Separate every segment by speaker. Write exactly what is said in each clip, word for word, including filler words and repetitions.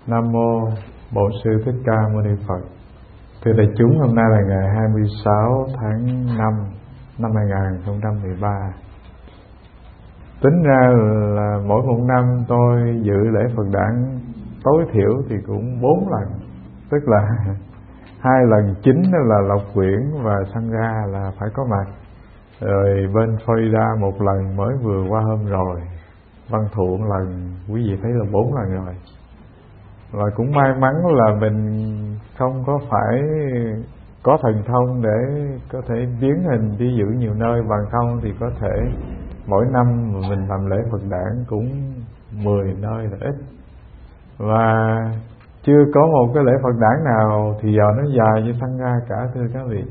Speaker 1: Nam mô Bổn Sư Thích Ca Mâu Ni Phật. Thưa đại chúng, hôm nay là ngày hai mươi sáu tháng năm năm hai không một ba. Tính ra là mỗi một năm tôi dự lễ Phật đản tối thiểu thì cũng bốn lần, tức là hai lần chính là Lộc Quyển và Sangha là phải có mặt, rồi bên Florida một lần mới vừa qua hôm rồi, Văn Thụ một lần, quý vị thấy là bốn lần rồi. Và cũng may mắn là mình không có phải có thần thông để có thể biến hình đi giữ nhiều nơi, bằng không thì có thể mỗi năm mình làm lễ Phật đản cũng mười nơi là ít. Và chưa có một cái lễ Phật đản nào thì giờ nó dài như Sangha cả, thưa các vị.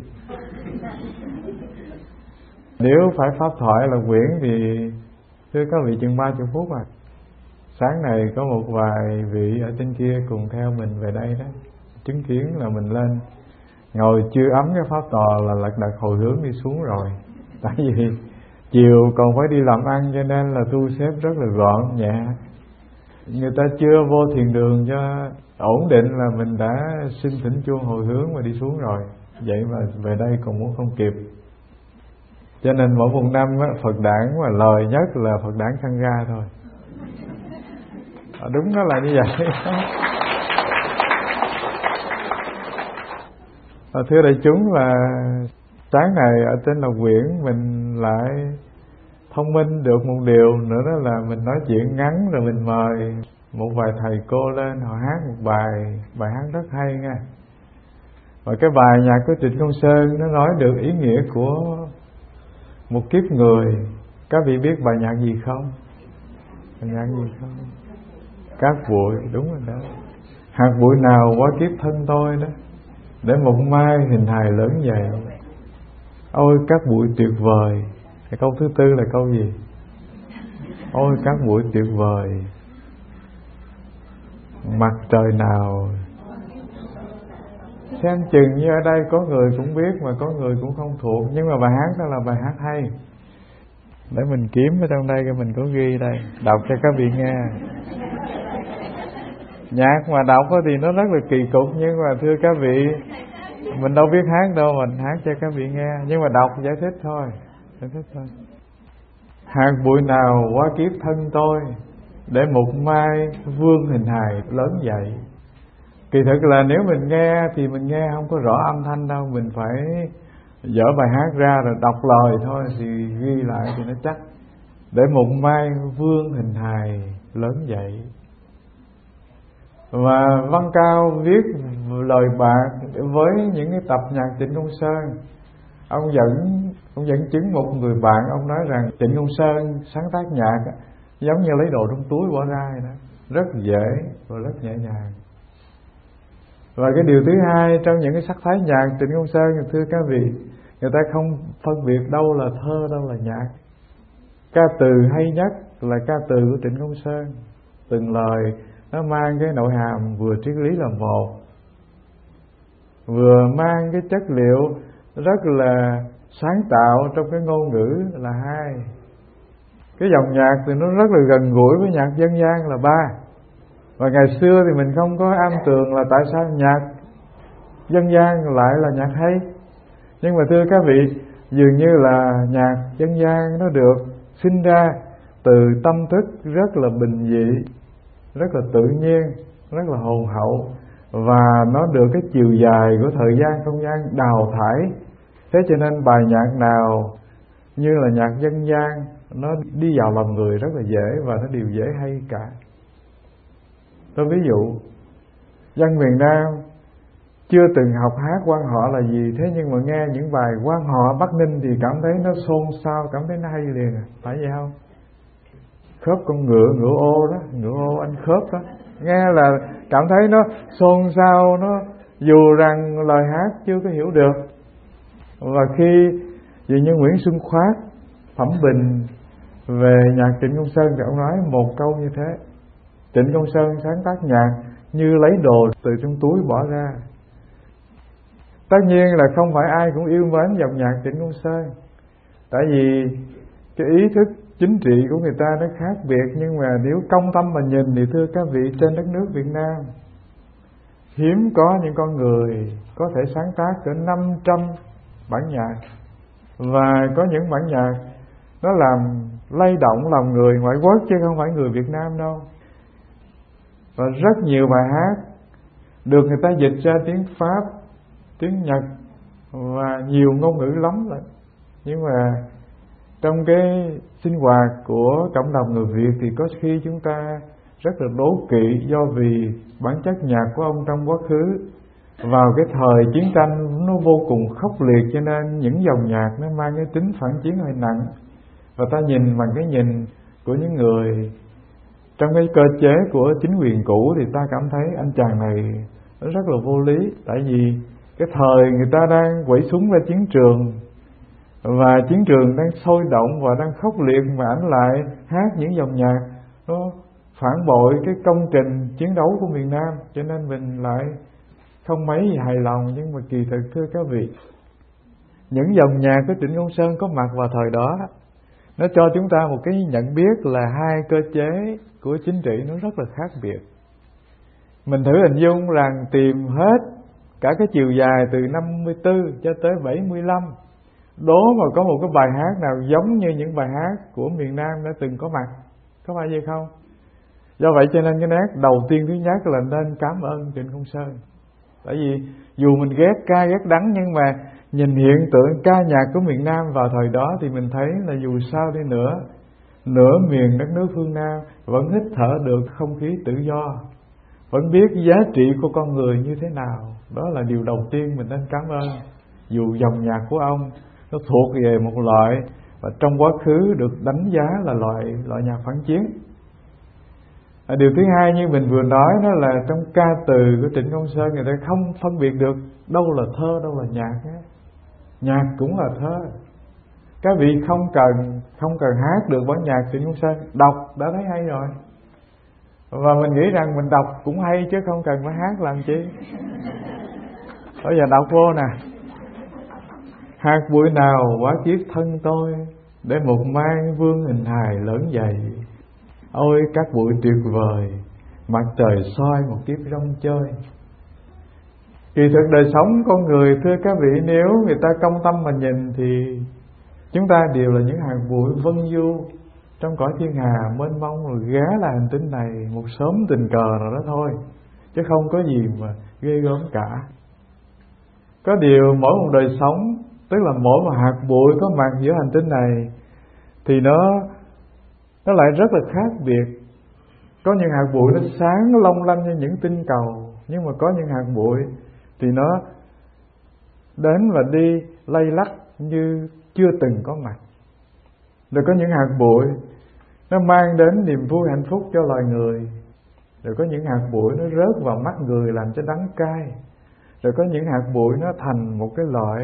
Speaker 1: Nếu phải pháp thoại là quyển thì thưa các vị chừng ba mươi phút à. Sáng này có một vài vị ở trên kia cùng theo mình về đây đó, chứng kiến là mình lên ngồi chưa ấm cái pháp tòa là lật đật hồi hướng đi xuống rồi. Tại vì chiều còn phải đi làm ăn cho nên là tu xếp rất là gọn nhẹ. Người ta chưa vô thiền đường cho ổn định là mình đã xin thỉnh chuông hồi hướng và đi xuống rồi. Vậy mà về đây còn muốn không kịp. Cho nên mỗi một năm á, Phật đản mà lời nhất là Phật đản Sangha thôi. À, đúng đó là như vậy. À, thưa đại chúng, là sáng này ở trên Lộc Quyển mình lại thông minh được một điều nữa, đó là mình nói chuyện ngắn rồi mình mời một vài thầy cô lên họ hát một bài bài hát rất hay nha. Và cái bài nhạc của Trịnh Công Sơn nó nói được ý nghĩa của một kiếp người. Các vị biết bài nhạc gì không? Bài nhạc gì không? Cát bụi, đúng rồi đó. Hạt bụi nào quá kiếp thân tôi đó, để một mai hình hài lớn dày. Ôi cát bụi tuyệt vời. Cái câu thứ tư là câu gì? Ôi cát bụi tuyệt vời, mặt trời nào. Xem chừng như ở đây có người cũng biết mà có người cũng không thuộc. Nhưng mà bài hát đó là bài hát hay. Để mình kiếm ở trong đây, cái mình có ghi đây, đọc cho các vị nghe. Nhạc mà đọc thì nó rất là kỳ cục, nhưng mà thưa các vị, mình đâu biết hát đâu, mình hát cho các vị nghe. Nhưng mà đọc giải thích thôi, giải thích thôi. Hạt bụi nào quá kiếp thân tôi, để một mai vương hình hài lớn dậy. Kỳ thực là nếu mình nghe thì mình nghe không có rõ âm thanh đâu, mình phải dở bài hát ra rồi đọc lời thôi thì ghi lại thì nó chắc. Để một mai vương hình hài lớn dậy. Và Văn Cao viết lời bạc với những cái tập nhạc Trịnh Công Sơn. Ông dẫn ông dẫn chứng một người bạn, ông nói rằng Trịnh Công Sơn sáng tác nhạc giống như lấy đồ trong túi bỏ ra vậy đó, rất dễ và rất nhẹ nhàng. Và cái điều thứ hai, trong những cái sắc thái nhạc Trịnh Công Sơn, thưa các vị, người ta không phân biệt đâu là thơ, đâu là nhạc. Ca từ hay nhất là ca từ của Trịnh Công Sơn. Từng lời nó mang cái nội hàm vừa triết lý là một, vừa mang cái chất liệu rất là sáng tạo trong cái ngôn ngữ là hai. Cái dòng nhạc thì nó rất là gần gũi với nhạc dân gian là ba. Và ngày xưa thì mình không có am tường là tại sao nhạc dân gian lại là nhạc hay. Nhưng mà thưa các vị, dường như là nhạc dân gian nó được sinh ra từ tâm thức rất là bình dị, rất là tự nhiên, rất là hồn hậu, và nó được cái chiều dài của thời gian không gian đào thải. Thế cho nên bài nhạc nào như là nhạc dân gian nó đi vào lòng người rất là dễ, và nó đều dễ hay cả. Tôi ví dụ, dân miền Nam chưa từng học hát quan họ là gì, thế nhưng mà nghe những bài quan họ Bắc Ninh thì cảm thấy nó xôn xao, cảm thấy nó hay liền, phải vậy không? Khớp con ngựa, ngựa ô đó, ngựa ô anh khớp đó, nghe là cảm thấy nó xôn xao, nó dù rằng lời hát chưa có hiểu được. Và khi dường như Nguyễn Xuân Khoát phẩm bình về nhạc Trịnh Công Sơn thì ông nói một câu như thế: Trịnh Công Sơn sáng tác nhạc như lấy đồ từ trong túi bỏ ra. Tất nhiên là không phải ai cũng yêu mến dòng nhạc Trịnh Công Sơn, tại vì cái ý thức chính trị của người ta nó khác biệt. Nhưng mà nếu công tâm mà nhìn thì thưa các vị, trên đất nước Việt Nam hiếm có những con người có thể sáng tác cỡ năm trăm bản nhạc, và có những bản nhạc nó làm lay động lòng người ngoại quốc chứ không phải người Việt Nam đâu. Và rất nhiều bài hát được người ta dịch ra tiếng Pháp, tiếng Nhật và nhiều ngôn ngữ lắm rồi. Nhưng mà trong cái sinh hoạt của cộng đồng người Việt thì có khi chúng ta rất là đố kỵ, do vì bản chất nhạc của ông trong quá khứ vào cái thời chiến tranh nó vô cùng khốc liệt, cho nên những dòng nhạc nó mang cái tính phản chiến hơi nặng. Và ta nhìn bằng cái nhìn của những người trong cái cơ chế của chính quyền cũ thì ta cảm thấy anh chàng này nó rất là vô lý. Tại vì cái thời người ta đang quẩy súng ra chiến trường, và chiến trường đang sôi động và đang khốc liệt, mà ảnh lại hát những dòng nhạc nó phản bội cái công trình chiến đấu của miền Nam, cho nên mình lại không mấy gì hài lòng. Nhưng mà kỳ thực thưa các vị, những dòng nhạc của Trịnh Công Sơn có mặt vào thời đó, nó cho chúng ta một cái nhận biết là hai cơ chế của chính trị nó rất là khác biệt. Mình thử hình dung rằng tìm hết cả cái chiều dài từ năm mươi tư cho tới bảy mươi lăm, đố mà có một cái bài hát nào giống như những bài hát của miền Nam đã từng có mặt, có phải vậy không? Do vậy cho nên cái nét đầu tiên thứ nhất là nên cảm ơn Trịnh Công Sơn. Tại vì dù mình ghét cay ghét đắng, nhưng mà nhìn hiện tượng ca nhạc của miền Nam vào thời đó thì mình thấy là dù sao đi nữa, nửa miền đất nước phương Nam vẫn hít thở được không khí tự do, vẫn biết giá trị của con người như thế nào. Đó là điều đầu tiên mình nên cảm ơn. Dù dòng nhạc của ông nó thuộc về một loại và trong quá khứ được đánh giá là loại loại nhạc phản chiến. À, điều thứ hai như mình vừa nói đó là trong ca từ của Trịnh Công Sơn người ta không phân biệt được đâu là thơ đâu là nhạc á. Nhạc cũng là thơ. Các vị không cần không cần hát được bản nhạc Trịnh Công Sơn, đọc đã thấy hay rồi. Và mình nghĩ rằng mình đọc cũng hay chứ không cần phải hát làm chi. Bây giờ đọc vô nè: hạt bụi nào quá chiếc thân tôi, để một mai vương hình hài lớn dày. Ôi các bụi tuyệt vời, mặt trời soi một kiếp rong chơi. Kỳ thực đời sống con người thưa các vị, nếu người ta công tâm mà nhìn thì chúng ta đều là những hạt bụi vân du trong cõi thiên hà mênh mông, rồi ghé là hành tinh này một sớm tình cờ nào đó thôi, chứ không có gì mà ghê gớm cả. Có điều mỗi một đời sống, tức là mỗi một hạt bụi có mặt giữa hành tinh này thì nó nó lại rất là khác biệt. Có những hạt bụi nó sáng long lanh như những tinh cầu, nhưng mà có những hạt bụi thì nó đến và đi lay lắc như chưa từng có mặt. Rồi có những hạt bụi nó mang đến niềm vui hạnh phúc cho loài người. Rồi có những hạt bụi nó rớt vào mắt người làm cho đắng cay. Rồi có những hạt bụi nó thành một cái loại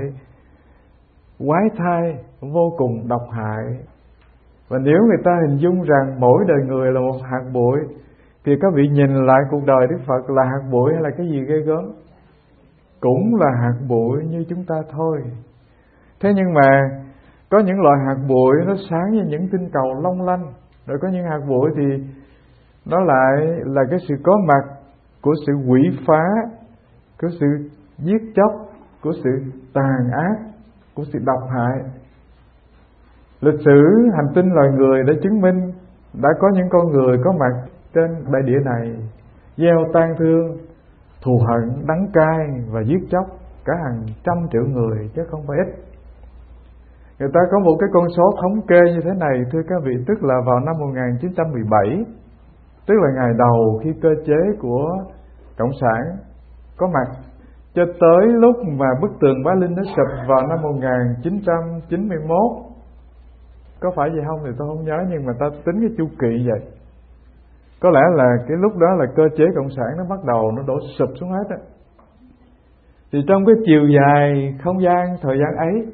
Speaker 1: quái thai vô cùng độc hại. Và nếu người ta hình dung rằng mỗi đời người là một hạt bụi, thì các vị nhìn lại cuộc đời Đức Phật là hạt bụi hay là cái gì ghê gớm? Cũng là hạt bụi như chúng ta thôi. Thế nhưng mà có những loại hạt bụi nó sáng như những tinh cầu long lanh. Rồi có những hạt bụi thì nó lại là cái sự có mặt của sự quỷ phá, của sự giết chóc, của sự tàn ác, của sự độc hại. Lịch sử hành tinh loài người đã chứng minh đã có những con người có mặt trên đại địa này gieo tang thương, thù hận, đắng cay và giết chóc cả hàng trăm triệu người chứ không phải ít. Người ta có một cái con số thống kê như thế này thưa các vị, tức là vào năm một nghìn chín trăm mười bảy, tức là ngày đầu khi cơ chế của Cộng sản có mặt, cho tới lúc mà bức tường Bá Linh nó sụp vào năm một nghìn chín trăm chín mươi mốt. Có phải vậy không thì tôi không nhớ, nhưng mà ta tính cái chu kỳ vậy. Có lẽ là cái lúc đó là cơ chế Cộng sản nó bắt đầu nó đổ sụp xuống hết á. Thì trong cái chiều dài không gian thời gian ấy,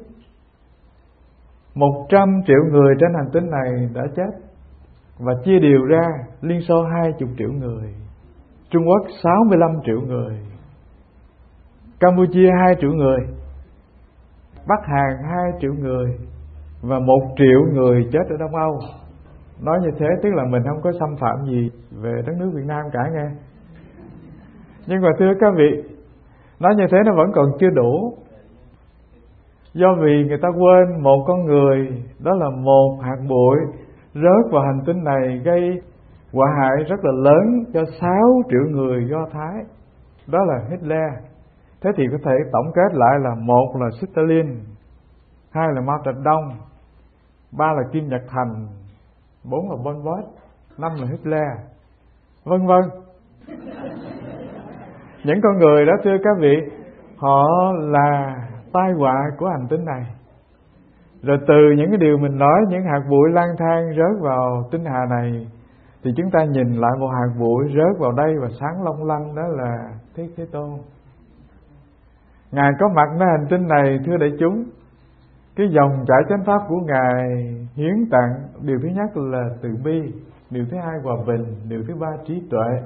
Speaker 1: một trăm triệu người trên hành tinh này đã chết, và chia đều ra Liên Xô hai mươi triệu người, Trung Quốc sáu mươi lăm triệu người, Campuchia hai triệu người, Bắc Hàn hai triệu người và một triệu người chết ở Đông Âu. Nói như thế tức là mình không có xâm phạm gì về đất nước Việt Nam cả nghe. Nhưng mà thưa các vị, nói như thế nó vẫn còn chưa đủ. Do vì người ta quên một con người, đó là một hạt bụi rớt vào hành tinh này, gây họa hại rất là lớn cho sáu triệu người Do Thái. Đó là Hitler. Thế thì có thể tổng kết lại là: một là Stalin, hai là Mao Trạch Đông, ba là Kim Nhật Thành, bốn là Pol Pot, năm là Hitler, vân vân. Những con người đó thưa các vị, họ là tai họa của hành tinh này. Rồi từ những cái điều mình nói, những hạt bụi lang thang rớt vào tinh hà này, thì chúng ta nhìn lại một hạt bụi rớt vào đây và sáng long lanh, đó là Thiết Thế Tôn. Ngài có mặt nơi hành tinh này thưa đại chúng. Cái dòng chảy chánh pháp của Ngài hiến tặng, điều thứ nhất là từ bi, điều thứ hai hòa bình, điều thứ ba trí tuệ.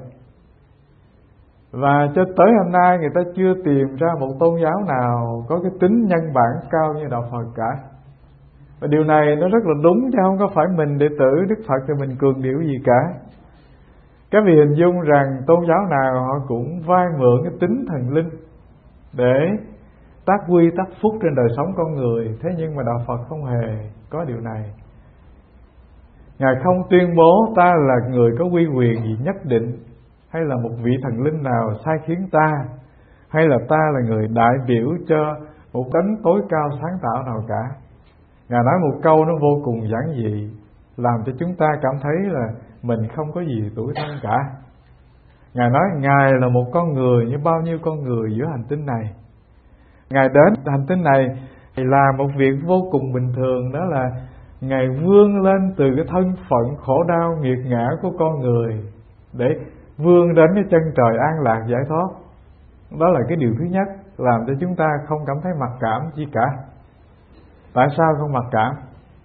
Speaker 1: Và cho tới hôm nay người ta chưa tìm ra một tôn giáo nào có cái tính nhân bản cao như đạo Phật cả. Và điều này nó rất là đúng, chứ không có phải mình đệ tử Đức Phật thì mình cường điệu gì cả. Các vị hình dung rằng tôn giáo nào họ cũng vay mượn cái tính thần linh để tác quy tác phúc trên đời sống con người. Thế nhưng mà đạo Phật không hề có điều này. Ngài không tuyên bố ta là người có uy quyền gì nhất định, hay là một vị thần linh nào sai khiến ta, hay là ta là người đại biểu cho một đấng tối cao sáng tạo nào cả. Ngài nói một câu nó vô cùng giản dị, làm cho chúng ta cảm thấy là mình không có gì tủi thân cả. Ngài nói Ngài là một con người như bao nhiêu con người giữa hành tinh này. Ngài đến hành tinh này thì làm một việc vô cùng bình thường, đó là Ngài vươn lên từ cái thân phận khổ đau nghiệt ngã của con người để vươn đến cái chân trời an lạc giải thoát. Đó là cái điều thứ nhất, làm cho chúng ta không cảm thấy mặc cảm chi cả. Tại sao không mặc cảm?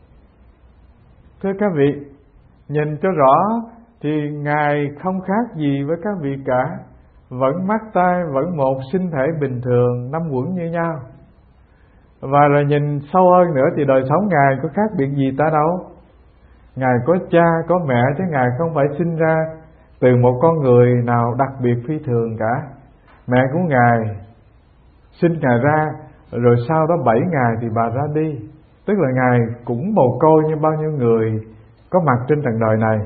Speaker 1: Thưa các vị, nhìn cho rõ thì Ngài không khác gì với các vị cả. Vẫn mắt tai, vẫn một sinh thể bình thường, năm uẩn như nhau. Và rồi nhìn sâu hơn nữa thì đời sống Ngài có khác biệt gì ta đâu. Ngài có cha, có mẹ, chứ Ngài không phải sinh ra từ một con người nào đặc biệt phi thường cả. Mẹ của Ngài sinh Ngài ra, rồi sau đó bảy ngày thì bà ra đi. Tức là Ngài cũng mồ côi như bao nhiêu người có mặt trên trần đời này.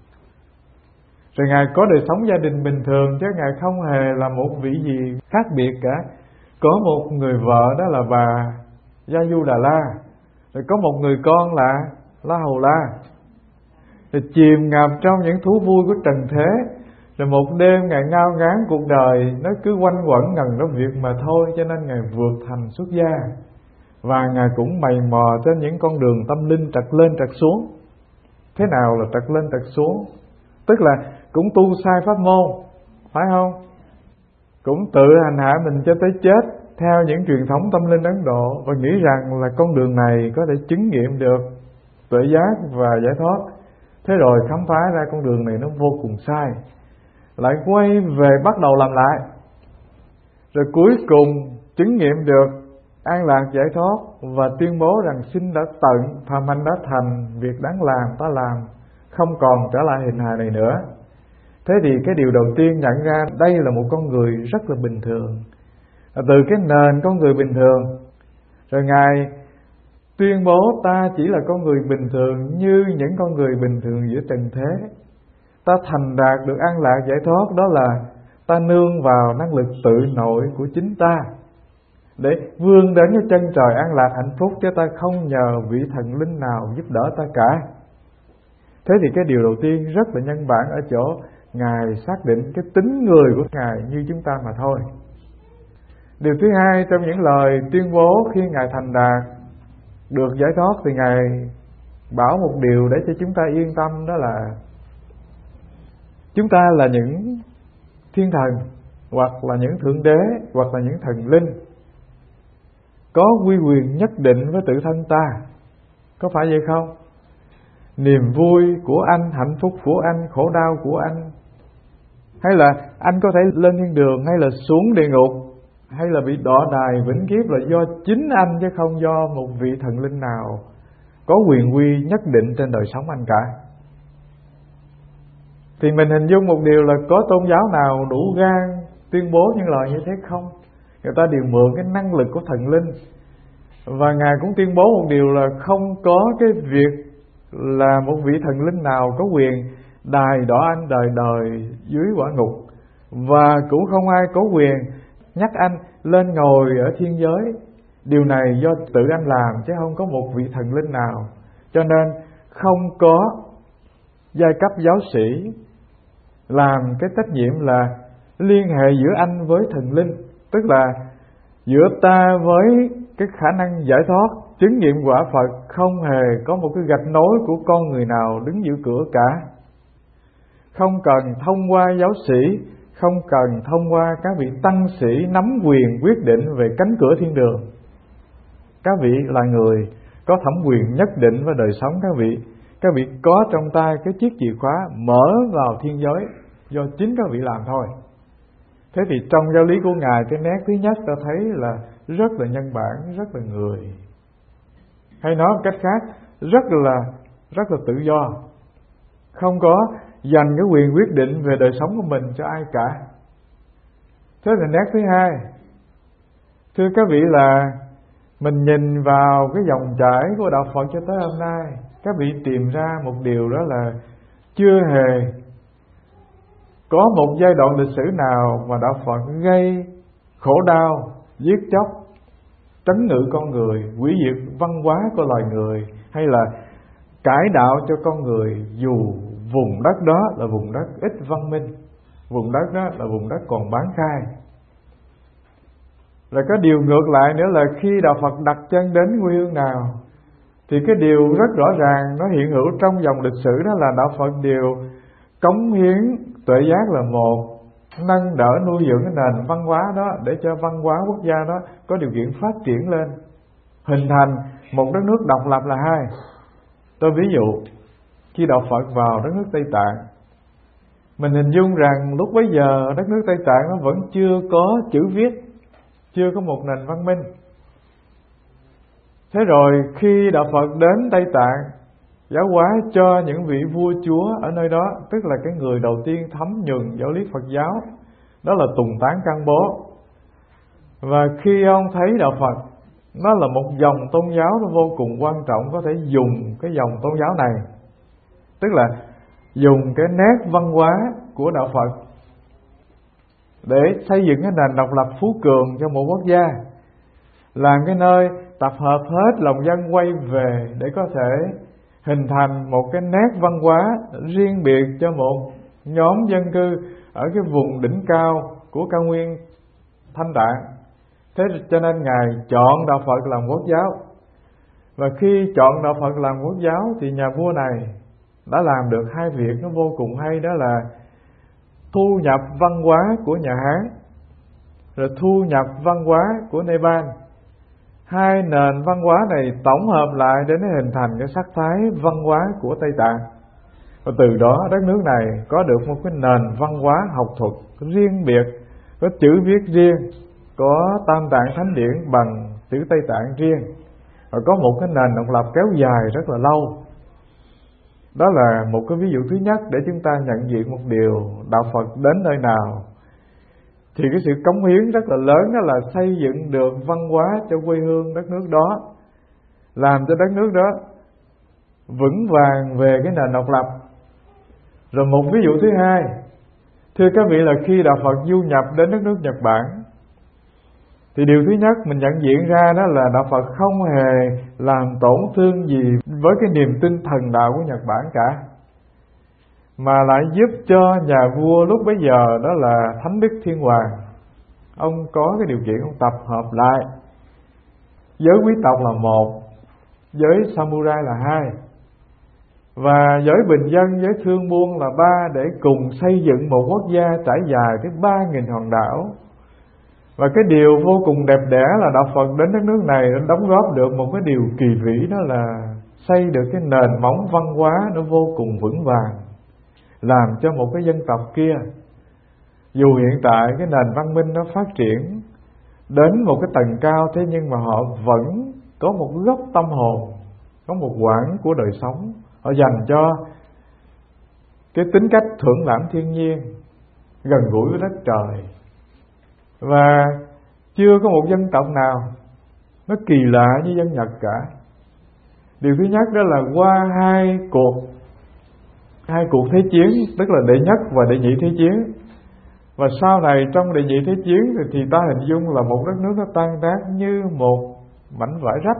Speaker 1: Rồi Ngài có đời sống gia đình bình thường, chứ Ngài không hề là một vị gì khác biệt cả. Có một người vợ, đó là bà Gia Du Đà La. Rồi có một người con là La Hầu La. Rồi chìm ngập trong những thú vui của trần thế. Rồi một đêm Ngài ngao ngán cuộc đời, nó cứ quanh quẩn ngần đó việc mà thôi. Cho nên Ngài vượt thành xuất gia. Và Ngài cũng mày mò trên những con đường tâm linh trật lên trật xuống. Thế nào là trật lên trật xuống? Tức là cũng tu sai pháp môn, phải không? Cũng tự hành hạ mình cho tới chết theo những truyền thống tâm linh Ấn Độ, và nghĩ rằng là con đường này có thể chứng nghiệm được tuệ giác và giải thoát. Thế rồi khám phá ra con đường này nó vô cùng sai, lại quay về bắt đầu làm lại. Rồi cuối cùng chứng nghiệm được an lạc giải thoát và tuyên bố rằng sinh đã tận, phàm hành đã thành, việc đáng làm ta làm, không còn trở lại hình hài này nữa. Thế thì cái điều đầu tiên nhận ra đây là một con người rất là bình thường. Từ cái nền con người bình thường, rồi Ngài tuyên bố ta chỉ là con người bình thường như những con người bình thường giữa trần thế. Ta thành đạt được an lạc giải thoát, đó là ta nương vào năng lực tự nội của chính ta để vươn đến cái chân trời an lạc hạnh phúc, chứ ta không nhờ vị thần linh nào giúp đỡ ta cả. Thế thì cái điều đầu tiên rất là nhân bản ở chỗ Ngài xác định cái tính người của Ngài như chúng ta mà thôi. Điều thứ hai, trong những lời tuyên bố khi Ngài thành đạt được giải thoát, thì Ngài bảo một điều để cho chúng ta yên tâm, đó là chúng ta là những thiên thần, hoặc là những thượng đế, hoặc là những thần linh, có uy quyền nhất định với tự thân ta. Có phải vậy không? Niềm vui của anh, hạnh phúc của anh, khổ đau của anh, hay là anh có thể lên thiên đường, hay là xuống địa ngục, hay là bị đọa đày vĩnh kiếp, là do chính anh chứ không do một vị thần linh nào có quyền uy nhất định trên đời sống anh cả. Thì mình hình dung một điều là có tôn giáo nào đủ gan tuyên bố những lời như thế không. Người ta đều mượn cái năng lực của thần linh. Và Ngài cũng tuyên bố một điều là không có cái việc là một vị thần linh nào có quyền đày đỏ anh đời đời dưới quả ngục, và cũng không ai có quyền nhắc anh lên ngồi ở thiên giới. Điều này do tự anh làm chứ không có một vị thần linh nào. Cho nên không có giai cấp giáo sĩ làm cái trách nhiệm là liên hệ giữa anh với thần linh, tức là giữa ta với cái khả năng giải thoát, chứng nghiệm quả Phật, không hề có một cái gạch nối của con người nào đứng giữa cửa cả. Không cần thông qua giáo sĩ, không cần thông qua các vị tăng sĩ nắm quyền quyết định về cánh cửa thiên đường. Các vị là người có thẩm quyền nhất định với đời sống các vị. Các vị có trong tay cái chiếc chìa khóa mở vào thiên giới do chính các vị làm thôi. Thế thì trong giáo lý của Ngài, cái nét thứ nhất ta thấy là rất là nhân bản, rất là người. Hay nói một cách khác, rất là rất là tự do. Không có dành cái quyền quyết định về đời sống của mình cho ai cả. Thế là nét thứ hai. Thưa các vị, là mình nhìn vào cái dòng chảy của đạo Phật cho tới hôm nay, các vị tìm ra một điều đó là chưa hề có một giai đoạn lịch sử nào mà đạo Phật gây khổ đau, giết chóc, trấn ngự con người, hủy diệt văn hóa của loài người, hay là cải đạo cho con người, dù vùng đất đó là vùng đất ít văn minh, vùng đất đó là vùng đất còn bán khai. Rồi có điều ngược lại nữa là khi đạo Phật đặt chân đến quê hương nào thì cái điều rất rõ ràng nó hiện hữu trong dòng lịch sử, đó là đạo Phật đều cống hiến tuệ giác là một, nâng đỡ nuôi dưỡng cái nền văn hóa đó để cho văn hóa quốc gia đó có điều kiện phát triển lên, hình thành một đất nước độc lập là hai. Tôi ví dụ, khi đạo Phật vào đất nước Tây Tạng, mình hình dung rằng lúc bấy giờ đất nước Tây Tạng nó vẫn chưa có chữ viết, chưa có một nền văn minh. Thế rồi khi đạo Phật đến Tây Tạng, giáo hóa cho những vị vua chúa ở nơi đó, tức là cái người đầu tiên thấm nhuần giáo lý Phật giáo, đó là Tùng Tán Cang Bố. Và khi ông thấy đạo Phật nó là một dòng tôn giáo nó vô cùng quan trọng, có thể dùng cái dòng tôn giáo này, tức là dùng cái nét văn hóa của đạo Phật để xây dựng cái nền độc lập phú cường cho một quốc gia, làm cái nơi tập hợp hết lòng dân quay về để có thể hình thành một cái nét văn hóa riêng biệt cho một nhóm dân cư ở cái vùng đỉnh cao của cao nguyên Thanh Tạng. Thế cho nên Ngài chọn đạo Phật làm quốc giáo. Và khi chọn đạo Phật làm quốc giáo thì nhà vua này đã làm được hai việc nó vô cùng hay, đó là thu nhập văn hóa của nhà Hán, rồi thu nhập văn hóa của Nepal. Hai nền văn hóa này tổng hợp lại để nó hình thành cái sắc thái văn hóa của Tây Tạng. Và từ đó đất nước này có được một cái nền văn hóa học thuật riêng biệt, có chữ viết riêng, có Tam Tạng Thánh Điển bằng chữ Tây Tạng riêng, và có một cái nền độc lập kéo dài rất là lâu. Đó là một cái ví dụ thứ nhất để chúng ta nhận diện một điều, đạo Phật đến nơi nào thì cái sự cống hiến rất là lớn, đó là xây dựng được văn hóa cho quê hương đất nước đó, làm cho đất nước đó vững vàng về cái nền độc lập. Rồi một ví dụ thứ hai, thưa các vị, là khi đạo Phật du nhập đến đất nước Nhật Bản thì điều thứ nhất mình nhận diện ra đó là đạo Phật không hề làm tổn thương gì với cái niềm tin thần đạo của Nhật Bản cả, mà lại giúp cho nhà vua lúc bấy giờ đó là Thánh Đức Thiên Hoàng, ông có cái điều kiện ông tập hợp lại giới quý tộc là một, giới samurai là hai, và giới bình dân, giới thương buôn là ba, để cùng xây dựng một quốc gia trải dài tới ba nghìn hòn đảo. Và cái điều vô cùng đẹp đẽ là đạo Phật đến đất nước này nó đóng góp được một cái điều kỳ vĩ, đó là xây được cái nền móng văn hóa nó vô cùng vững vàng, làm cho một cái dân tộc kia, dù hiện tại cái nền văn minh nó phát triển đến một cái tầng cao, thế nhưng mà họ vẫn có một góc tâm hồn, có một quãng của đời sống họ dành cho cái tính cách thưởng lãm thiên nhiên, gần gũi với đất trời, Và chưa có một dân tộc nào nó kỳ lạ như dân Nhật cả. Điều thứ nhất đó là qua hai cuộc hai cuộc thế chiến, tức là đệ nhất và đệ nhị thế chiến. Và sau này trong đệ nhị thế chiến thì, thì ta hình dung là một đất nước nó tan tác như một mảnh vải rách.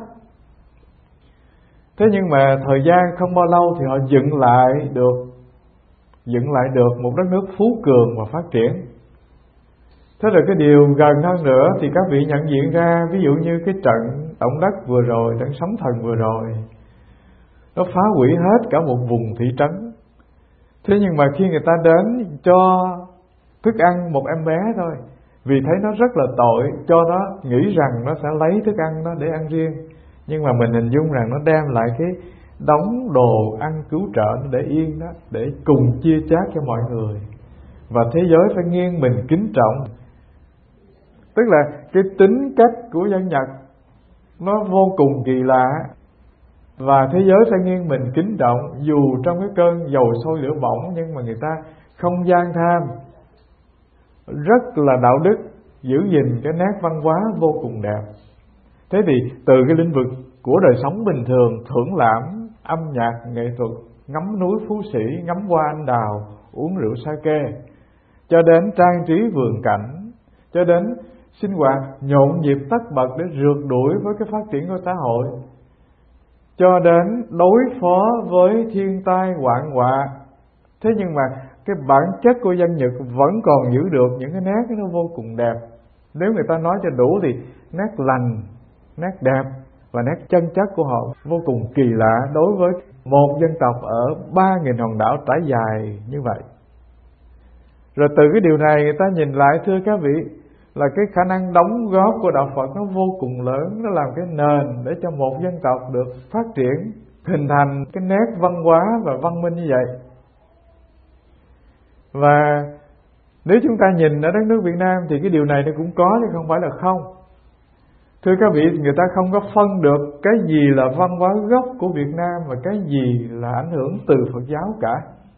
Speaker 1: Thế nhưng mà thời gian không bao lâu thì họ dựng lại được dựng lại được một đất nước phú cường và phát triển. Thế rồi cái điều gần hơn nữa thì các vị nhận diện ra, ví dụ như cái trận động đất vừa rồi, trận sóng thần vừa rồi, nó phá hủy hết cả một vùng thị trấn. Thế nhưng mà khi người ta đến cho thức ăn một em bé thôi, vì thấy nó rất là tội, cho nó nghĩ rằng nó sẽ lấy thức ăn nó để ăn riêng. Nhưng mà mình hình dung rằng nó đem lại cái đống đồ ăn cứu trợ nó để yên đó, để cùng chia chác cho mọi người. Và thế giới phải nghiêng mình kính trọng. Tức là cái tính cách của dân Nhật nó vô cùng kỳ lạ. Và thế giới phải nghiêng mình kính trọng, dù trong cái cơn dầu sôi lửa bỏng, nhưng mà người ta không gian tham, rất là đạo đức, giữ gìn cái nét văn hóa vô cùng đẹp. Thế thì từ cái lĩnh vực của đời sống bình thường, thưởng lãm, âm nhạc, nghệ thuật, ngắm núi Phú Sĩ, ngắm hoa anh đào, uống rượu sake, cho đến trang trí vườn cảnh, cho đến sinh hoạt nhộn nhịp tất bật để rượt đuổi với cái phát triển của xã hội, cho đến đối phó với thiên tai hoạn họa. Thế nhưng mà cái bản chất của dân Nhật vẫn còn giữ được những cái nét nó vô cùng đẹp. Nếu người ta nói cho đủ thì nét lành, nét đẹp và nét chân chất của họ vô cùng kỳ lạ đối với một dân tộc ở ba nghìn hòn đảo trải dài như vậy. Rồi từ cái điều này người ta nhìn lại, thưa các vị, là cái khả năng đóng góp của đạo Phật nó vô cùng lớn. Nó làm cái nền để cho một dân tộc được phát triển, hình thành cái nét văn hóa và văn minh như vậy. Và nếu chúng ta nhìn ở đất nước Việt Nam thì cái điều này nó cũng có chứ không phải là không. Thưa các vị, người ta không có phân được cái gì là văn hóa gốc của Việt Nam và cái gì là ảnh hưởng từ Phật giáo cả.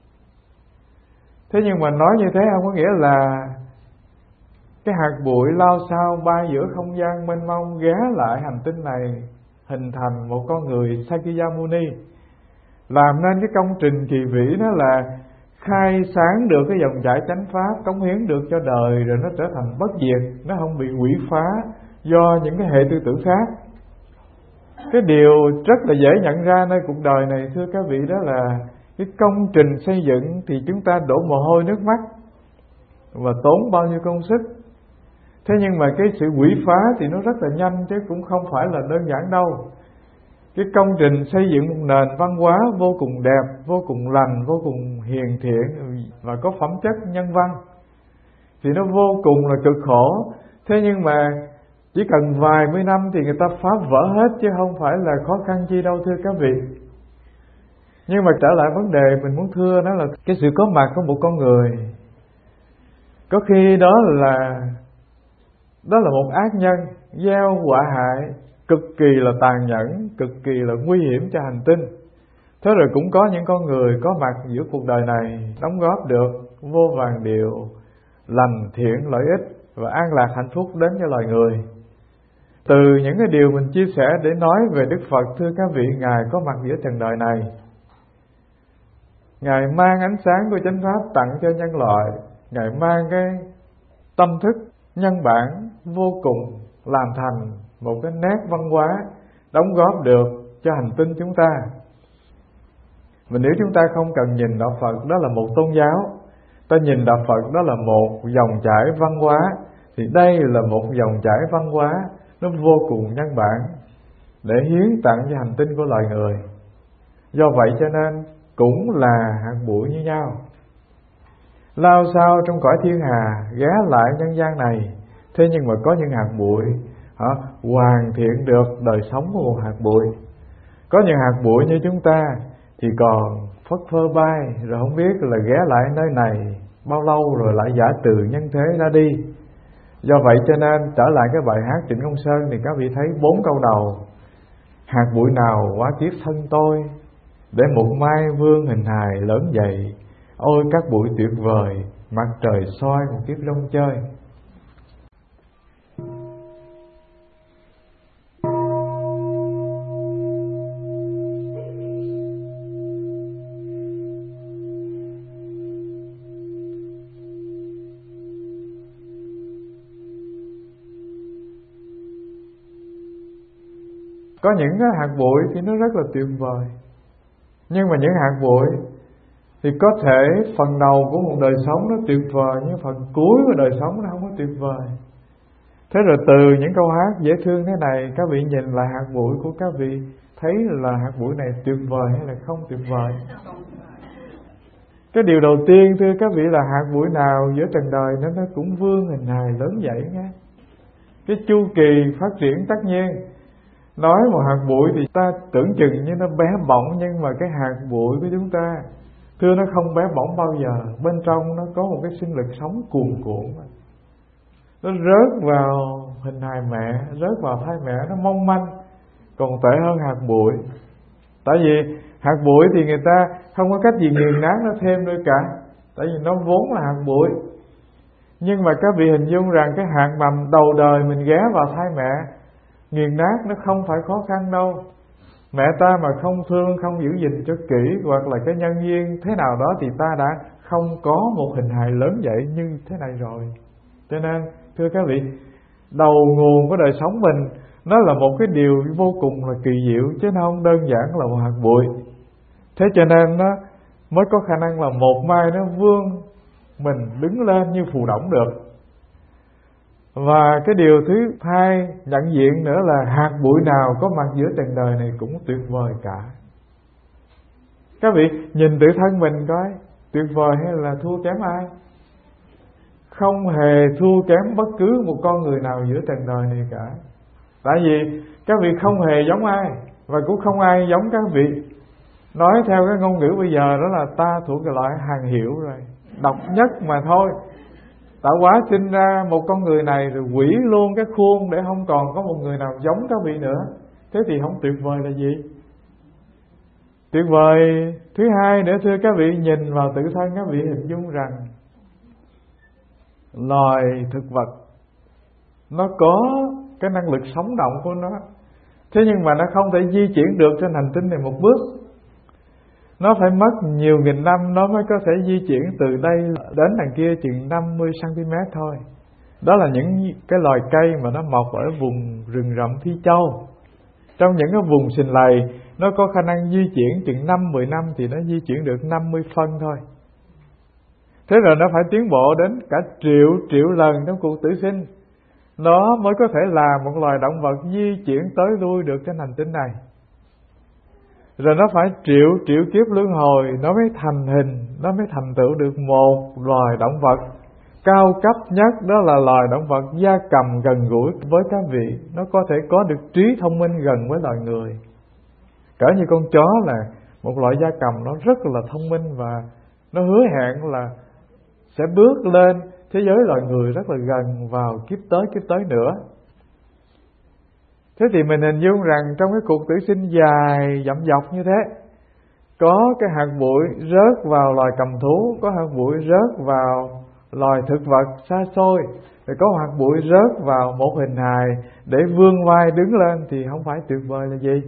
Speaker 1: Thế nhưng mà nói như thế không có nghĩa là cái hạt bụi lao sao bay giữa không gian mênh mông ghé lại hành tinh này hình thành một con người Sakyamuni, làm nên cái công trình kỳ vĩ đó là khai sáng được cái dòng chảy chánh pháp, cống hiến được cho đời, rồi nó trở thành bất diệt, nó không bị quỷ phá do những cái hệ tư tưởng khác. Cái điều rất là dễ nhận ra nơi cuộc đời này, thưa các vị, đó là cái công trình xây dựng thì chúng ta đổ mồ hôi nước mắt và tốn bao nhiêu công sức. Thế nhưng mà cái sự quỷ phá thì nó rất là nhanh, chứ cũng không phải là đơn giản đâu. Cái công trình xây dựng một nền văn hóa vô cùng đẹp, vô cùng lành, vô cùng hiền thiện và có phẩm chất nhân văn thì nó vô cùng là cực khổ. Thế nhưng mà chỉ cần vài mươi năm thì người ta phá vỡ hết, chứ không phải là khó khăn chi đâu, thưa các vị. Nhưng mà trở lại vấn đề mình muốn thưa đó là cái sự có mặt của một con người, có khi đó là đó là một ác nhân gieo họa hại cực kỳ là tàn nhẫn, cực kỳ là nguy hiểm cho hành tinh. Thế rồi cũng có những con người có mặt giữa cuộc đời này, đóng góp được vô vàn điều lành thiện, lợi ích và an lạc hạnh phúc đến cho loài người. Từ những cái điều mình chia sẻ để nói về Đức Phật, thưa các vị, Ngài có mặt giữa trần đời này. Ngài mang ánh sáng của chánh pháp tặng cho nhân loại. Ngài mang cái tâm thức nhân bản vô cùng làm thành một cái nét văn hóa đóng góp được cho hành tinh chúng ta. Mà nếu chúng ta không cần nhìn đạo Phật đó là một tôn giáo, ta nhìn đạo Phật đó là một dòng chảy văn hóa, thì đây là một dòng chảy văn hóa nó vô cùng nhân bản để hiến tặng cho hành tinh của loài người. Do vậy cho nên cũng là hạt bụi như nhau, lao sao trong cõi thiên hà ghé lại nhân gian này. Thế nhưng mà có những hạt bụi hả, hoàn thiện được đời sống của một hạt bụi. Có những hạt bụi như chúng ta thì còn phất phơ bay, rồi không biết là ghé lại nơi này bao lâu rồi lại giả từ nhân thế ra đi. Do vậy cho nên trở lại cái bài hát Trịnh Công Sơn thì các vị thấy bốn câu đầu: hạt bụi nào hóa kiếp thân tôi, để một mai vương hình hài lớn dậy. Ôi các bụi tuyệt vời, mặt trời soi một kiếp rong chơi. Có những hạt bụi thì nó rất là tuyệt vời, nhưng mà những hạt bụi thì có thể phần đầu của một đời sống nó tuyệt vời, nhưng phần cuối của đời sống nó không có tuyệt vời. Thế rồi từ những câu hát dễ thương thế này, các vị nhìn lại hạt bụi của các vị, thấy là hạt bụi này tuyệt vời hay là không tuyệt vời? Cái điều đầu tiên thưa các vị là hạt bụi nào giữa trần đời nó nó cũng vươn hình hài lớn dậy nghe. Cái chu kỳ phát triển tất nhiên, nói một hạt bụi thì ta tưởng chừng như nó bé bỏng, nhưng mà cái hạt bụi của chúng ta thưa nó không bé bỏng bao giờ. Bên trong nó có một cái sinh lực sống cuồn cuộn, nó rớt vào hình hài mẹ, rớt vào thai mẹ, nó mong manh, còn tệ hơn hạt bụi. Tại vì hạt bụi thì người ta không có cách gì nghiền nát nó thêm nữa cả, tại vì nó vốn là hạt bụi. Nhưng mà các vị hình dung rằng cái hạt mầm đầu đời mình ghé vào thai mẹ, nghiền nát nó không phải khó khăn đâu. Mẹ ta mà không thương, không giữ gìn cho kỹ, hoặc là cái nhân duyên thế nào đó, thì ta đã không có một hình hài lớn vậy như thế này rồi. Cho nên thưa các vị, đầu nguồn của đời sống mình nó là một cái điều vô cùng là kỳ diệu, chứ nó không đơn giản là một hạt bụi. Thế cho nên nó mới có khả năng là một mai nó vươn mình đứng lên như phù đổng được. Và cái điều thứ hai nhận diện nữa là hạt bụi nào có mặt giữa trần đời này cũng tuyệt vời cả. Các vị nhìn tự thân mình coi, tuyệt vời hay là thua kém ai? Không hề thua kém bất cứ một con người nào giữa trần đời này cả. Tại vì các vị không hề giống ai, và cũng không ai giống các vị. Nói theo cái ngôn ngữ bây giờ đó là ta thuộc cái loại hàng hiệu rồi, độc nhất mà thôi. Tạo hóa sinh ra một con người này rồi quỷ luôn cái khuôn để không còn có một người nào giống các vị nữa. Thế thì không tuyệt vời là gì? Tuyệt vời thứ hai nữa thưa các vị, nhìn vào tự thân các vị hình dung rằng loài thực vật nó có cái năng lực sống động của nó, thế nhưng mà nó không thể di chuyển được trên hành tinh này một bước. Nó phải mất nhiều nghìn năm nó mới có thể di chuyển từ đây đến đằng kia chừng năm mươi xăng-ti-mét thôi. Đó là những cái loài cây mà nó mọc ở vùng rừng rậm Phi Châu. Trong những cái vùng sình lầy, nó có khả năng di chuyển chừng năm mười năm thì nó di chuyển được năm mươi phân thôi. Thế rồi nó phải tiến bộ đến cả triệu triệu lần trong cuộc tử sinh, nó mới có thể là một loài động vật di chuyển tới lui được trên hành tinh này. Rồi nó phải triệu triệu kiếp luân hồi nó mới thành hình, nó mới thành tựu được một loài động vật cao cấp nhất, đó là loài động vật gia cầm gần gũi với các vị. Nó có thể có được trí thông minh gần với loài người. Cỡ như con chó là một loại gia cầm nó rất là thông minh, và nó hứa hẹn là sẽ bước lên thế giới loài người rất là gần vào kiếp tới kiếp tới nữa. Thế thì mình hình dung rằng trong cái cuộc tử sinh dài dặm dọc như thế, có cái hạt bụi rớt vào loài cầm thú, có hạt bụi rớt vào loài thực vật xa xôi, rồi có hạt bụi rớt vào một hình hài để vươn vai đứng lên, thì không phải tuyệt vời là gì?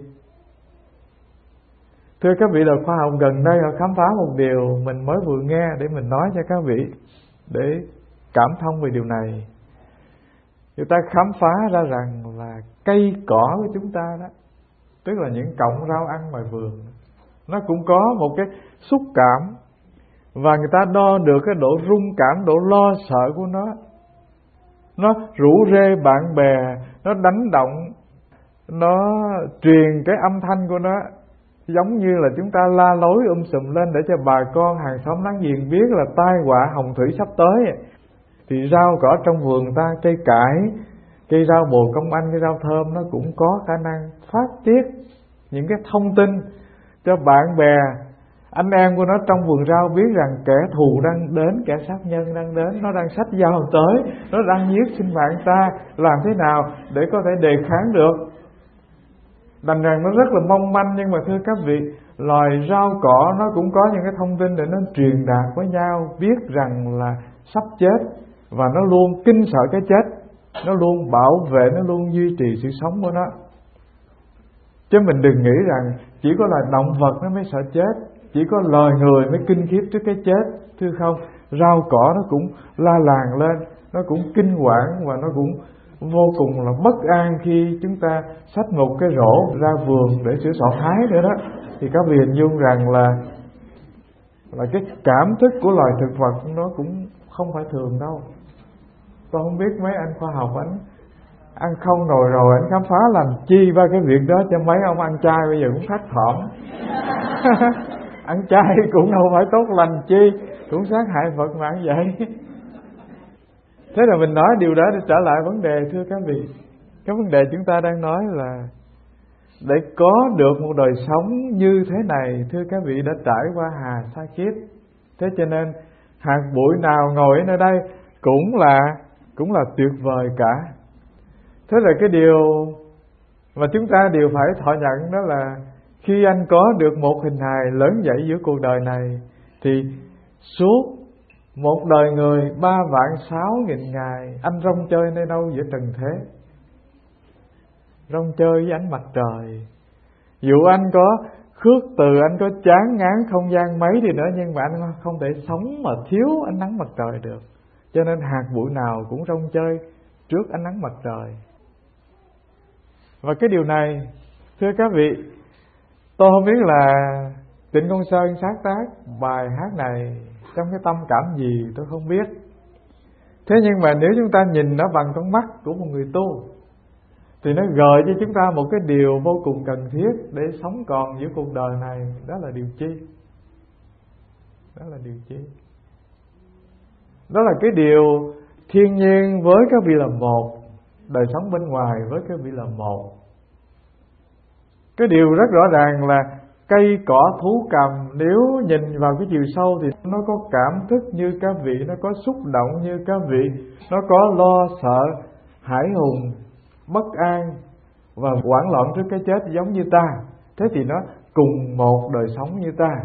Speaker 1: Thưa các vị, là khoa học gần đây họ khám phá một điều mình mới vừa nghe để mình nói cho các vị để cảm thông về điều này. Người ta khám phá ra rằng là cây cỏ của chúng ta đó, tức là những cọng rau ăn ngoài vườn, nó cũng có một cái xúc cảm, và người ta đo được cái độ rung cảm, độ lo sợ của nó. Nó rủ rê bạn bè, nó đánh động, nó truyền cái âm thanh của nó, giống như là chúng ta la lối um sùm lên để cho bà con hàng xóm láng giềng biết là tai họa hồng thủy sắp tới. Thì rau cỏ trong vườn ta, cây cải, cây rau bồ công anh, cây rau thơm, nó cũng có khả năng phát tiết những cái thông tin cho bạn bè, anh em của nó trong vườn rau biết rằng kẻ thù đang đến, kẻ sát nhân đang đến, nó đang xách dao tới, nó đang giết sinh mạng ta, làm thế nào để có thể đề kháng được. Đành rằng nó rất là mong manh, nhưng mà thưa các vị, loài rau cỏ nó cũng có những cái thông tin để nó truyền đạt với nhau, biết rằng là sắp chết, và nó luôn kinh sợ cái chết, nó luôn bảo vệ, nó luôn duy trì sự sống của nó. Chứ mình đừng nghĩ rằng chỉ có loài động vật nó mới sợ chết, chỉ có loài người mới kinh khiếp trước cái chết. Thưa không, rau cỏ nó cũng la làng lên, nó cũng kinh quản, và nó cũng vô cùng là bất an khi chúng ta xách một cái rổ ra vườn để sửa soạn hái nữa đó. Thì các vị hình dung rằng là là cái cảm thức của loài thực vật nó cũng không phải thường đâu. Tôi không biết mấy anh khoa học anh ăn không rồi rồi anh khám phá làm chi ba cái việc đó cho mấy ông ăn chay bây giờ cũng thất thỏm. Ăn chay cũng đâu phải tốt lành chi, cũng sát hại Phật mà ăn vậy. Thế là mình nói điều đó để trở lại vấn đề, thưa các vị. Cái vấn đề chúng ta đang nói là để có được một đời sống như thế này, thưa các vị, đã trải qua hà sa kiếp. Thế cho nên hạt bụi nào ngồi ở nơi đây cũng là cũng là tuyệt vời cả. Thế là cái điều mà chúng ta đều phải thọ nhận đó là khi anh có được một hình hài lớn dậy giữa cuộc đời này, thì suốt một đời người ba vạn sáu nghìn ngày anh rong chơi nơi đâu giữa trần thế, rong chơi với ánh mặt trời. Dù anh có khước từ, anh có chán ngán không gian mấy đi nữa, nhưng mà anh không thể sống mà thiếu ánh nắng mặt trời được. Cho nên hạt bụi nào cũng rong chơi trước ánh nắng mặt trời. Và cái điều này, thưa các vị, tôi không biết là Trịnh Công Sơn sáng tác bài hát này trong cái tâm cảm gì tôi không biết. Thế nhưng mà nếu chúng ta nhìn nó bằng con mắt của một người tu thì nó gợi cho chúng ta một cái điều vô cùng cần thiết để sống còn giữa cuộc đời này. Đó là điều chi? Đó là điều chi? Đó là cái điều thiên nhiên với các vị là một, đời sống bên ngoài với các vị là một. Cái điều rất rõ ràng là cây cỏ thú cầm, nếu nhìn vào cái chiều sâu thì nó có cảm thức như các vị, nó có xúc động như các vị, nó có lo sợ, hãi hùng, bất an và hoảng loạn trước cái chết giống như ta. Thế thì nó cùng một đời sống như ta.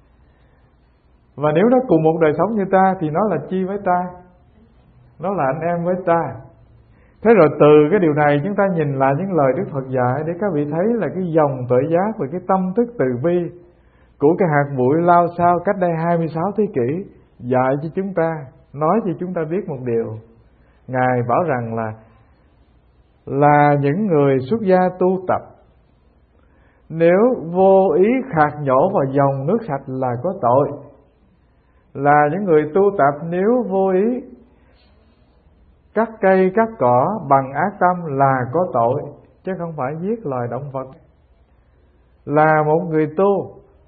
Speaker 1: Và nếu nó cùng một đời sống như ta thì nó là chi với ta? Nó là anh em với ta. Thế rồi từ cái điều này chúng ta nhìn lại những lời Đức Phật dạy để các vị thấy là cái dòng tuệ giác và cái tâm thức từ bi của cái hạt bụi lao sao cách đây hai mươi sáu thế kỷ dạy cho chúng ta, nói cho chúng ta biết một điều. Ngài bảo rằng là là những người xuất gia tu tập, nếu vô ý khạc nhổ vào dòng nước sạch là có tội. Là những người tu tập nếu vô ý cắt cây cắt cỏ bằng ác tâm là có tội, chứ không phải giết loài động vật. Là một người tu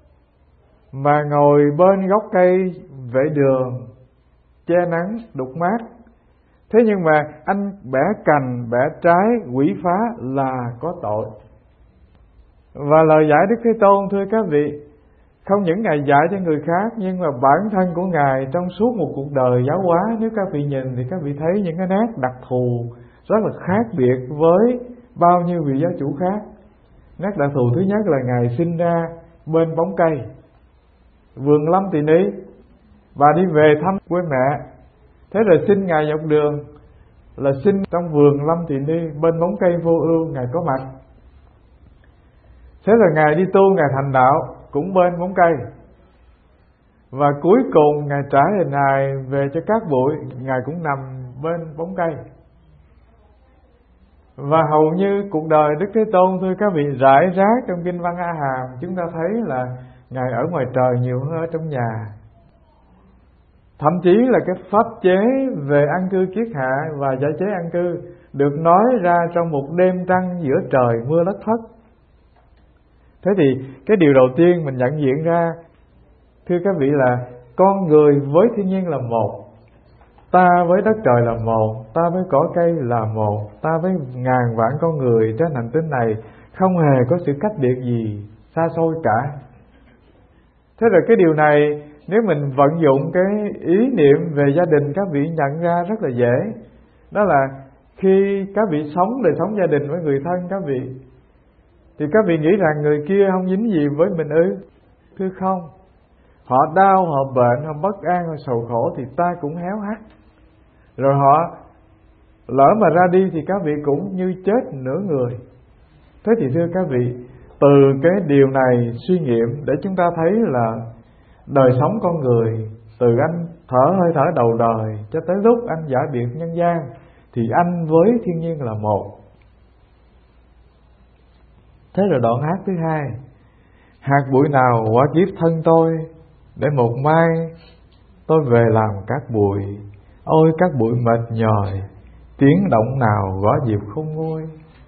Speaker 1: mà ngồi bên gốc cây vệ đường che nắng đục mát, thế nhưng mà anh bẻ cành bẻ trái quỷ phá là có tội. Và lời dạy Đức Thế Tôn, thưa các vị, không những Ngài dạy cho người khác, nhưng mà bản thân của Ngài trong suốt một cuộc đời giáo hóa, nếu các vị nhìn thì các vị thấy những cái nét đặc thù rất là khác biệt với bao nhiêu vị giáo chủ khác. Nét đặc thù thứ nhất là Ngài sinh ra bên bóng cây, vườn Lâm Tỳ Ni, và đi về thăm quê mẹ. Thế rồi sinh Ngài dọc đường là sinh trong vườn Lâm Tỳ Ni, bên bóng cây vô ưu Ngài có mặt. Thế rồi Ngài đi tu, Ngài thành đạo cũng bên bóng cây. Và cuối cùng Ngài trả hình hài về cho các bụi, Ngài cũng nằm bên bóng cây. Và hầu như cuộc đời Đức Thế Tôn, thưa các vị, rải rác trong kinh văn A Hàm, chúng ta thấy là Ngài ở ngoài trời nhiều hơn ở trong nhà. Thậm chí là cái pháp chế về an cư kiết hạ và giải chế an cư được nói ra trong một đêm trăng giữa trời mưa lất phất. Thế thì cái điều đầu tiên mình nhận diện ra, thưa các vị, là con người với thiên nhiên là một, ta với đất trời là một, ta với cỏ cây là một, ta với ngàn vạn con người trên hành tinh này không hề có sự cách biệt gì xa xôi cả. Thế rồi cái điều này nếu mình vận dụng cái ý niệm về gia đình, các vị nhận ra rất là dễ. Đó là khi các vị sống đời sống gia đình với người thân các vị, thì các vị nghĩ rằng người kia không dính gì với mình ư? Thưa không. Họ đau, họ bệnh, họ bất an, họ sầu khổ thì ta cũng héo hắt. Rồi họ lỡ mà ra đi thì các vị cũng như chết nửa người. Thế thì thưa các vị, từ cái điều này suy nghiệm để chúng ta thấy là đời sống con người, từ anh thở hơi thở đầu đời cho tới lúc anh giải biệt nhân gian, thì anh với thiên nhiên là một. Thế rồi đoạn hát thứ hai: hạt bụi nào quả kiếp thân tôi, để một mai tôi về làm cát bụi. Ôi cát bụi mệt nhòi, tiếng động nào gõ nhịp khôn nguôi.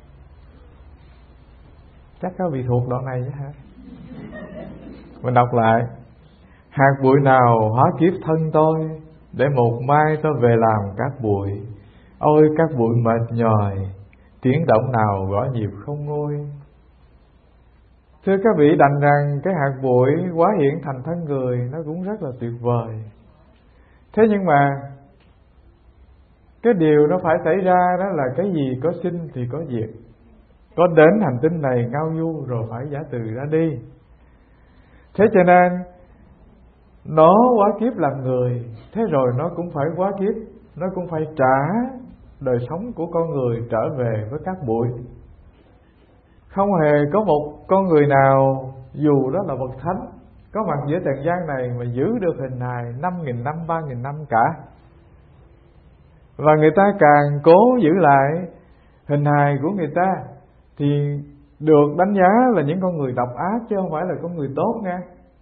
Speaker 1: Chắc các vị thuộc đoạn này chứ hả? Mình đọc lại: hạt bụi nào hóa kiếp thân tôi, để một mai tôi về làm cát bụi. Ôi cát bụi mệt nhòi, tiếng động nào gõ nhịp không nguôi. Thưa các vị, đành rằng cái hạt bụi hóa hiện thành thân người nó cũng rất là tuyệt vời. Thế nhưng mà cái điều nó phải xảy ra đó là cái gì có sinh thì có diệt. Có đến hành tinh này ngao du rồi phải giả từ ra đi. Thế cho nên nó hóa kiếp làm người, thế rồi nó cũng phải hóa kiếp, nó cũng phải trả đời sống của con người trở về với cát bụi. Không hề có một con người nào dù đó là bậc thánh có mặt giữa trần gian này mà giữ được hình hài năm nghìn năm, ba nghìn năm cả. Và người ta càng cố giữ lại hình hài của người ta thì được đánh giá là những con người độc ác, chứ không phải là con người tốt nha.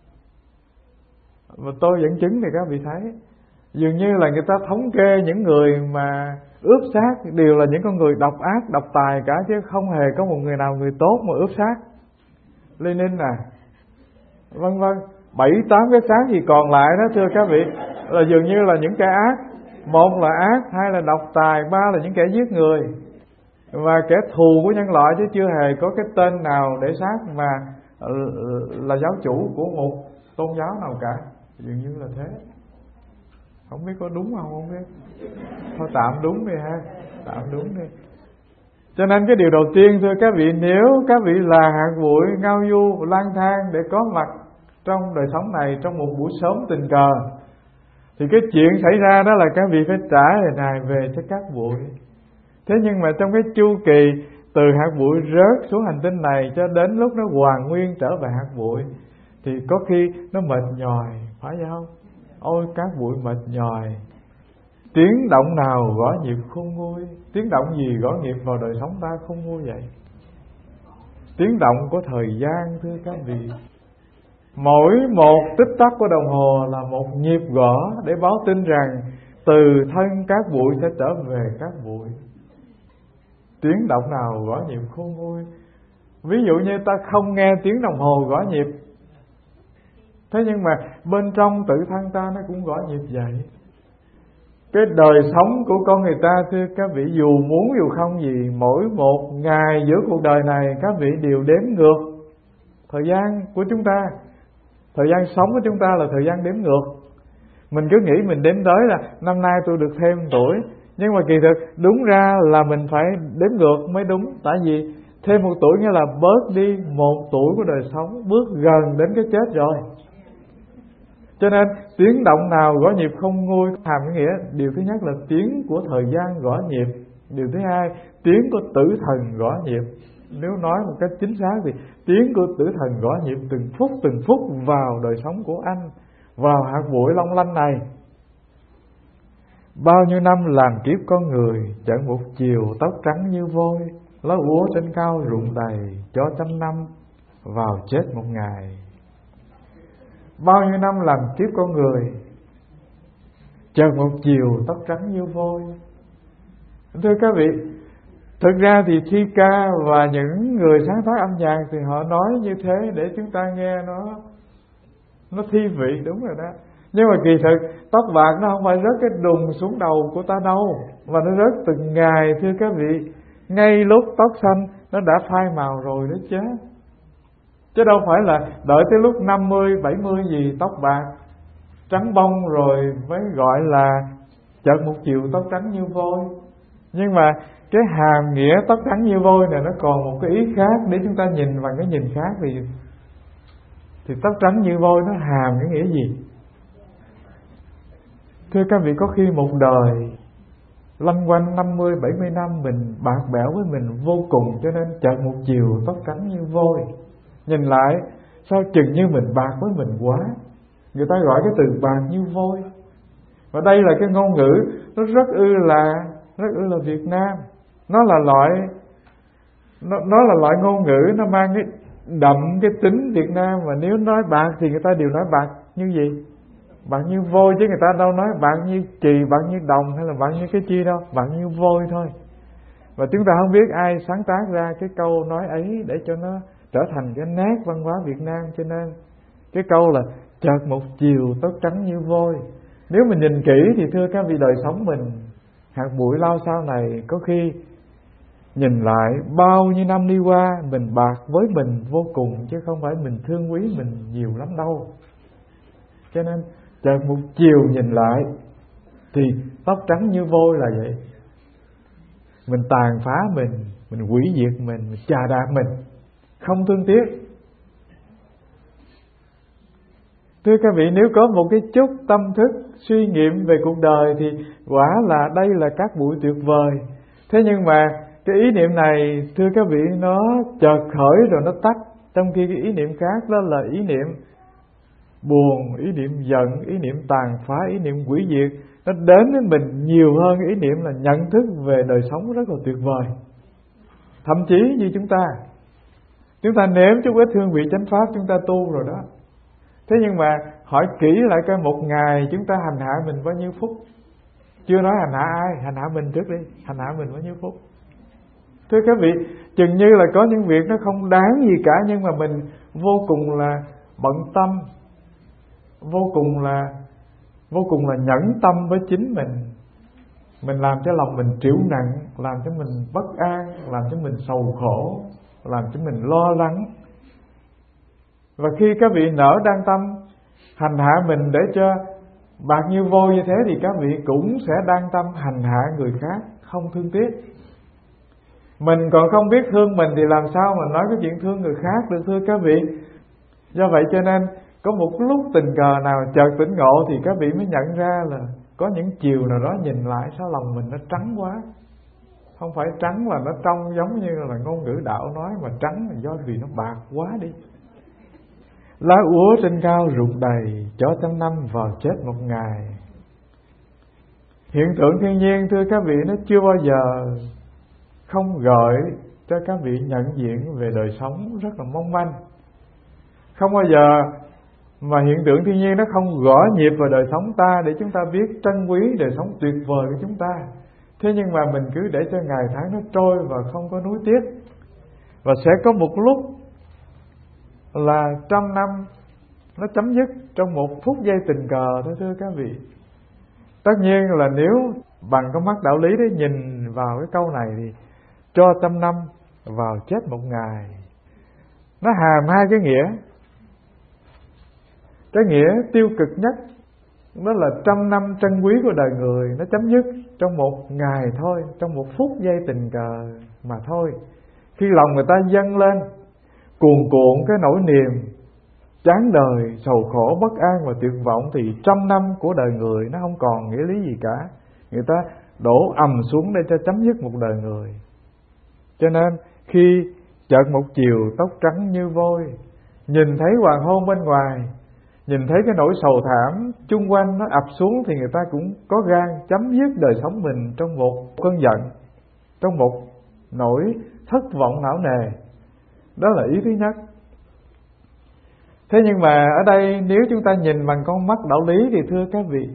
Speaker 1: Và tôi dẫn chứng thì các vị thấy, dường như là người ta thống kê những người mà ướp xác đều là những con người độc ác, độc tài cả, chứ không hề có một người nào người tốt mà ướp xác. Lenin à, vân vân, bảy tám cái xác gì còn lại đó thưa các vị là dường như là những kẻ ác. Một là ác, hai là độc tài, ba là những kẻ giết người và kẻ thù của nhân loại, chứ chưa hề có cái tên nào để xác mà là giáo chủ của một tôn giáo nào cả. Dường như là thế. Không biết có đúng không, không biết. Thôi tạm đúng đi ha, tạm đúng đi. Cho nên cái điều đầu tiên thưa các vị, nếu các vị là hạt bụi ngao du lang thang để có mặt trong đời sống này trong một buổi sớm tình cờ, thì cái chuyện xảy ra đó là các vị phải trả hình hài về cho cát bụi. Thế nhưng mà trong cái chu kỳ từ hạt bụi rớt xuống hành tinh này cho đến lúc nó hoàn nguyên trở về hạt bụi, thì có khi nó mệt nhòi, phải không? Ôi cát bụi mệt nhòi, tiếng động nào gõ nhịp khôn nguôi. Tiếng động gì gõ nhịp vào đời sống ta không nguôi vậy? Tiếng động của thời gian thưa các vị. Mỗi một tích tắc của đồng hồ là một nhịp gõ để báo tin rằng từ thân cát bụi sẽ trở về cát bụi. Tiếng động nào gõ nhịp khôn nguôi. Ví dụ như ta không nghe tiếng đồng hồ gõ nhịp, thế nhưng mà bên trong tự thân ta nó cũng gõ nhịp vậy. Cái đời sống của con người ta thưa các vị, dù muốn dù không gì, mỗi một ngày giữa cuộc đời này các vị đều đếm ngược thời gian của chúng ta. Thời gian sống của chúng ta là thời gian đếm ngược. Mình cứ nghĩ mình đếm tới là năm nay tôi được thêm tuổi, nhưng mà kỳ thực đúng ra là mình phải đếm ngược mới đúng. Tại vì thêm một tuổi nghĩa là bớt đi một tuổi của đời sống, bước gần đến cái chết rồi. Cho nên tiếng động nào gõ nhịp không nguôi hàm cái nghĩa điều thứ nhất là tiếng của thời gian gõ nhịp, điều thứ hai tiếng của tử thần gõ nhịp. Nếu nói một cách chính xác thì tiếng của tử thần gõ nhịp từng phút từng phút vào đời sống của anh, vào hạt bụi long lanh này. Bao nhiêu năm làm kiếp con người, chẳng một chiều tóc trắng như vôi, lá úa trên cao rụng đầy, cho trăm năm vào chết một ngày. Bao nhiêu năm làm kiếp con người, chợt một chiều tóc trắng như vôi. Thưa các vị, thực ra thì thi ca và những người sáng tác âm nhạc thì họ nói như thế để chúng ta nghe nó nó thi vị, đúng rồi đó. Nhưng mà kỳ thực tóc bạc nó không phải rớt cái đùng xuống đầu của ta đâu, mà nó rớt từng ngày thưa các vị. Ngay lúc tóc xanh nó đã phai màu rồi đó chứ. Chứ đâu phải là đợi tới lúc năm mươi, bảy mươi gì tóc bạc trắng bông rồi mới gọi là chợt một chiều tóc trắng như vôi. Nhưng mà cái hàm nghĩa tóc trắng như vôi này nó còn một cái ý khác để chúng ta nhìn bằng cái nhìn khác. Thì thì tóc trắng như vôi nó hàm cái nghĩa gì? Thưa các vị, có khi một đời lăn quanh năm mươi, bảy mươi năm mình bạc bẽo với mình vô cùng, cho nên chợt một chiều tóc trắng như vôi. Nhìn lại sao chừng như mình bạc với mình quá, người ta gọi cái từ bạc như vôi. Và đây là cái ngôn ngữ nó rất ư là rất ư là Việt Nam. Nó là loại nó, nó là loại ngôn ngữ nó mang cái đậm cái tính Việt Nam. Và nếu nói bạc thì người ta đều nói bạc như gì? Bạc như vôi, chứ người ta đâu nói bạc như chì, bạc như đồng hay là bạc như cái chi đâu, bạc như vôi thôi. Và chúng ta không biết ai sáng tác ra cái câu nói ấy để cho nó trở thành cái nét văn hóa Việt Nam. Cho nên cái câu là chợt một chiều tóc trắng như vôi, nếu mình nhìn kỹ thì thưa các vị, đời sống mình hạt bụi lao sao này, có khi nhìn lại bao nhiêu năm đi qua, mình bạc với mình vô cùng, chứ không phải mình thương quý mình nhiều lắm đâu. Cho nên chợt một chiều nhìn lại thì tóc trắng như vôi là vậy. Mình tàn phá mình, mình hủy diệt mình, mình chà đạp mình, không thương tiếc. Thưa các vị, nếu có một cái chút tâm thức suy nghiệm về cuộc đời thì quả là đây là cát bụi tuyệt vời. Thế nhưng mà cái ý niệm này, thưa các vị, nó chợt khởi rồi nó tắt. Trong khi cái ý niệm khác đó là ý niệm buồn, ý niệm giận, ý niệm tàn phá, ý niệm hủy diệt, nó đến với mình nhiều hơn ý niệm là nhận thức về đời sống rất là tuyệt vời. Thậm chí như chúng ta Chúng ta nếm chút ít hương vị chánh pháp, chúng ta tu rồi đó. Thế nhưng mà hỏi kỹ lại coi một ngày chúng ta hành hạ mình bao nhiêu phút. Chưa nói hành hạ ai, hành hạ mình trước đi. Hành hạ mình bao nhiêu phút. Thưa các vị, chừng như là có những việc nó không đáng gì cả, nhưng mà mình vô cùng là bận tâm, Vô cùng là Vô cùng là nhẫn tâm với chính mình. Mình làm cho lòng mình trĩu nặng, làm cho mình bất an, làm cho mình sầu khổ, làm cho mình lo lắng. Và khi các vị nỡ đang tâm hành hạ mình để cho bạc như vôi như thế, thì các vị cũng sẽ đang tâm hành hạ người khác, không thương tiếc. Mình còn không biết thương mình thì làm sao mà nói cái chuyện thương người khác được, thưa các vị. Do vậy cho nên có một lúc tình cờ nào chợt tỉnh ngộ thì các vị mới nhận ra là có những chiều nào đó nhìn lại sao lòng mình nó trắng quá. Không phải trắng là nó trong giống như là ngôn ngữ đạo nói, mà trắng là do vì nó bạc quá đi. Lá úa trên cao rụng đầy, chó trăm năm vào chết một ngày. Hiện tượng thiên nhiên, thưa các vị, nó chưa bao giờ không gợi cho các vị nhận diện về đời sống rất là mong manh. Không bao giờ mà hiện tượng thiên nhiên nó không gõ nhịp vào đời sống ta để chúng ta biết trân quý đời sống tuyệt vời của chúng ta. Thế nhưng mà mình cứ để cho ngày tháng nó trôi và không có nuối tiếc. Và sẽ có một lúc là trăm năm nó chấm dứt trong một phút giây tình cờ thôi, thưa các vị. Tất nhiên là nếu bằng con mắt đạo lý đấy nhìn vào cái câu này thì cho trăm năm vào chết một ngày, nó hàm hai cái nghĩa. Cái nghĩa tiêu cực nhất đó là trăm năm trân quý của đời người nó chấm dứt trong một ngày thôi, trong một phút giây tình cờ mà thôi. Khi lòng người ta dâng lên cuồn cuộn cái nỗi niềm chán đời, sầu khổ, bất an và tuyệt vọng, thì trăm năm của đời người nó không còn nghĩa lý gì cả. Người ta đổ ầm xuống để cho chấm dứt một đời người. Cho nên khi chợt một chiều tóc trắng như vôi, nhìn thấy hoàng hôn bên ngoài, nhìn thấy cái nỗi sầu thảm chung quanh nó ập xuống, thì người ta cũng có gan chấm dứt đời sống mình trong một cơn giận, trong một nỗi thất vọng não nề. Đó là ý thứ nhất. Thế nhưng mà ở đây nếu chúng ta nhìn bằng con mắt đạo lý thì thưa các vị,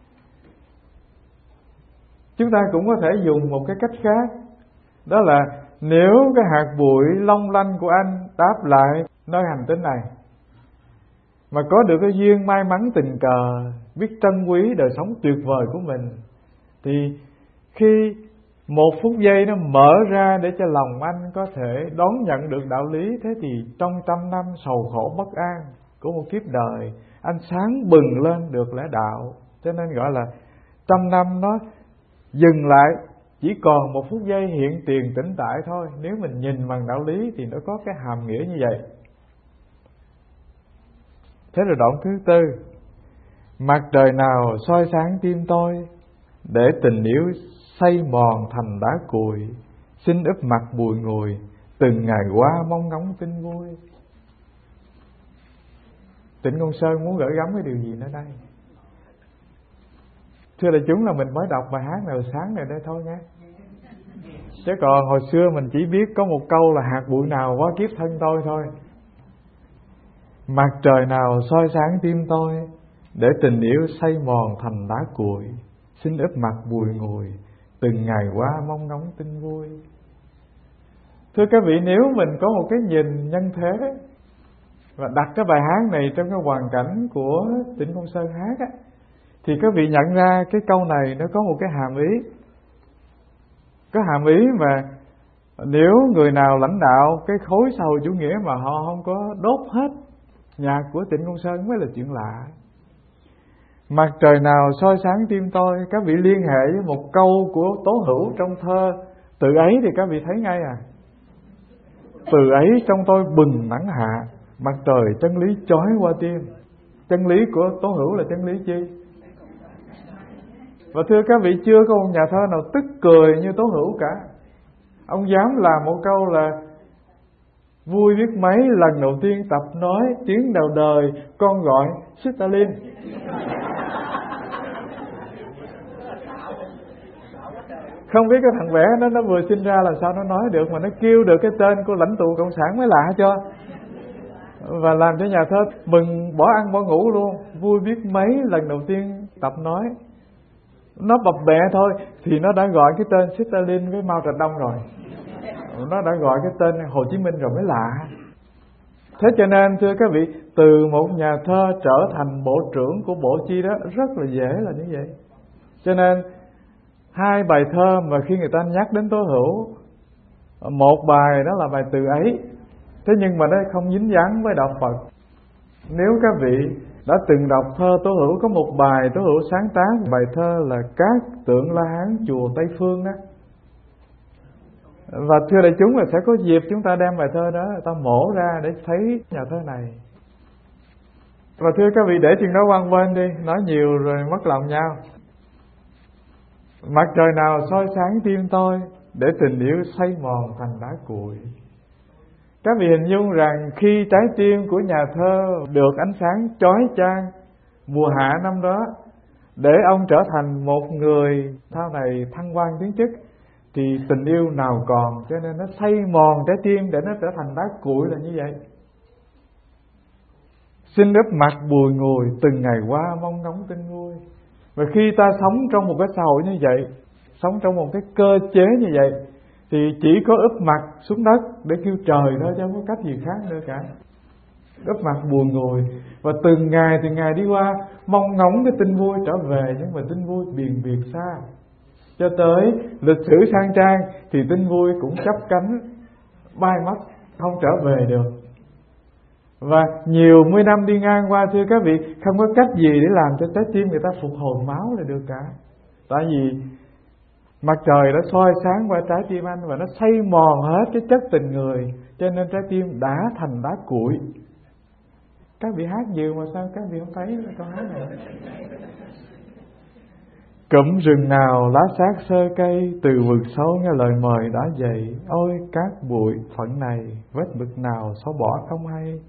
Speaker 1: chúng ta cũng có thể dùng một cái cách khác. Đó là nếu cái hạt bụi long lanh của anh đáp lại nơi hành tinh này, mà có được cái duyên may mắn tình cờ biết trân quý đời sống tuyệt vời của mình, thì khi một phút giây nó mở ra để cho lòng anh có thể đón nhận được đạo lý, thế thì trong trăm năm sầu khổ bất an của một kiếp đời, anh sáng bừng lên được lẽ đạo. Cho nên gọi là trăm năm nó dừng lại, chỉ còn một phút giây hiện tiền tĩnh tại thôi. Nếu mình nhìn bằng đạo lý thì nó có cái hàm nghĩa như vậy. Thế rồi đoạn thứ tư: mặt trời nào soi sáng tim tôi, để tình yêu xây mòn thành đá cuội, xin úp mặt bùi ngùi, từng ngày qua mong ngóng tin vui. Tịnh Công Sơn muốn gửi gắm cái điều gì nữa đây? Thưa đại chúng là mình mới đọc bài hát này sáng này đây thôi nha. Chứ còn hồi xưa mình chỉ biết có một câu là hạt bụi nào quá kiếp thân tôi thôi. Mặt trời nào soi sáng tim tôi, để tình yêu say mòn thành đá cuội. Xin úp mặt bùi ngùi, từng ngày qua mong ngóng tin vui. Thưa các vị, nếu mình có một cái nhìn nhân thế và đặt cái bài hát này trong cái hoàn cảnh của Trịnh Công Sơn hát á, thì các vị nhận ra cái câu này nó có một cái hàm ý. Có hàm ý mà nếu người nào lãnh đạo cái khối xã hội chủ nghĩa mà họ không có đốt hết nhạc của Trịnh Công Sơn mới là chuyện lạ. Mặt trời nào soi sáng tim tôi, các vị liên hệ với một câu của Tố Hữu trong thơ Từ ấy thì các vị thấy ngay à. Từ ấy trong tôi bừng nắng hạ, mặt trời chân lý chói qua tim. Chân lý của Tố Hữu là chân lý chi? Và thưa các vị, chưa có một nhà thơ nào tức cười như Tố Hữu cả. Ông dám làm một câu là vui biết mấy lần đầu tiên tập nói tiếng đầu đời con gọi Stalin. Không biết cái thằng bé đó nó vừa sinh ra làm sao nó nói được, mà nó kêu được cái tên của lãnh tụ cộng sản mới lạ cho. Và làm cho nhà thơ mừng bỏ ăn bỏ ngủ luôn. Vui biết mấy lần đầu tiên tập nói. Nó bập bẹ thôi thì nó đã gọi cái tên Stalin với Mao Trạch Đông rồi. Nó đã gọi cái tên Hồ Chí Minh rồi mới lạ. Thế cho nên thưa các vị, từ một nhà thơ trở thành bộ trưởng của bộ chi đó rất là dễ là như vậy. Cho nên hai bài thơ mà khi người ta nhắc đến Tố Hữu, một bài đó là bài Từ ấy, thế nhưng mà nó không dính dáng với đạo Phật. Nếu các vị đã từng đọc thơ Tố Hữu, có một bài Tố Hữu sáng tác bài thơ là Cát Tượng La Hán chùa Tây Phương đó. Và thưa đại chúng là sẽ có dịp chúng ta đem bài thơ đó ta mổ ra để thấy nhà thơ này. Và thưa các vị, để chuyện đó quăng bên đi, nói nhiều rồi mất lòng nhau. Mặt trời nào soi sáng tim tôi, để tình yêu say mòn thành đá cuội. Các vị hình dung rằng khi trái tim của nhà thơ được ánh sáng chói chang mùa hạ năm đó, để ông trở thành một người sau này thăng quan tiến chức, thì tình yêu nào còn, cho nên nó say mòn trái tim để nó trở thành đá cuội là như vậy. Xin úp mặt bùi ngùi, từng ngày qua mong ngóng tin vui. Và khi ta sống trong một cái xã hội như vậy, sống trong một cái cơ chế như vậy, thì chỉ có úp mặt xuống đất để kêu trời thôi, chứ không có cách gì khác nữa cả. Úp mặt buồn ngùi, và từng ngày từng ngày đi qua mong ngóng cái tin vui trở về, nhưng mà tin vui biền biệt xa. Cho tới lịch sử sang trang thì tin vui cũng chấp cánh bay mất, không trở về được. Và nhiều mươi năm đi ngang qua, thưa các vị, không có cách gì để làm cho trái tim người ta phục hồi máu lại được cả. Tại vì mặt trời đã soi sáng qua trái tim anh và nó xây mòn hết cái chất tình người, cho nên trái tim đã thành đá cuội. Các vị hát nhiều mà sao các vị không thấy câu hát này? Cụm rừng nào lá xác sơ cây, từ vực sâu nghe lời mời đã dậy. Ôi cát bụi phận này, vết mực nào xóa bỏ không hay.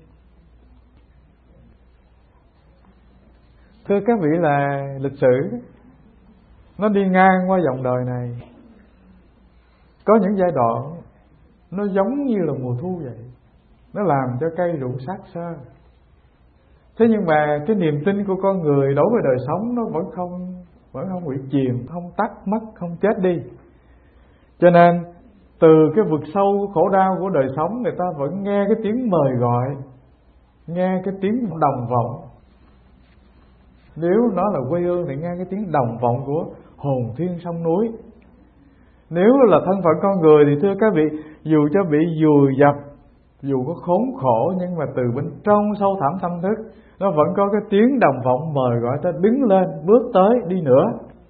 Speaker 1: Thưa các vị, là lịch sử nó đi ngang qua dòng đời này, có những giai đoạn nó giống như là mùa thu vậy, nó làm cho cây rụng xác xơ. Thế nhưng mà cái niềm tin của con người đối với đời sống nó vẫn không vẫn không bị chìm, không tắt mất, không chết đi. Cho nên từ cái vực sâu khổ đau của đời sống, người ta vẫn nghe cái tiếng mời gọi, nghe cái tiếng đồng vọng. Nếu nó là quê hương thì nghe cái tiếng đồng vọng của hồn thiên sông núi. Nếu là thân phận con người thì thưa các vị, dù cho bị dùi dập, dù có khốn khổ, nhưng mà từ bên trong sâu thẳm tâm thức, nó vẫn có cái tiếng đồng vọng mời gọi ta đứng lên, bước tới, đi nữa.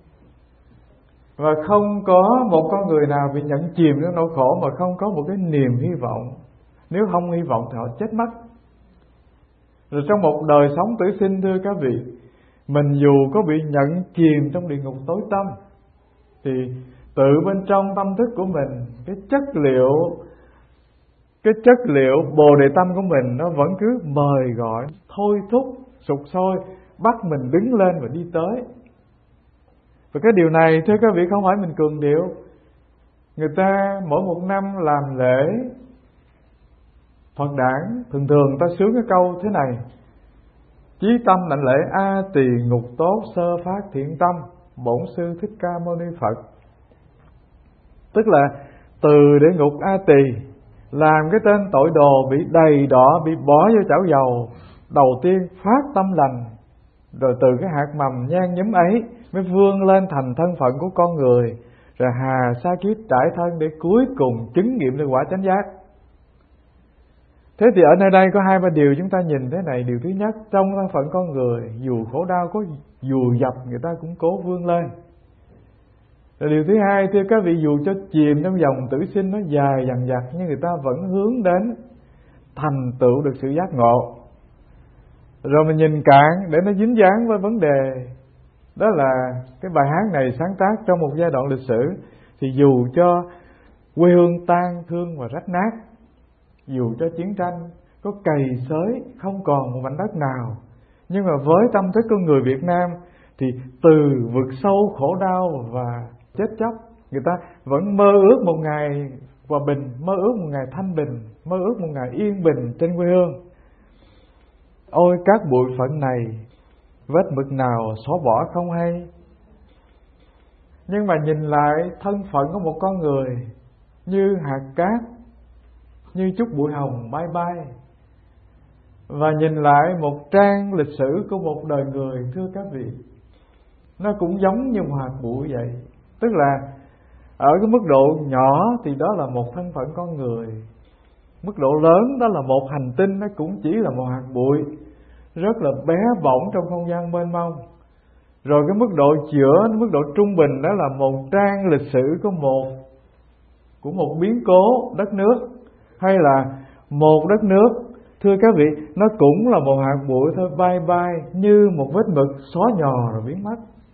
Speaker 1: Và không có một con người nào bị nhận chìm trong nỗi khổ mà không có một cái niềm hy vọng. Nếu không hy vọng thì họ chết mất. Rồi trong một đời sống tử sinh, thưa các vị, mình dù có bị nhận chìm trong địa ngục tối tăm, thì tự bên trong tâm thức của mình, cái chất liệu Cái chất liệu bồ đề tâm của mình nó vẫn cứ mời gọi, thôi thúc, sục sôi, bắt mình đứng lên và đi tới. Và cái điều này thưa các vị không phải mình cường điệu. Người ta mỗi một năm làm lễ Phật đản, thường thường ta sướng cái câu thế này: chí tâm đảnh lễ A Tỳ ngục tốt sơ phát thiện tâm bổn sư Thích Ca Mâu Ni Phật. Tức là từ địa ngục A Tỳ, làm cái tên tội đồ bị đầy đọa, bị bỏ vô chảo dầu, đầu tiên phát tâm lành, rồi từ cái hạt mầm nhan nhúm ấy mới vươn lên thành thân phận của con người, rồi hà sa kiếp trải thân để cuối cùng chứng nghiệm được quả chánh giác. Thế thì ở nơi đây có hai ba điều chúng ta nhìn thế này. Điều thứ nhất, trong thân phận con người, dù khổ đau có dù dập, người ta cũng cố vươn lên. Rồi điều thứ hai, thưa các vị, dù cho chìm trong dòng tử sinh nó dài dằng dặc, nhưng người ta vẫn hướng đến thành tựu được sự giác ngộ. Rồi mình nhìn cạn để nó dính dáng với vấn đề. Đó là cái bài hát này sáng tác trong một giai đoạn lịch sử. Thì dù cho quê hương tan thương và rách nát, dù cho chiến tranh có cày xới không còn một mảnh đất nào, nhưng mà với tâm thức con người Việt Nam thì từ vực sâu khổ đau và chết chóc, người ta vẫn mơ ước một ngày hòa bình, mơ ước một ngày thanh bình, mơ ước một ngày yên bình trên quê hương. Ôi các bụi phận này, vết mực nào xóa bỏ không hay. Nhưng mà nhìn lại thân phận của một con người như hạt cát, như chút bụi hồng bay bay, và nhìn lại một trang lịch sử của một đời người, thưa các vị, nó cũng giống như một hạt bụi vậy. Tức là ở cái mức độ nhỏ thì đó là một thân phận con người, mức độ lớn đó là một hành tinh, nó cũng chỉ là một hạt bụi rất là bé bỏng trong không gian mênh mông. Rồi cái mức độ giữa, mức độ trung bình đó là một trang lịch sử của một của một biến cố đất nước, hay là một đất nước, thưa các vị, nó cũng là một hạt bụi thôi, bay bay như một vết mực xóa nhòa rồi biến mất.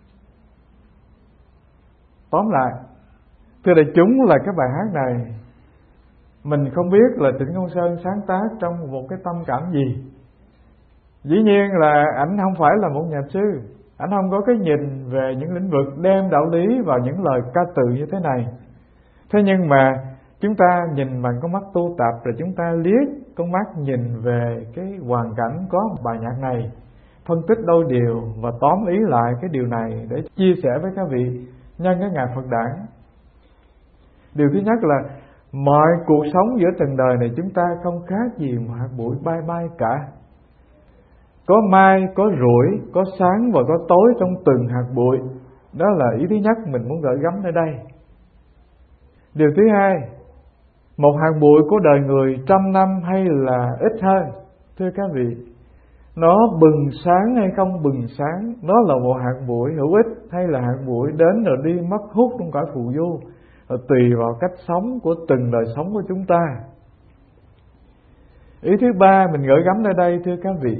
Speaker 1: Tóm lại, thưa đại chúng, là cái bài hát này mình không biết là Trịnh Công Sơn sáng tác trong một cái tâm cảm gì. Dĩ nhiên là ảnh không phải là một nhà sư, ảnh không có cái nhìn về những lĩnh vực đem đạo lý vào những lời ca từ như thế này. Thế nhưng mà chúng ta nhìn bằng con mắt tu tập, rồi chúng ta liếc con mắt nhìn về cái hoàn cảnh có bài nhạc này, phân tích đôi điều và tóm ý lại cái điều này để chia sẻ với các vị nhân cái ngày Phật đản. Điều thứ nhất là mọi cuộc sống giữa trần đời này chúng ta không khác gì một hạt bụi bay bay cả. Có mai, có rủi, có sáng và có tối trong từng hạt bụi. Đó là ý thứ nhất mình muốn gửi gắm ở đây. Điều thứ hai, một hạt bụi của đời người trăm năm hay là ít hơn, thưa các vị, nó bừng sáng hay không bừng sáng, nó là một hạt bụi hữu ích hay là hạt bụi đến rồi đi mất hút trong cõi phù du, rồi tùy vào cách sống của từng đời sống của chúng ta. Ý thứ ba mình gửi gắm ở đây, thưa các vị,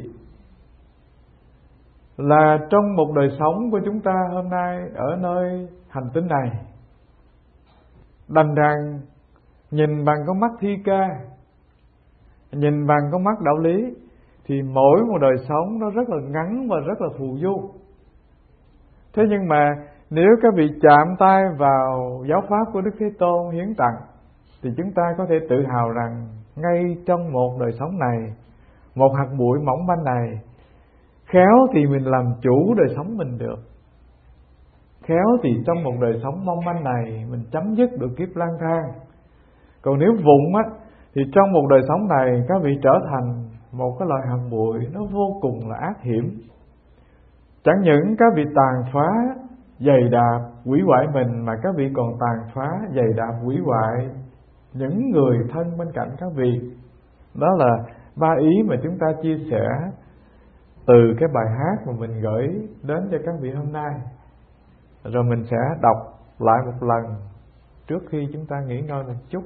Speaker 1: là trong một đời sống của chúng ta hôm nay ở nơi hành tinh này, đành rằng nhìn bằng con mắt thi ca, nhìn bằng con mắt đạo lý, thì mỗi một đời sống nó rất là ngắn và rất là phù du. Thế nhưng mà nếu các vị chạm tay vào giáo pháp của Đức Thế Tôn hiến tặng, thì chúng ta có thể tự hào rằng ngay trong một đời sống này, một hạt bụi mỏng manh này, khéo thì mình làm chủ đời sống mình được. Khéo thì trong một đời sống mong manh này mình chấm dứt được kiếp lang thang. Còn nếu vụng á, thì trong một đời sống này các vị trở thành một cái loại hạt bụi nó vô cùng là ác hiểm. Chẳng những các vị tàn phá, dày đạp, hủy hoại mình, mà các vị còn tàn phá, dày đạp, hủy hoại những người thân bên cạnh các vị. Đó là ba ý mà chúng ta chia sẻ từ cái bài hát mà mình gửi đến cho các vị hôm nay. Rồi mình sẽ đọc lại một lần trước khi chúng ta nghỉ ngơi một chút.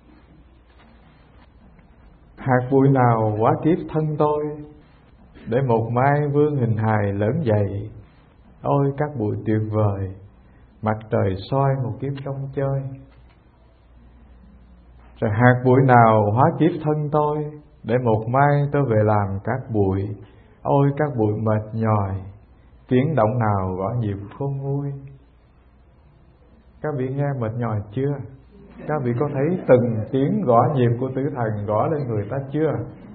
Speaker 1: Hạt bụi nào hóa kiếp thân tôi, để một mai vương hình hài lớn dậy. Ôi các bụi tuyệt vời, mặt trời soi một kiếp trong chơi. Rồi hạt bụi nào hóa kiếp thân tôi, để một mai tôi về làm các bụi. Ôi các bụi mệt nhòi, tiếng động nào gõ nhịp khôn nguôi. Các vị nghe mệt nhòi chưa? Các vị có thấy từng tiếng gõ nhịp của tử thần gõ lên người ta chưa?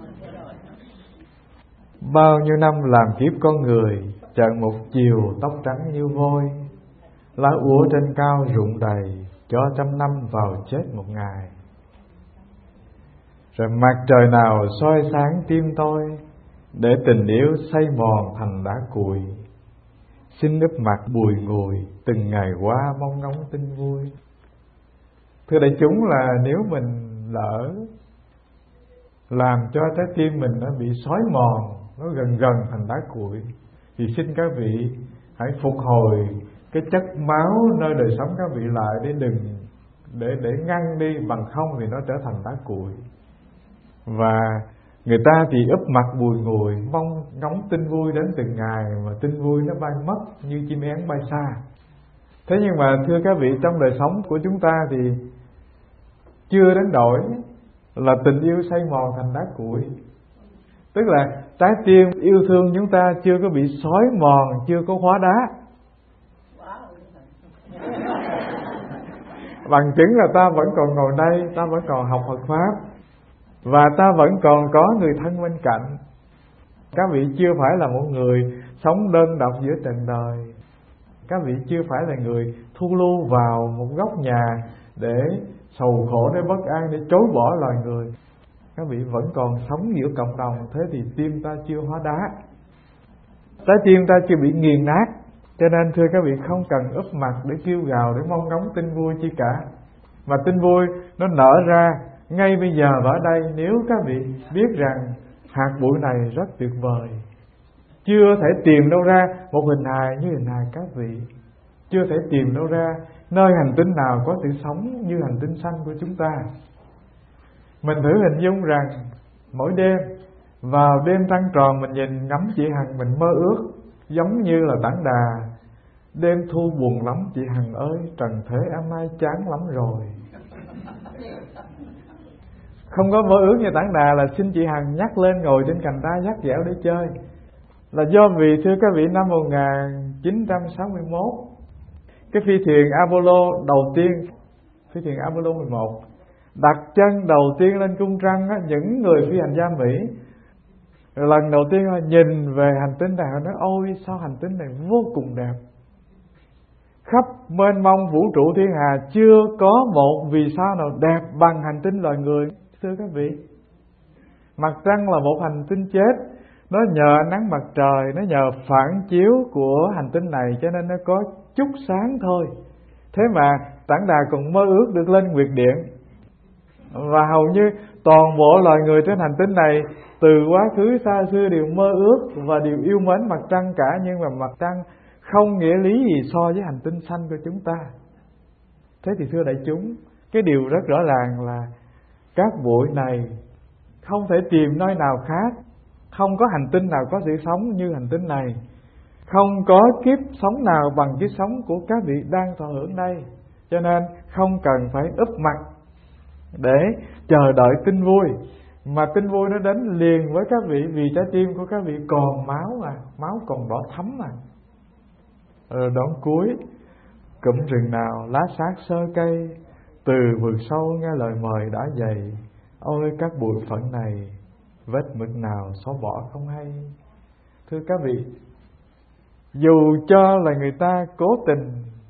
Speaker 1: Bao nhiêu năm làm kiếp con người, chợt một chiều tóc trắng như vôi, lá úa trên cao rụng đầy, cho trăm năm vào chết một ngày. Rồi mặt trời nào soi sáng tim tôi, để tình yêu xây mòn thành đá cuội. Xin úp mặt bùi ngùi, từng ngày qua mong ngóng tin vui. Thưa đại chúng, là nếu mình lỡ làm cho trái tim mình nó bị xói mòn, nó gần gần thành đá cuội, thì xin các vị hãy phục hồi cái chất máu nơi đời sống các vị lại, để đừng để để ngăn đi, bằng không thì nó trở thành đá cuội. Và người ta thì úp mặt bùi ngùi, mong ngóng tin vui đến từng ngày, mà tin vui nó bay mất như chim én bay xa. Thế nhưng mà thưa các vị, trong đời sống của chúng ta thì chưa đến đổi là tình yêu xây mòn thành đá cuội. Tức là trái tim yêu thương chúng ta chưa có bị xói mòn, chưa có hóa đá. Bằng chứng là ta vẫn còn ngồi đây, ta vẫn còn học Phật Pháp, và ta vẫn còn có người thân bên cạnh. Các vị chưa phải là một người sống đơn độc giữa trần đời. Các vị chưa phải là người thu lưu vào một góc nhà để sầu khổ, để bất an, để chối bỏ loài người. Các vị vẫn còn sống giữa cộng đồng. Thế thì tim ta chưa hóa đá, trái tim ta chưa bị nghiền nát. Cho nên thưa các vị, không cần úp mặt để kêu gào, để mong ngóng tin vui chi cả. Mà tin vui nó nở ra ngay bây giờ và ở đây, nếu các vị biết rằng hạt bụi này rất tuyệt vời. Chưa thể tìm đâu ra một hình hài như hình hài các vị, chưa thể tìm đâu ra nơi hành tinh nào có sự sống như hành tinh xanh của chúng ta. Mình thử hình dung rằng mỗi đêm vào đêm trăng tròn, mình nhìn ngắm chị Hằng, mình mơ ước giống như là Tản Đà: đêm thu buồn lắm chị Hằng ơi, trần thế em nay chán lắm rồi. Không có mơ ước như Tản Đà là xin chị Hằng nhắc lên ngồi trên cành đá dắt dẻo để chơi. Là do vì thưa các vị, năm một nghìn chín trăm sáu mươi mốt, cái phi thuyền Apollo đầu tiên, phi thuyền Apollo mười một đặt chân đầu tiên lên cung trăng á, những người phi hành gia Mỹ lần đầu tiên họ nhìn về hành tinh này, họ nói: ôi sao hành tinh này vô cùng đẹp, khắp mênh mông vũ trụ thiên hà chưa có một vì sao nào đẹp bằng hành tinh loài người. Thưa các vị, mặt trăng là một hành tinh chết, nó nhờ nắng mặt trời, nó nhờ phản chiếu của hành tinh này cho nên nó có chút sáng thôi. Thế mà Tản Đà còn mơ ước được lên Nguyệt Điện. Và hầu như toàn bộ loài người trên hành tinh này từ quá khứ xa xưa đều mơ ước và đều yêu mến mặt trăng cả. Nhưng mà mặt trăng không nghĩa lý gì so với hành tinh xanh của chúng ta. Thế thì thưa đại chúng, cái điều rất rõ ràng là các bụi này không thể tìm nơi nào khác, không có hành tinh nào có sự sống như hành tinh này, không có kiếp sống nào bằng kiếp sống của các vị đang thọ hưởng đây. Cho nên không cần phải úp mặt để chờ đợi tin vui, mà tin vui nó đến liền với các vị, vì trái tim của các vị còn máu mà, máu còn đỏ thắm mà. Rồi đoạn cuối: cụm rừng nào lá xác sơ cây, từ vườn sâu nghe lời mời đã dày. Ôi các bụi phận này, vết mực nào xóa bỏ không hay. Thưa các vị, dù cho là người ta cố tình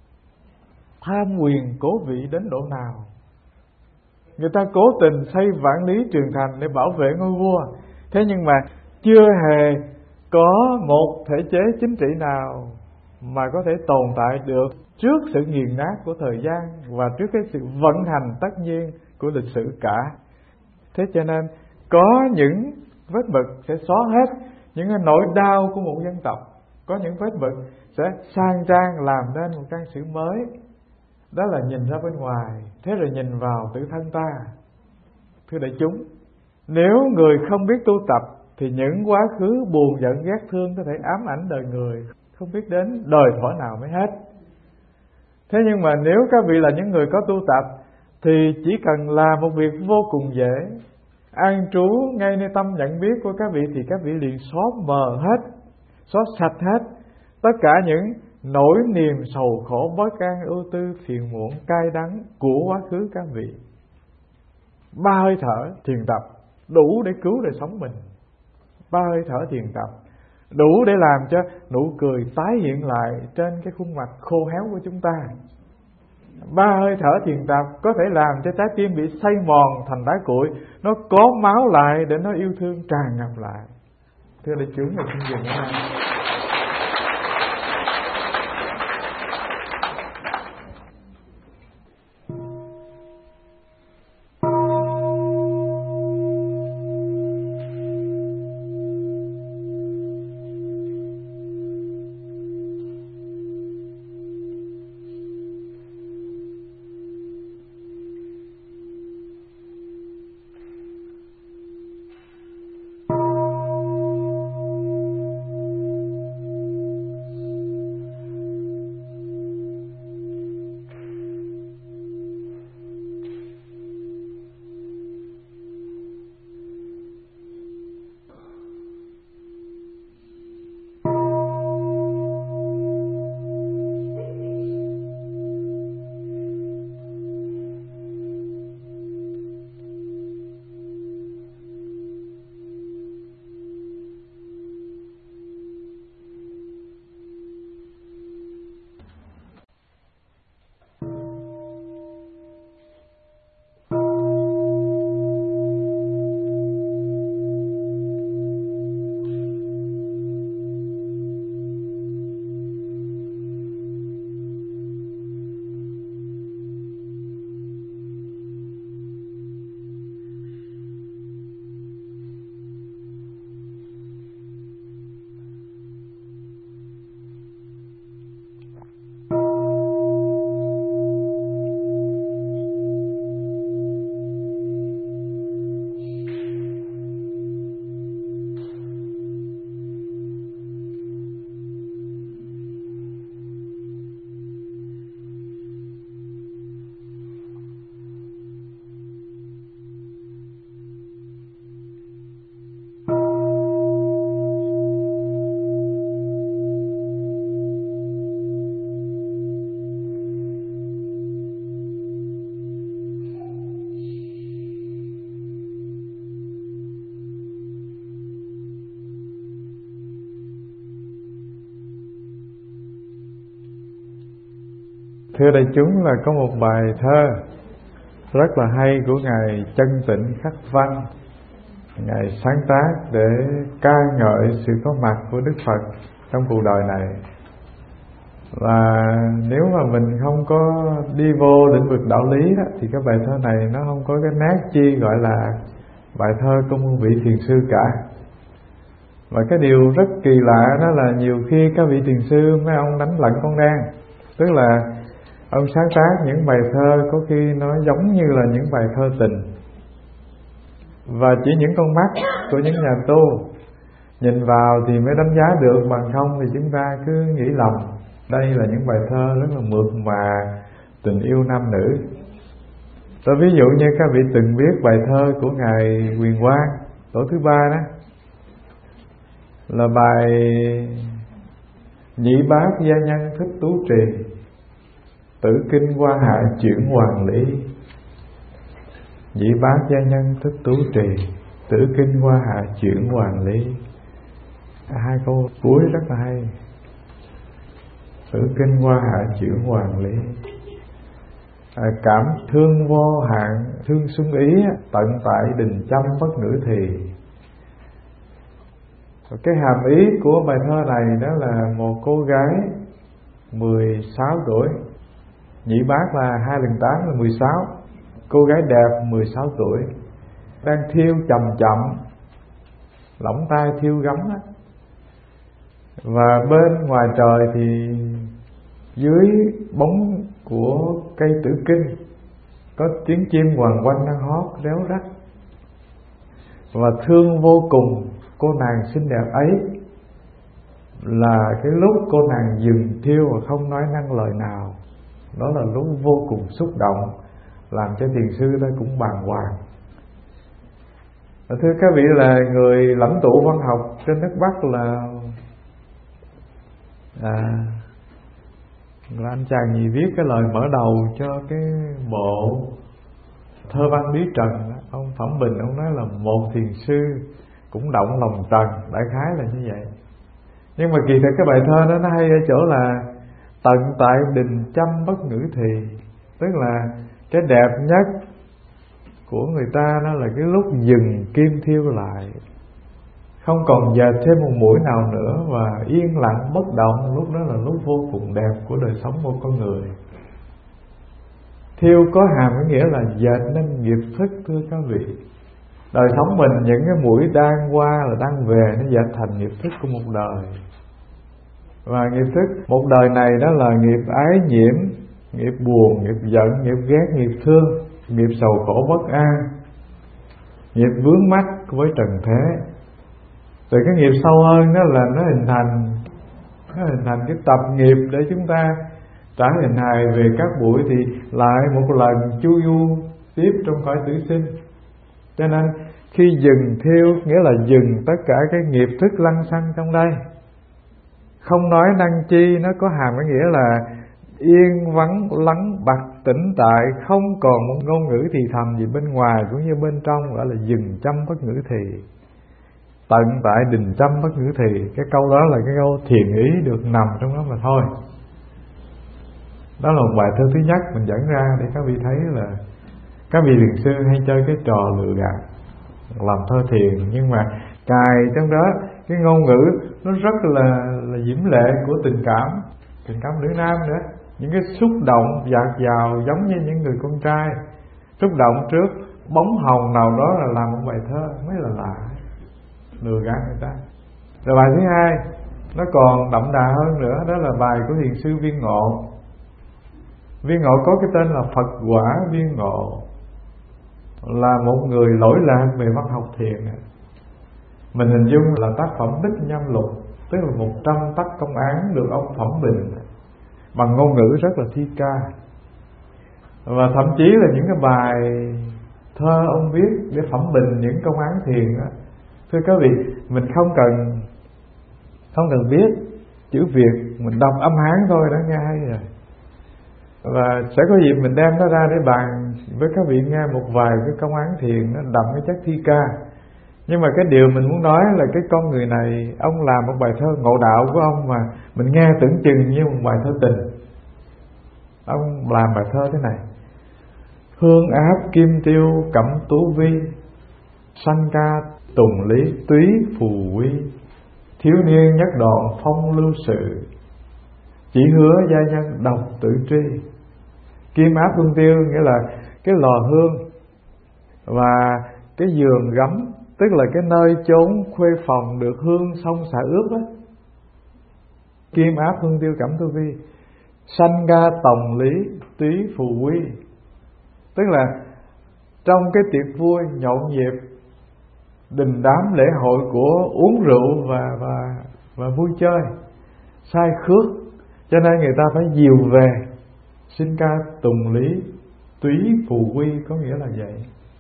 Speaker 1: tham quyền cố vị đến độ nào, người ta cố tình xây vạn lý trường thành để bảo vệ ngôi vua, thế nhưng mà chưa hề có một thể chế chính trị nào mà có thể tồn tại được trước sự nghiền nát của thời gian và trước cái sự vận hành tất nhiên của lịch sử cả. Thế cho nên có những vết mực sẽ xóa hết những cái nỗi đau của một dân tộc, có những vết mực sẽ sang trang làm nên một trang sử mới. Đó là nhìn ra bên ngoài, thế rồi nhìn vào tự thân ta. Thưa đại chúng, nếu người không biết tu tập thì những quá khứ buồn giận ghét thương có thể ám ảnh đời người, không biết đến đời thọ nào mới hết. Thế nhưng mà nếu các vị là những người có tu tập thì chỉ cần làm một việc vô cùng dễ, an trú ngay nơi tâm nhận biết của các vị, thì các vị liền xóa mờ hết, xóa sạch hết tất cả những nỗi niềm sầu khổ bất an ưu tư phiền muộn cay đắng của quá khứ các vị. Ba hơi thở thiền tập đủ để cứu đời sống mình. Ba hơi thở thiền tập đủ để làm cho nụ cười tái hiện lại trên cái khuôn mặt khô héo của chúng ta. Ba hơi thở thiền tập có thể làm cho trái tim bị xây mòn thành đá cuội, nó có máu lại để nó yêu thương tràn ngập lại. Thưa đại chúng, là xin dừng ở đây. Thưa đại chúng, là có một bài thơ rất là hay của Ngài Chân Tịnh Khắc Văn. Ngài sáng tác để ca ngợi sự có mặt của Đức Phật trong cuộc đời này. Và nếu mà mình không có đi vô lĩnh vực đạo lý đó, thì cái bài thơ này nó không có cái nét chi gọi là bài thơ của một vị thiền sư cả. Và cái điều rất kỳ lạ đó là nhiều khi các vị thiền sư mấy ông đánh lận con đen. Tức là ông sáng tác những bài thơ có khi nó giống như là những bài thơ tình, và chỉ những con mắt của những nhà tu nhìn vào thì mới đánh giá được, bằng không thì chúng ta cứ nghĩ lầm đây là những bài thơ rất là mượt mà tình yêu nam nữ. Tôi ví dụ như các vị từng biết bài thơ của Ngài Huyền Quang, tổ thứ ba đó, là bài Nhị Bát Gia Nhân Thích Tú Trì, Tử Kinh Hoa Hạ Chuyển Hoàng Lý. Nhị Bát Gia Nhân Thích Tú Trì, Tử Kinh Hoa Hạ Chuyển Hoàng Lý. Hai câu cuối rất là hay. Tử Kinh Hoa Hạ Chuyển Hoàng Lý. À, cảm thương vô hạn, thương xuân ý, tận tại đình chăm bất ngữ thì. Cái hàm ý của bài thơ này đó là một cô gái mười sáu tuổi, Nhị Bát là hai lần tám là mười sáu, cô gái đẹp mười sáu tuổi đang thiêu chậm chậm, lỏng tay thiêu gấm á. Và bên ngoài trời thì dưới bóng của cây tử kinh có tiếng chim hoàng quanh đang hót réo rắt. Và thương vô cùng cô nàng xinh đẹp ấy là cái lúc cô nàng dừng thiêu và không nói năng lời nào. Đó là lúc vô cùng xúc động, làm cho thiền sư ta cũng bàng hoàng. Thưa các vị, là người lãnh tụ văn học trên đất Bắc là à, là anh chàng gì viết cái lời mở đầu cho cái bộ thơ văn Bí Trần đó. Ông Phẩm Bình ông nói là một thiền sư cũng động lòng trần, đại khái là như vậy. Nhưng mà kỳ thực cái bài thơ đó nó hay ở chỗ là tận tại đình chăm bất ngữ thì, tức là cái đẹp nhất của người ta đó là cái lúc dừng kim thiêu lại, không còn dệt thêm một mũi nào nữa, và yên lặng bất động, lúc đó là lúc vô cùng đẹp của đời sống của con người. Thiêu có hàm có nghĩa là dệt nên nghiệp thức, thưa các vị. Đời sống mình những cái mũi đang qua là đang về, nó dệt thành nghiệp thức của một đời. Và nghiệp thức một đời này đó là nghiệp ái nhiễm, nghiệp buồn, nghiệp giận, nghiệp ghét, nghiệp thương, nghiệp sầu khổ bất an, nghiệp vướng mắc với trần thế. Rồi cái nghiệp sâu hơn đó là nó hình thành nó hình thành cái tập nghiệp để chúng ta trả hình hài về các buổi thì lại một lần chu du tiếp trong cõi tử sinh. Cho nên khi dừng thiêu nghĩa là dừng tất cả cái nghiệp thức lăng xăng trong đây. Không nói năng chi, nó có hàm cái nghĩa là yên vắng lắng bặt tĩnh tại, không còn một ngôn ngữ thì thầm gì bên ngoài cũng như bên trong, gọi là dừng chăm bất ngữ thì. Tận tại đình chăm bất ngữ thì, cái câu đó là cái câu thiền ý được nằm trong đó mà thôi. Đó là một bài thơ thứ nhất mình dẫn ra để các vị thấy là các vị thiền sư hay chơi cái trò lừa gạt làm thơ thiền, nhưng mà cài trong đó cái ngôn ngữ nó rất là là diễm lệ của tình cảm, tình cảm nữ nam nữa. Những cái xúc động dạt dào giống như những người con trai xúc động trước bóng hồng nào đó là làm một bài thơ, mới là lạ, lừa gạt người ta. Rồi bài thứ hai nó còn đậm đà hơn nữa, đó là bài của thiền sư Viên Ngộ. Viên Ngộ có cái tên là Phật Quả Viên Ngộ, là một người lỗi lạc về văn học thiền. Mình hình dung là tác phẩm Bích Nhâm Lục, tức là một trăm tác công án được ông phẩm bình bằng ngôn ngữ rất là thi ca. Và thậm chí là những cái bài thơ ông viết để phẩm bình những công án thiền đó, thưa các vị, mình không cần không cần biết chữ Việt, mình đọc âm Hán thôi đã nghe hay rồi. Và sẽ có dịp mình đem nó ra để bàn với các vị nghe một vài cái công án thiền nó đậm cái chất thi ca. Nhưng mà cái điều mình muốn nói là cái con người này, ông làm một bài thơ ngộ đạo của ông mà mình nghe tưởng chừng như một bài thơ tình. Ông làm bài thơ thế này: hương áp kim tiêu cẩm tú vi, sanh ca tùng lý túy phù quy, thiếu niên nhất đoạn phong lưu sự, chỉ hứa gia nhân độc tự tri. Kim áp hương tiêu nghĩa là cái lò hương và cái giường gấm, tức là cái nơi chốn khuê phòng được hương xông xả ướp á. Kim áp hương tiêu cẩm tu vi, sanh ca tòng lý túy phù quy, tức là trong cái tiệc vui nhộn nhịp đình đám lễ hội của uống rượu và và và vui chơi sai khước, cho nên người ta phải dìu về. Sinh ca tùng lý túy phù quy có nghĩa là vậy.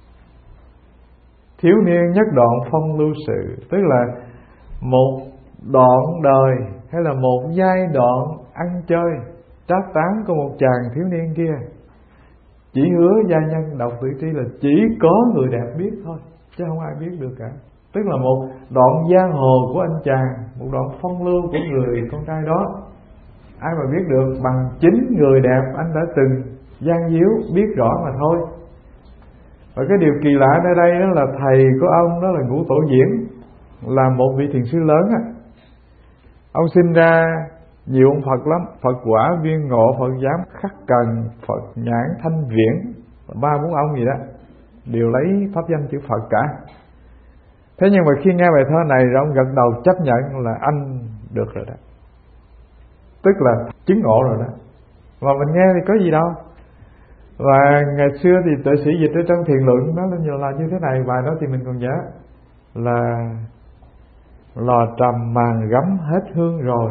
Speaker 1: Thiếu niên nhất đoạn phong lưu sự, tức là một đoạn đời hay là một giai đoạn ăn chơi trác tán của một chàng thiếu niên kia. Chỉ hứa gia nhân độc tự tri là chỉ có người đẹp biết thôi, chứ không ai biết được cả. Tức là một đoạn giang hồ của anh chàng, một đoạn phong lưu của người con trai đó, ai mà biết được bằng chính người đẹp anh đã từng gian díu biết rõ mà thôi. Và cái điều kỳ lạ ở đây đó là thầy của ông đó là Ngũ Tổ Diễn, là một vị thiền sư lớn á. Ông sinh ra nhiều ông Phật lắm: Phật Quả Viên Ngộ, Phật Giám Khắc Cần, Phật Nhãn Thanh Viễn, ba bốn ông gì đó đều lấy pháp danh chữ Phật cả. Thế nhưng mà khi nghe bài thơ này rồi ông gật đầu chấp nhận là anh được rồi đó, tức là chứng ngộ rồi đó. Và mình nghe thì có gì đâu. Và ngày xưa thì tuệ sĩ dịch ở trong Thiền Luận nó là như thế này, bài đó thì mình còn nhớ là: lò trầm màn gấm hết hương rồi,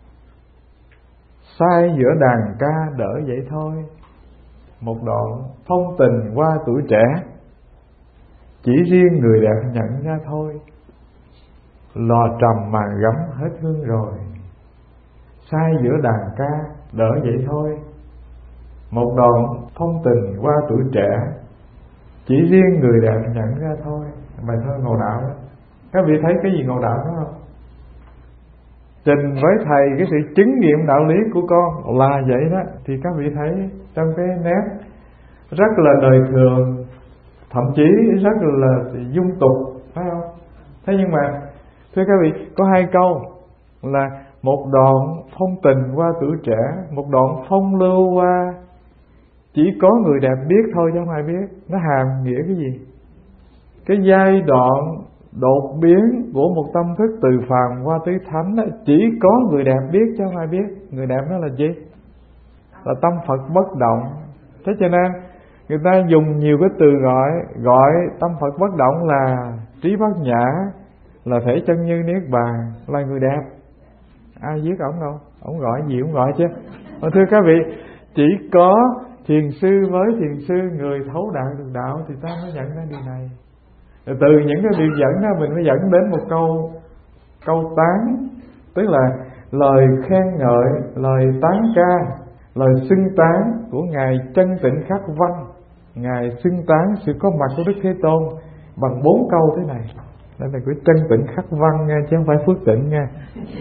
Speaker 1: sai giữa đàn ca đỡ vậy thôi. Một đoạn phong tình qua tuổi trẻ, chỉ riêng người đẹp nhận ra thôi. Lò trầm màn gấm hết hương rồi, sai giữa đàn ca đỡ vậy thôi. Một đoạn phong tình qua tuổi trẻ, chỉ riêng người đẹp nhận ra thôi. Bài thơ Ngộ Đạo đó. Các vị thấy cái gì ngộ đạo đó không? Trình với thầy cái sự chứng nghiệm đạo lý của con là vậy đó. Thì các vị thấy trong cái nét rất là đời thường, thậm chí rất là dung tục, phải không? Thế nhưng mà thưa các vị, có hai câu là một đoạn phong tình qua tuổi trẻ, một đoạn phong lưu qua chỉ có người đẹp biết thôi chứ không ai biết. Nó hàm nghĩa cái gì? Cái giai đoạn đột biến của một tâm thức từ phàm qua tới thánh đó, chỉ có người đẹp biết chứ không ai biết. Người đẹp đó là gì? Là tâm Phật bất động. Thế cho nên người ta dùng nhiều cái từ gọi gọi tâm Phật bất động là trí bát nhã, là thể chân như niết bàn, là người đẹp. Ai viết ổng đâu? Ổng gọi gì ổng gọi chứ. Mà thưa các vị, chỉ có thiền sư với thiền sư, người thấu đạt được đạo thì ta mới nhận ra điều này. Rồi từ những cái điều dẫn đó mình mới dẫn đến một câu câu tán, tức là lời khen ngợi, lời tán ca, lời xưng tán của ngài Chân Tịnh Khắc Văn. Ngài xưng tán sự có mặt của Đức Thế Tôn bằng bốn câu thế này. Đây là của Chân Tịnh Khắc Văn nha, chứ không phải Phước Tịnh nha.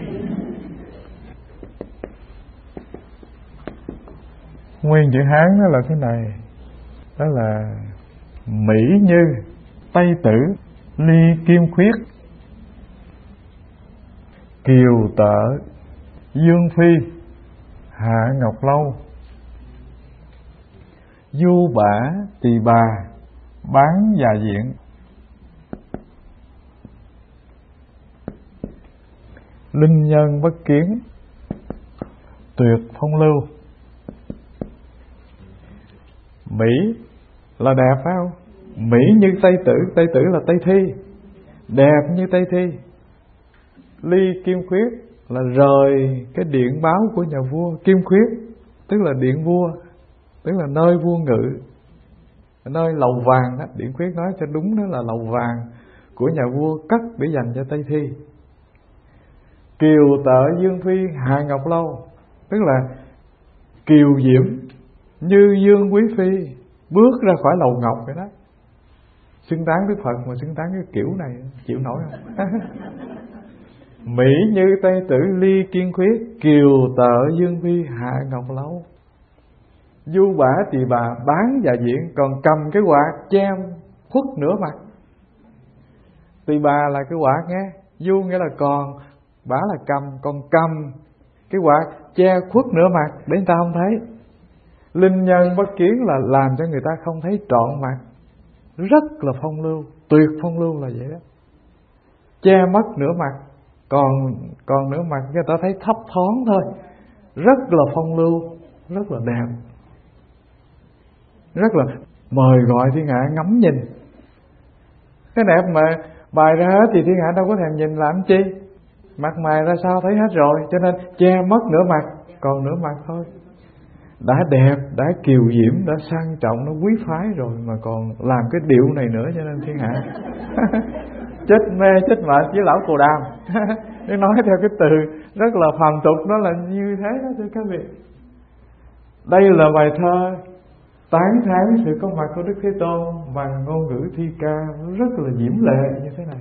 Speaker 1: Nguyên chữ Hán đó là thế này, đó là mỹ như Tây Tử ly kim khuyết, kiều tợ dương phi hạ ngọc lâu, du bả tỳ bà bán già diện, linh nhân bất kiến tuyệt phong lưu. Mỹ là đẹp phải không? Mỹ như Tây Tử, Tây Tử là Tây Thi, đẹp như Tây Thi. Ly kim khuyết là rời cái điện báo của nhà vua. Kim khuyết tức là điện vua, tức là nơi vua ngự, nơi lầu vàng đó. Điện khuyết nói cho đúng đó là lầu vàng của nhà vua cất để dành cho Tây Thi. Kiều tợ dương phi hạ ngọc lâu, tức là kiều diễm như dương quý phi bước ra khỏi lầu ngọc vậy đó. Xưng tán Đức Phật mà xưng tán cái kiểu này chịu nổi không? Mỹ như Tây Tử ly kiên khuyết, kiều tợ dương phi hạ ngọc lâu, du bả tỳ bà bán già diện, còn cầm cái quạt che khuất nửa mặt. Tỳ bà là cái quạt nghe, du nghĩa là còn, bả là cầm, còn cầm cái quạt che khuất nửa mặt để người ta không thấy. Linh nhân bất kiến là làm cho người ta không thấy trọn mặt. Rất là phong lưu, tuyệt phong lưu là vậy đó. Che mất nửa mặt, còn còn nửa mặt người ta thấy thấp thoáng thôi. Rất là phong lưu, rất là đẹp, rất là mời gọi thiên hạ ngắm nhìn. Cái đẹp mà bày ra hết thì thiên hạ đâu có thèm nhìn làm chi. Mặt mày ra sao thấy hết rồi, cho nên che mất nửa mặt, còn nửa mặt thôi. Đã đẹp, đã kiều diễm, đã sang trọng, nó quý phái rồi mà còn làm cái điệu này nữa, cho nên thiên hạ chết mê chết mệt với lão Cù Đàm. Nếu nói theo cái từ rất là phàm tục đó là như thế đó thưa các vị. Đây là bài thơ tán thán sự có mặt của Đức Thế Tôn bằng ngôn ngữ thi ca rất là diễm lệ như thế này.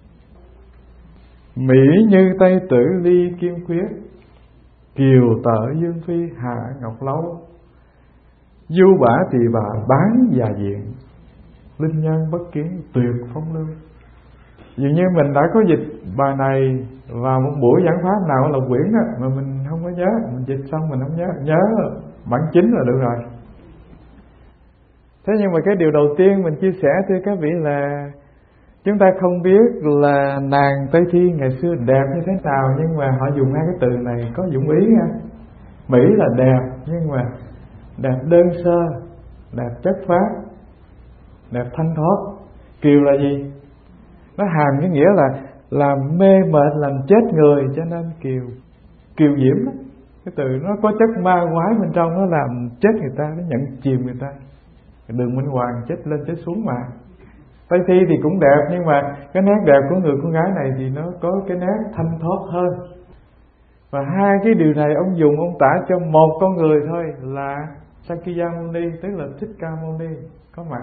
Speaker 1: Mỹ như Tây Tử ly kim khuyết, kiều tợ dương phi hạ ngọc lâu, du bả tỳ bà bán già diện, linh nhân bất kiến tuyệt phong lưu. Dường như mình đã có dịch bài này vào một buổi giảng pháp nào là quyển đó, mà mình không có nhớ, mình dịch xong mình không nhớ, nhớ bản chính là được rồi. Thế nhưng mà cái điều đầu tiên mình chia sẻ thưa các vị là chúng ta không biết là nàng Tây Thi ngày xưa đẹp như thế nào, nhưng mà họ dùng hai cái từ này có dụng ý nha. Mỹ là đẹp, nhưng mà đẹp đơn sơ, đẹp chất phát, đẹp thanh thoát. Kiều là gì? Nó hàm cái nghĩa là làm mê mệt, làm chết người, cho nên kiều. Kiều diễm đó. Cái từ nó có chất ma quái bên trong, nó làm chết người ta, nó nhận chìm người ta. Đường Minh Hoàng chết lên chết xuống mà. Tây Thi thì cũng đẹp, nhưng mà cái nét đẹp của người con gái này thì nó có cái nét thanh thoát hơn. Và hai cái điều này ông dùng, ông tả cho một con người thôi là Sakyamuni, tức là Thích Ca Mâu Ni có mặt.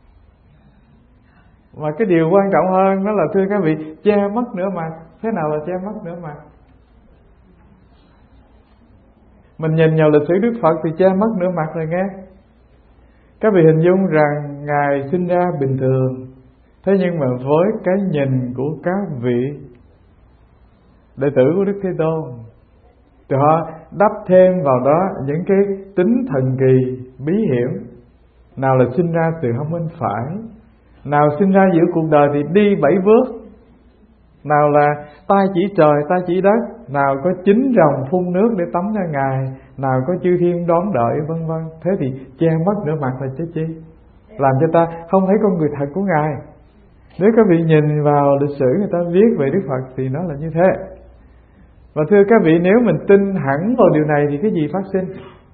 Speaker 1: Và cái điều quan trọng hơn đó là, thưa các vị, che mất nửa mặt. Thế nào là che mất nửa mặt? Mình nhìn vào lịch sử Đức Phật thì che mất nửa mặt rồi nghe. Các vị hình dung rằng Ngài sinh ra bình thường, thế nhưng mà với cái nhìn của các vị đệ tử của Đức Thế Tôn thì họ đắp thêm vào đó những cái tính thần kỳ bí hiểm. Nào là sinh ra từ hông bên phải, nào sinh ra giữa cuộc đời thì đi bảy bước, nào là tay chỉ trời tay chỉ đất, nào có chín rồng phun nước để tắm cho Ngài, nào có chư thiên đón đợi, vân vân. Thế thì che mất nửa mặt là chứ chi, làm cho ta không thấy con người thật của Ngài. Nếu các vị nhìn vào lịch sử người ta viết về Đức Phật thì nó là như thế. Và thưa các vị, nếu mình tin hẳn vào điều này thì cái gì phát sinh?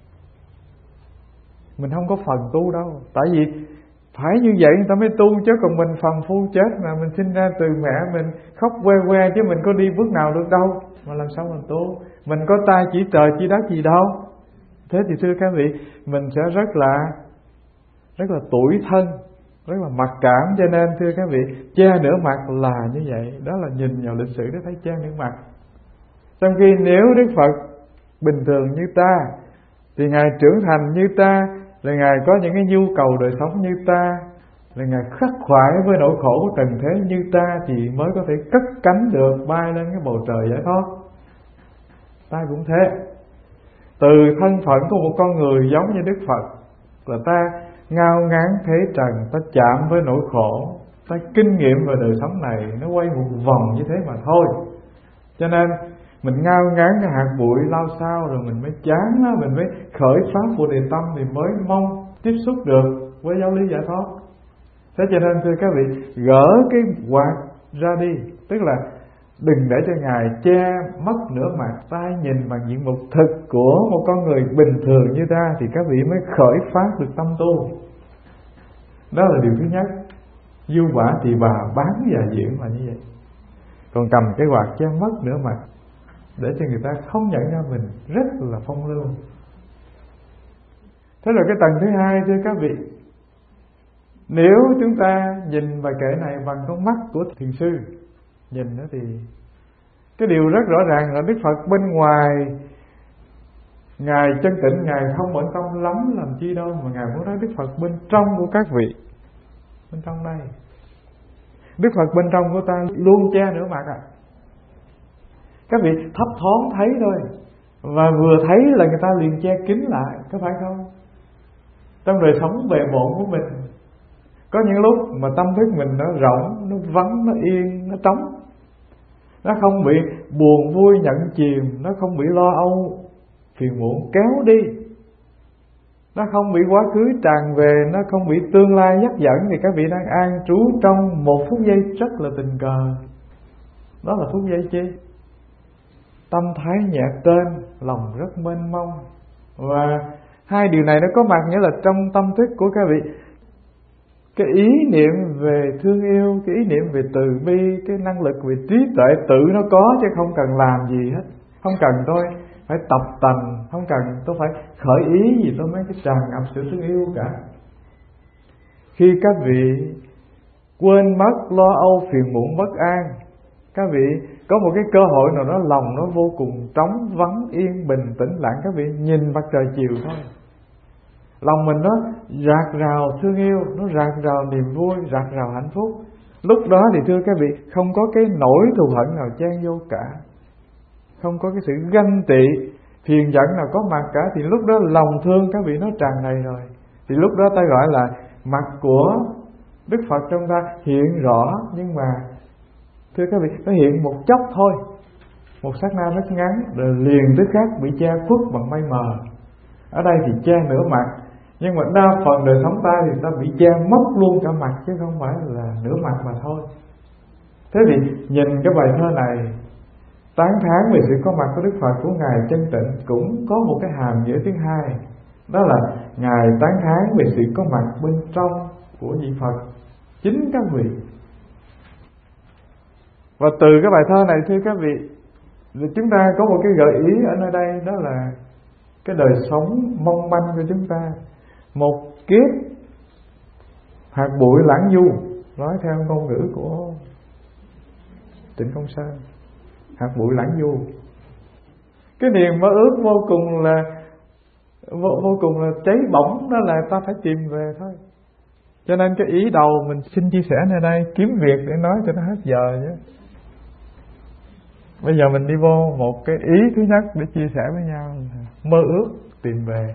Speaker 1: Mình không có phần tu đâu. Tại vì phải như vậy người ta mới tu, chứ còn mình phàm phu chết mà mình sinh ra từ mẹ mình khóc que que, chứ mình có đi bước nào được đâu, mà làm sao mình tu? Mình có tay chỉ trời chỉ đất gì đâu. Thế thì thưa các vị, mình sẽ rất là rất là tủi thân, rất là mặc cảm. Cho nên thưa các vị, che nửa mặt là như vậy. Đó là nhìn vào lịch sử để thấy che nửa mặt. Trong khi nếu Đức Phật bình thường như ta thì Ngài trưởng thành như ta, rồi Ngài có những cái nhu cầu đời sống như ta, rồi Ngài khắc khoải với nỗi khổ của trần thế như ta, thì mới có thể cất cánh được, bay lên cái bầu trời giải thoát. Ta cũng thế. Từ thân phận của một con người giống như Đức Phật là ta ngao ngán thế trần, ta chạm với nỗi khổ, ta kinh nghiệm về đời sống này nó quay một vòng như thế mà thôi. Cho nên mình ngao ngán cái hạt bụi lao sao, rồi mình mới chán đó, mình mới khởi pháp Bồ Đề Tâm, thì mới mong tiếp xúc được với giáo lý giải thoát. Thế cho nên thưa các vị, gỡ cái quạt ra đi, tức là đừng để cho Ngài che mất nửa mặt. Ta nhìn bằng diện mục thực của một con người bình thường như ta thì các vị mới khởi phát được tâm tu. Đó là điều thứ nhất. Du quả thì bà bán và diễn là như vậy. Còn cầm cái quạt che mất nửa mặt để cho người ta không nhận ra mình, rất là phong lưu. Thế là cái tầng thứ hai, thưa các vị, nếu chúng ta nhìn bài kệ này bằng con mắt của thiền sư nhìn đó thì cái điều rất rõ ràng là Đức Phật bên ngoài Ngài chân tịnh, Ngài không bận tâm lắm làm chi đâu, mà Ngài muốn nói Đức Phật bên trong của các vị, bên trong đây. Đức Phật bên trong của ta luôn che nửa mặt à. Các vị thấp thoáng thấy thôi, và vừa thấy là người ta liền che kín lại, có phải không? Trong đời sống bề bộn của mình, có những lúc mà tâm thức mình nó rộng, nó vắng, nó yên, nó trống. Nó không bị buồn vui nhận chìm, nó không bị lo âu phiền muộn kéo đi, nó không bị quá khứ tràn về, nó không bị tương lai dắt dẫn, thì các vị đang an trú trong một phút giây rất là tình cờ. Đó là phút giây chi? Tâm thái nhẹ tên, lòng rất mênh mông. Và hai điều này nó có mặt, nghĩa là trong tâm thức của các vị, cái ý niệm về thương yêu, cái ý niệm về từ bi, cái năng lực về trí tuệ tự nó có, chứ không cần làm gì hết. Không cần tôi phải tập tành, không cần tôi phải khởi ý gì tôi mới cái tràn ngập sự thương yêu cả. Khi các vị quên mất lo âu phiền muộn bất an, các vị có một cái cơ hội nào đó lòng nó vô cùng trống vắng, yên bình tĩnh lặng, các vị nhìn mặt trời chiều thôi, lòng mình nó rạc rào thương yêu, nó rạc rào niềm vui, rạc rào hạnh phúc. Lúc đó thì thưa các vị, không có cái nỗi thù hận nào chen vô cả, không có cái sự ganh tị phiền giận nào có mặt cả. Thì lúc đó lòng thương các vị nó tràn đầy rồi. Thì lúc đó ta gọi là mặt của Đức Phật trong ta hiện rõ. Nhưng mà thưa các vị, nó hiện một chốc thôi, một sát na rất ngắn, rồi liền tức khắc bị che khuất bằng mây mờ. Ở đây thì che nửa mặt, nhưng mà đa phần đời sống ta thì ta bị che mất luôn cả mặt, chứ không phải là nửa mặt mà thôi. Thế thì nhìn cái bài thơ này tán thán về sự có mặt của Đức Phật, của Ngài chân tịnh, cũng có một cái hàm nghĩa thứ hai, đó là Ngài tán thán về sự có mặt bên trong của vị Phật chính các vị. Và từ cái bài thơ này thưa các vị, Chúng ta có một cái gợi ý ở nơi đây, đó là cái đời sống mong manh của chúng ta. Một kiếp hạt bụi lãng du, nói theo ngôn ngữ của Trịnh Công Sơn, hạt bụi lãng du. Cái niềm mơ ước vô cùng là vô, vô cùng là cháy bỏng, đó là ta phải tìm về thôi. Cho nên cái ý đầu mình xin chia sẻ nơi đây, kiếm việc để nói cho nó hết giờ chứ. Bây giờ mình đi vô một cái ý thứ nhất để chia sẻ với nhau. Mơ ước tìm về.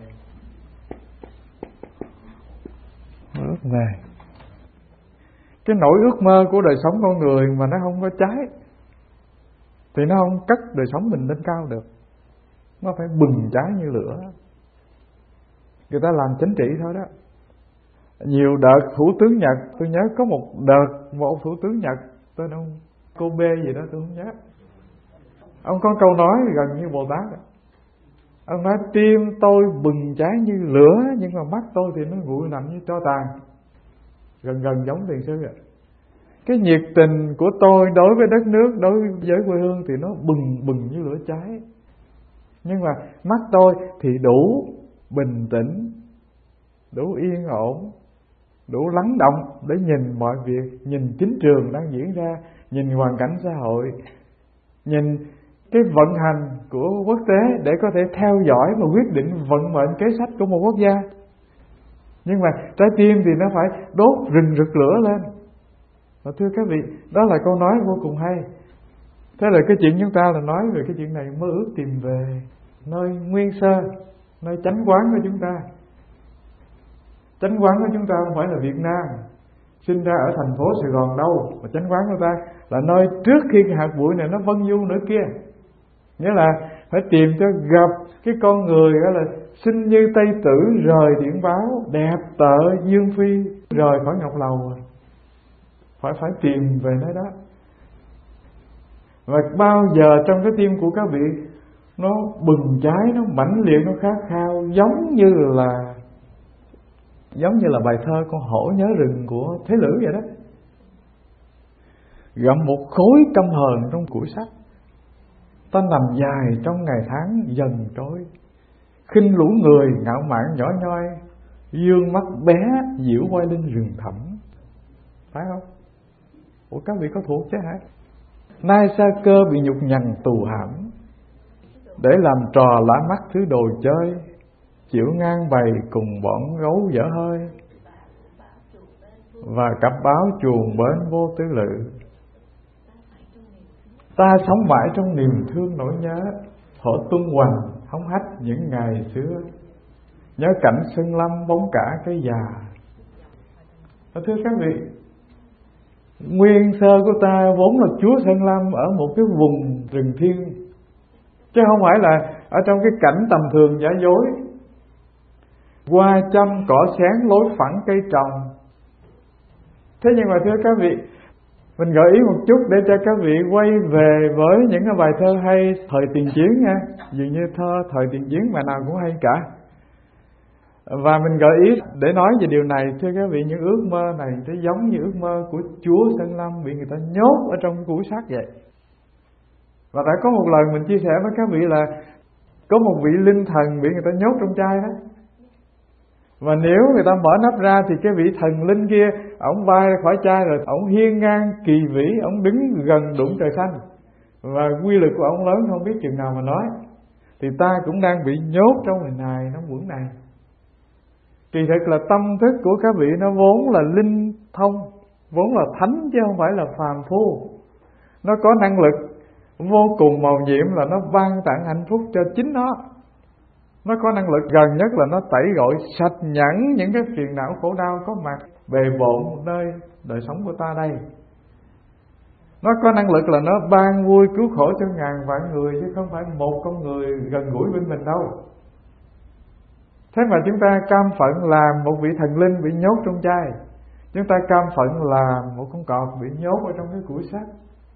Speaker 1: Mơ ước về. Cái nỗi ước mơ của đời sống con người mà nó không có cháy thì nó không cất đời sống mình lên cao được. Nó phải bừng cháy như lửa. Người ta làm chính trị thôi đó. Nhiều đợt thủ tướng Nhật, tôi nhớ có một đợt một thủ tướng Nhật tên ông Kobe gì đó tôi không nhớ. Ông có câu nói gần như Bồ Tát. Ông nói tim tôi bừng cháy như lửa, nhưng mà mắt tôi thì nó nguội lạnh như tro tàn. Gần gần giống Thiền Sư vậy. Cái nhiệt tình của tôi đối với đất nước, đối với quê hương thì nó bừng bừng như lửa cháy. Nhưng mà mắt tôi thì đủ bình tĩnh, đủ yên ổn, đủ lắng động để nhìn mọi việc, nhìn chính trường đang diễn ra, nhìn hoàn cảnh xã hội, nhìn cái vận hành của quốc tế để có thể theo dõi và quyết định vận mệnh kế sách của một quốc gia. Nhưng mà trái tim thì nó phải đốt rừng rực lửa lên. Và thưa các vị, đó là câu nói vô cùng hay. Thế là cái chuyện chúng ta là nói về cái chuyện này, mơ ước tìm về nơi nguyên sơ, nơi chánh quán của chúng ta. Chánh quán của chúng ta không phải là Việt Nam, sinh ra ở thành phố Sài Gòn đâu, mà chánh quán của ta là nơi trước khi cái hạt bụi này nó vân du nữa kia. Nghĩa là phải tìm cho gặp cái con người đó là sinh như Tây Tử rời điển báo, đẹp tợ Dương Phi rời khỏi Ngọc Lầu. Phải phải tìm về nơi đó. Và bao giờ trong cái tim của các vị nó bừng cháy, nó mãnh liệt, nó khát khao, giống như là giống như là bài thơ Con hổ nhớ rừng của Thế Lữ vậy đó. Gặm một khối căm hờn trong củi sắt, ta nằm dài trong ngày tháng dần trôi, khinh lũ người ngạo mạn nhỏ nhoi, dương mắt bé diễu quay lên rừng thẳm. Phải không? Ủa các vị có thuộc chứ hả? Nay sa cơ bị nhục nhằn tù hãm, để làm trò lã mắt thứ đồ chơi, chịu ngang bày cùng bọn gấu dở hơi, và cặp báo chuồng bến vô tư lự. Ta sống mãi trong niềm thương nỗi nhớ, thổ tung hoành hóng hách những ngày xưa, nhớ cảnh sân lâm bóng cả cây già. Thưa các vị, nguyên sơ của ta vốn là Chúa Sơn Lâm ở một cái vùng rừng thiên, chứ không phải là ở trong cái cảnh tầm thường giả dối. Hoa chăm cỏ sáng lối phẳng cây trồng. Thế nhưng mà thưa các vị, mình gợi ý một chút để cho các vị quay về với những cái bài thơ hay thời tiền chiến nha. Dường như thơ thời tiền chiến bài nào cũng hay cả. Và mình gợi ý để nói về điều này, thưa các vị, những ước mơ này nó giống như ước mơ của Chúa Sơn Lâm bị người ta nhốt ở trong củi sắt vậy. Và đã có một lần mình chia sẻ với các vị là có một vị linh thần bị người ta nhốt trong chai đó. Và nếu người ta mở nắp ra thì cái vị thần linh kia, ổng bay ra khỏi chai rồi, ổng hiên ngang kỳ vĩ, ổng đứng gần đụng trời xanh. Và quy lực của ổng lớn không biết chừng nào mà nói. Thì ta cũng đang bị nhốt trong người này, nó muỗng này. Kỳ thực là tâm thức của các vị nó vốn là linh thông, vốn là thánh chứ không phải là phàm phu. Nó có năng lực vô cùng màu nhiệm là nó ban tặng hạnh phúc cho chính nó. Nó có năng lực gần nhất là nó tẩy gội sạch nhẵn những cái phiền não khổ đau có mặt bề bộn nơi đời sống của ta đây. Nó có năng lực là nó ban vui cứu khổ cho ngàn vạn người, chứ không phải một con người gần gũi bên mình đâu. Thế mà chúng ta cam phận làm một vị thần linh bị nhốt trong chai, chúng ta cam phận làm một con cọp bị nhốt ở trong cái củi sắt,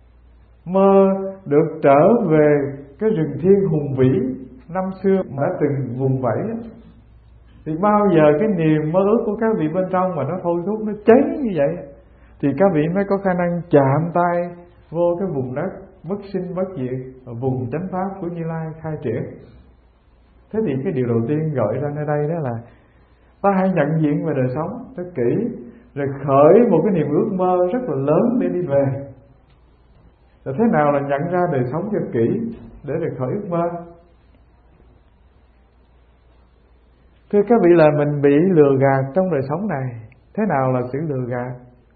Speaker 1: mơ được trở về cái rừng thiên hùng vĩ năm xưa đã từng vùng vẫy. Thì bao giờ cái niềm mơ ước của các vị bên trong mà nó thôi thúc, nó cháy như vậy, thì các vị mới có khả năng chạm tay vô cái vùng đất bất sinh bất diệt, và vùng chánh pháp của Như Lai khai triển. Thế thì cái điều đầu tiên gọi ra nơi đây đó là ta hãy nhận diện về đời sống cho kỹ, rồi khởi một cái niềm ước mơ rất là lớn để đi về. Rồi thế nào là nhận ra đời sống cho kỹ để rồi khởi ước mơ? Thưa các vị, là mình bị lừa gạt trong đời sống này. Thế nào là sự lừa gạt?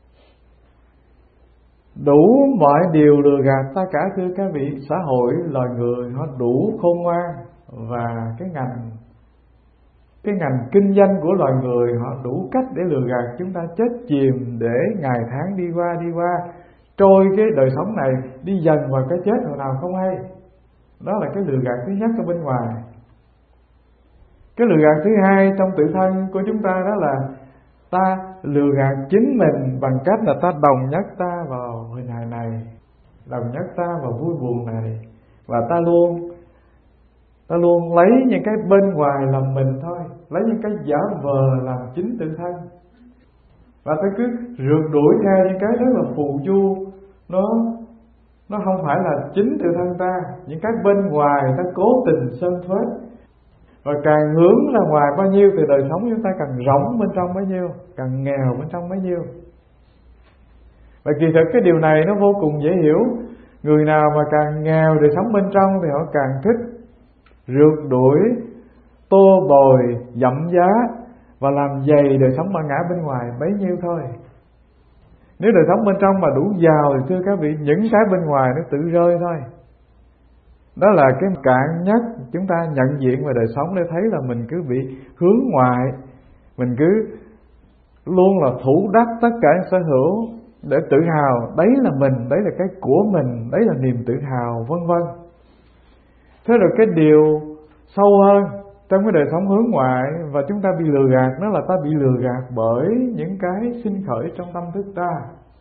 Speaker 1: Đủ mọi điều lừa gạt ta cả, thưa các vị. Xã hội, loài người họ đủ khôn ngoan, và cái ngành cái ngành kinh doanh của loài người họ đủ cách để lừa gạt chúng ta chết chìm, để ngày tháng đi qua đi qua trôi cái đời sống này, đi dần vào cái chết hồi nào không hay. Đó là cái lừa gạt thứ nhất ở bên ngoài. Cái lừa gạt thứ hai trong tự thân của chúng ta đó là ta lừa gạt chính mình bằng cách là ta đồng nhất ta vào hình hài này, đồng nhất ta vào vui buồn này, và ta luôn ta luôn lấy những cái bên ngoài làm mình thôi, lấy những cái giả vờ làm chính tự thân, và ta cứ rượt đuổi theo những cái rất là phù du, nó nó không phải là chính tự thân ta. Những cái bên ngoài ta cố tình sơn phết, và càng hướng ra ngoài bao nhiêu thì đời sống chúng ta càng rỗng bên trong bấy nhiêu, càng nghèo bên trong bấy nhiêu. Và kỳ thực cái điều này nó vô cùng dễ hiểu. Người nào mà càng nghèo đời sống bên trong thì họ càng thích rượt đuổi, tô bồi, dặm giá và làm dày đời sống bản ngã bên ngoài bấy nhiêu thôi. Nếu đời sống bên trong mà đủ giàu thì thưa các vị, những cái bên ngoài nó tự rơi thôi. Đó là cái cạn nhất chúng ta nhận diện về đời sống, để thấy là mình cứ bị hướng ngoại, mình cứ luôn là thủ đắc tất cả những sở hữu để tự hào đấy là mình, đấy là cái của mình, đấy là niềm tự hào, vân vân. Thế rồi cái điều sâu hơn trong cái đời sống hướng ngoại và chúng ta bị lừa gạt, nó là ta bị lừa gạt bởi những cái sinh khởi trong tâm thức ta.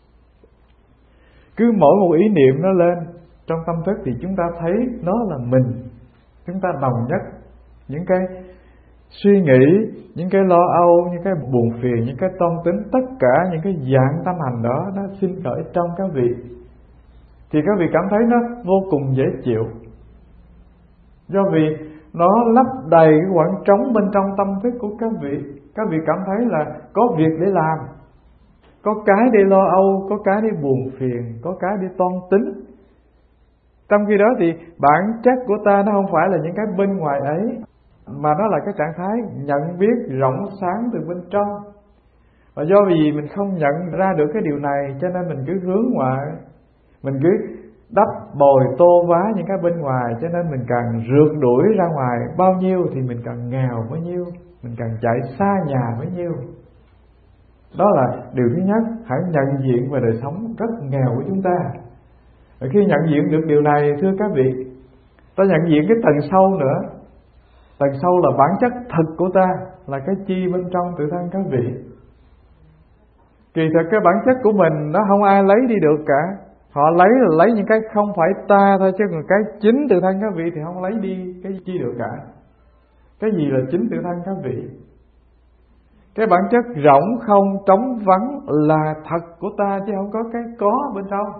Speaker 1: Cứ mỗi một ý niệm nó lên trong tâm thức thì chúng ta thấy nó là mình. Chúng ta đồng nhất những cái suy nghĩ, những cái lo âu, những cái buồn phiền, những cái toan tính, tất cả những cái dạng tâm hành đó nó sinh khởi trong các vị, thì các vị cảm thấy nó vô cùng dễ chịu. Do vì nó lấp đầy cái khoảng trống bên trong tâm thức của các vị. Các vị cảm thấy là có việc để làm, có cái để lo âu, có cái để buồn phiền, có cái để toan tính. Trong khi đó thì bản chất của ta nó không phải là những cái bên ngoài ấy, mà nó là cái trạng thái nhận biết rộng sáng từ bên trong. Và do vì mình không nhận ra được cái điều này, cho nên mình cứ hướng ngoại, mình cứ đắp bồi tô vá những cái bên ngoài, cho nên mình càng rượt đuổi ra ngoài bao nhiêu thì mình càng nghèo bấy nhiêu, mình càng chạy xa nhà bấy nhiêu. Đó là điều thứ nhất, hãy nhận diện về đời sống rất nghèo của chúng ta. Và khi nhận diện được điều này, thưa các vị, ta nhận diện cái tầng sâu nữa. Tầng sâu là bản chất thực của ta, là cái chi bên trong tự thân các vị. Kỳ thực cái bản chất của mình nó không ai lấy đi được cả. Họ lấy là lấy những cái không phải ta thôi, chứ còn cái chính tự thân các vị thì không lấy đi cái chi được cả. Cái gì là chính tự thân các vị? Cái bản chất rỗng không trống vắng là thật của ta, chứ không có cái có bên trong.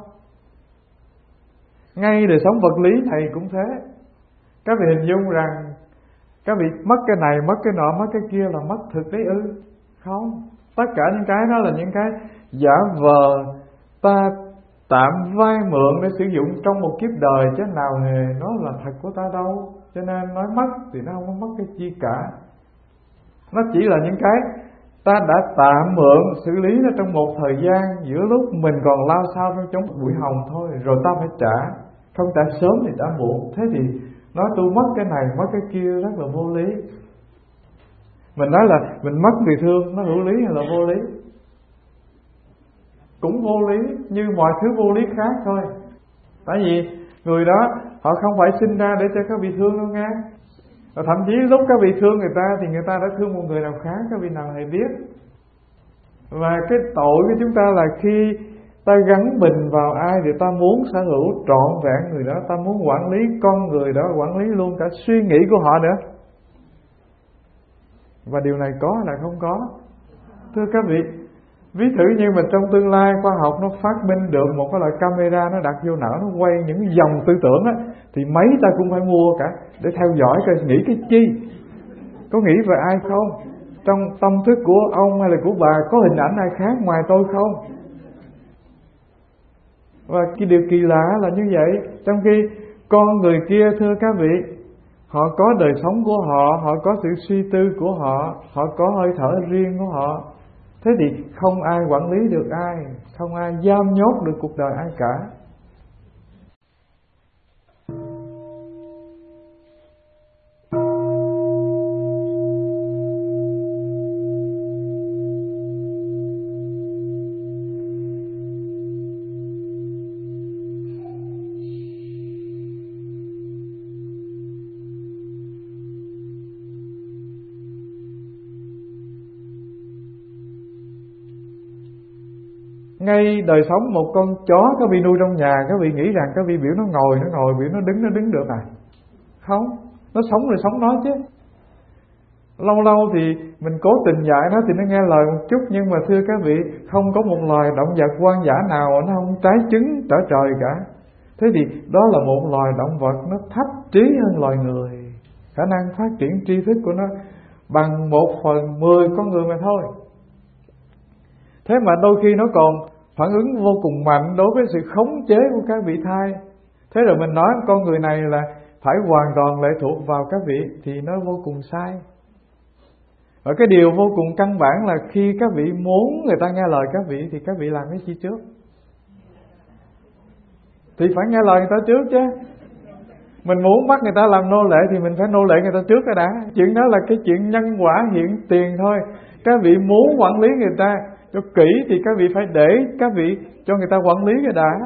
Speaker 1: Ngay đời sống vật lý này cũng thế. Các vị hình dung rằng các vị mất cái này, mất cái nọ, mất cái kia là mất thực đấy ư? Không. Tất cả những cái đó là những cái giả vờ ta tạm vay mượn để sử dụng trong một kiếp đời, chứ nào hề nó là thật của ta đâu. Cho nên nói mất thì nó không có mất cái chi cả. Nó chỉ là những cái ta đã tạm mượn xử lý nó trong một thời gian, giữa lúc mình còn lao sao trong chống bụi hồng thôi, rồi ta phải trả. Không trả sớm thì đã muộn. Thế thì nói tôi mất cái này, mất cái kia rất là vô lý. Mình nói là mình mất người thương, nó hữu lý hay là vô lý? Cũng vô lý, như mọi thứ vô lý khác thôi. Tại vì người đó họ không phải sinh ra để cho các vị thương đâu nghe. Và thậm chí lúc các vị thương người ta thì người ta đã thương một người nào khác, các vị nào hề biết. Và cái tội của chúng ta là khi ta gắn mình vào ai thì ta muốn sở hữu trọn vẹn người đó, ta muốn quản lý con người đó, quản lý luôn cả suy nghĩ của họ nữa. Và điều này có hay là không có? Thưa các vị, Ví thử như mà trong tương lai khoa học nó phát minh được một cái loại camera nó đặt vô não, nó quay những cái dòng tư tưởng á, thì mấy ta cũng phải mua cả để theo dõi coi nghĩ cái chi, có nghĩ về ai không, trong tâm thức của ông hay là của bà có hình ảnh ai khác ngoài tôi không. Và cái điều kỳ lạ là như vậy, trong khi con người kia thưa các vị, họ có đời sống của họ, họ có sự suy tư của họ, họ có hơi thở riêng của họ. Thế thì không ai quản lý được ai, không ai giam nhốt được cuộc đời ai cả. Ngay đời sống một con chó các vị nuôi trong nhà, các vị nghĩ rằng các vị biểu nó ngồi nó ngồi, biểu nó đứng nó đứng được à? Không, nó sống rồi sống nó chứ. Lâu lâu thì mình cố tình dạy nó thì nó nghe lời một chút, nhưng mà thưa các vị, không có một loài động vật hoang dã nào nó không trái trứng trở trời cả. Thế thì đó là một loài động vật nó thấp trí hơn loài người, khả năng phát triển tri thức của nó bằng một phần mười con người mà thôi. Thế mà đôi khi nó còn phản ứng vô cùng mạnh đối với sự khống chế của các vị thai. Thế rồi mình nói con người này là phải hoàn toàn lệ thuộc vào các vị thì nó vô cùng sai. Và cái điều vô cùng căn bản là khi các vị muốn người ta nghe lời các vị thì các vị làm cái gì trước? Thì phải nghe lời người ta trước chứ. Mình muốn bắt người ta làm nô lệ thì mình phải nô lệ người ta trước cái đã. Chuyện đó là cái chuyện nhân quả hiện tiền thôi. Các vị muốn quản lý người ta cho kỹ thì các vị phải để các vị cho người ta quản lý cái đã.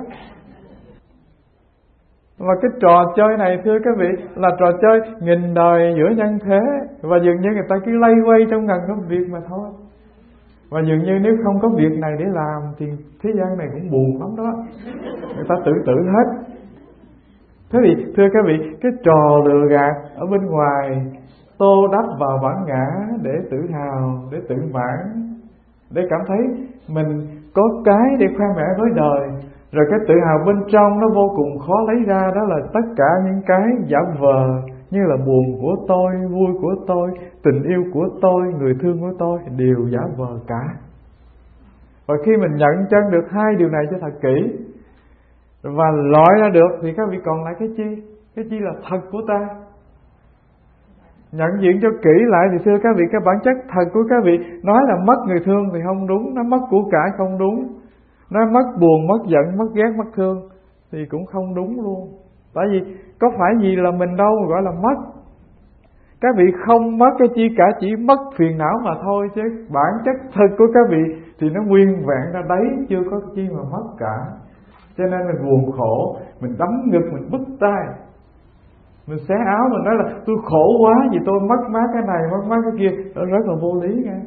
Speaker 1: Và cái trò chơi này thưa các vị là trò chơi nghìn đời giữa nhân thế. Và dường như người ta cứ lay quay trong ngần công việc mà thôi. Và dường như nếu không có việc này để làm thì thế gian này cũng buồn lắm đó. Người ta tự tử hết. Thế thì thưa các vị, cái trò lừa gạt ở bên ngoài tô đắp vào bản ngã để tự hào, để tự mãn, để cảm thấy mình có cái để khoe mẽ với đời. Rồi cái tự hào bên trong nó vô cùng khó lấy ra. Đó là tất cả những cái giả vờ, như là buồn của tôi, vui của tôi, tình yêu của tôi, người thương của tôi, đều giả vờ cả. Và khi mình nhận chân được hai điều này cho thật kỹ và loại ra được thì các vị còn lại cái chi? Cái chi là thật của ta. Nhận diện cho kỹ lại thì thưa các vị, cái bản chất thật của các vị nói là mất người thương thì không đúng, nó mất của cải không đúng, nó mất buồn, mất giận, mất ghét, mất thương thì cũng không đúng luôn. Tại vì có phải gì là mình đâu mà gọi là mất. Các vị không mất cái chi cả, chỉ mất phiền não mà thôi, chứ bản chất thật của các vị thì nó nguyên vẹn ra đấy, chưa có chi mà mất cả. Cho nên mình buồn khổ, mình đấm ngực, mình bứt tai, mình xé áo, mình nói là tôi khổ quá vì tôi mất mát cái này, mất mát cái kia. Nó rất là vô lý nghe.